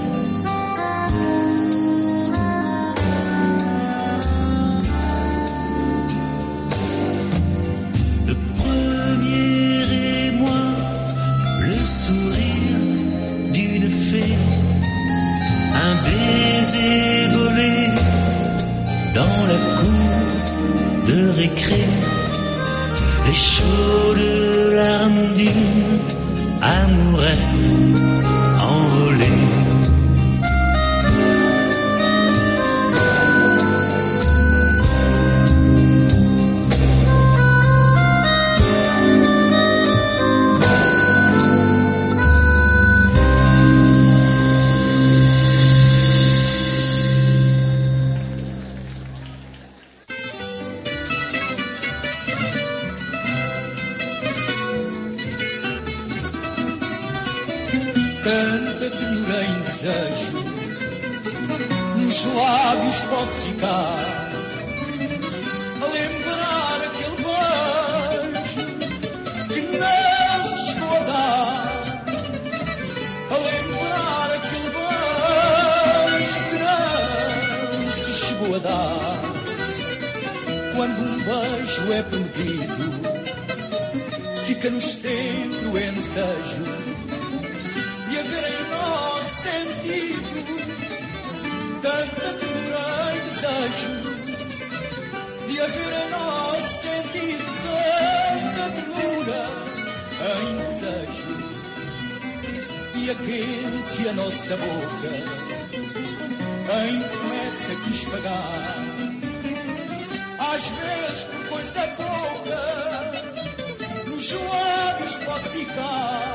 Le premier émoi, le sourire d'une fée, un baiser volé dans la cour de récré, les chaudes larmes d'une amourette envolée.
Tanta ternura em desejo nos lábios pode ficar, a lembrar aquele beijo que não se chegou a dar, a lembrar aquele beijo que não se chegou a dar. Quando um beijo é prometido, fica-nos sempre o ensejo de haver em nós sentido tanta ternura e desejo, de haver em nós sentido tanta ternura em desejo, e aquele que a nossa boca em promessa quis pagar, às vezes por coisa pouca nos lábios pode ficar.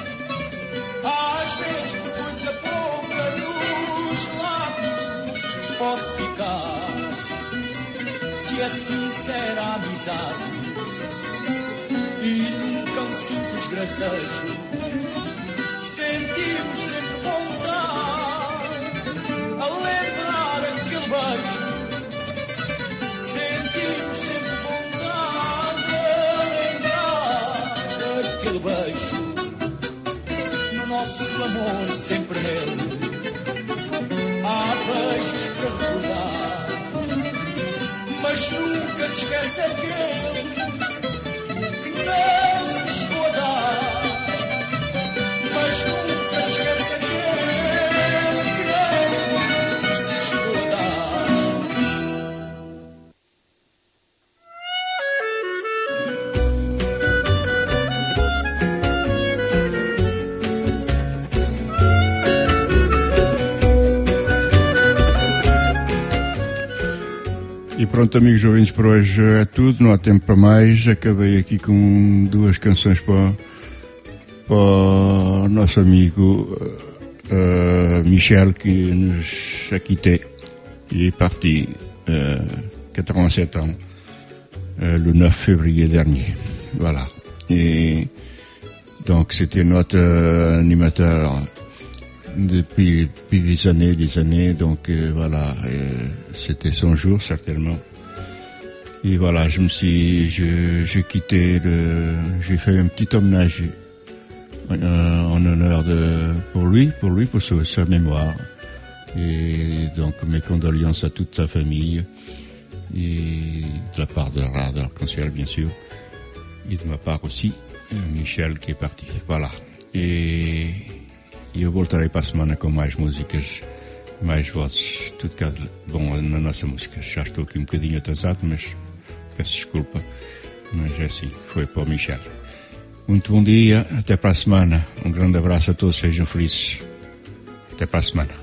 Às vezes por coisa pouca nos lábios pode ficar. Se é de sincera amizade e nunca um simples gracejo, sentimos sempre vontade a lembrar aquele beijo. Sentimos sempre vontade a lembrar aquele beijo. Nosso amor sempre nele, há beijos para recordar, mas nunca se esquece aquele que não se chegou a dar, mas nunca se esquece aquele que não se chegou a dar.
E pronto, amigos ouvintes, por hoje é tudo, não há tempo para mais. Acabei aqui com duas canções para o nosso amigo Michel, qui nous a quittés. Il est parti 87 ans, le 9 février dernier. Voilà. Et donc c'était notre animateur depuis des années, donc voilà, c'était son jour certainement. Et voilà, j'ai quitté j'ai fait un petit hommage en honneur pour lui, pour sa mémoire. Et donc mes condoléances à toute sa famille, et de la part de Arc-en-Ciel bien sûr, e de ma parte aussi, Michel que é parti. Voilà. E eu voltarei para a semana com mais músicas, mais vozes, tudo que há de bom na nossa música. Já estou aqui um bocadinho atrasado, mas peço desculpa, mas é assim, foi para o Michel. Muito bom dia, até para a semana. Um grande abraço a todos, sejam felizes. Até para a semana.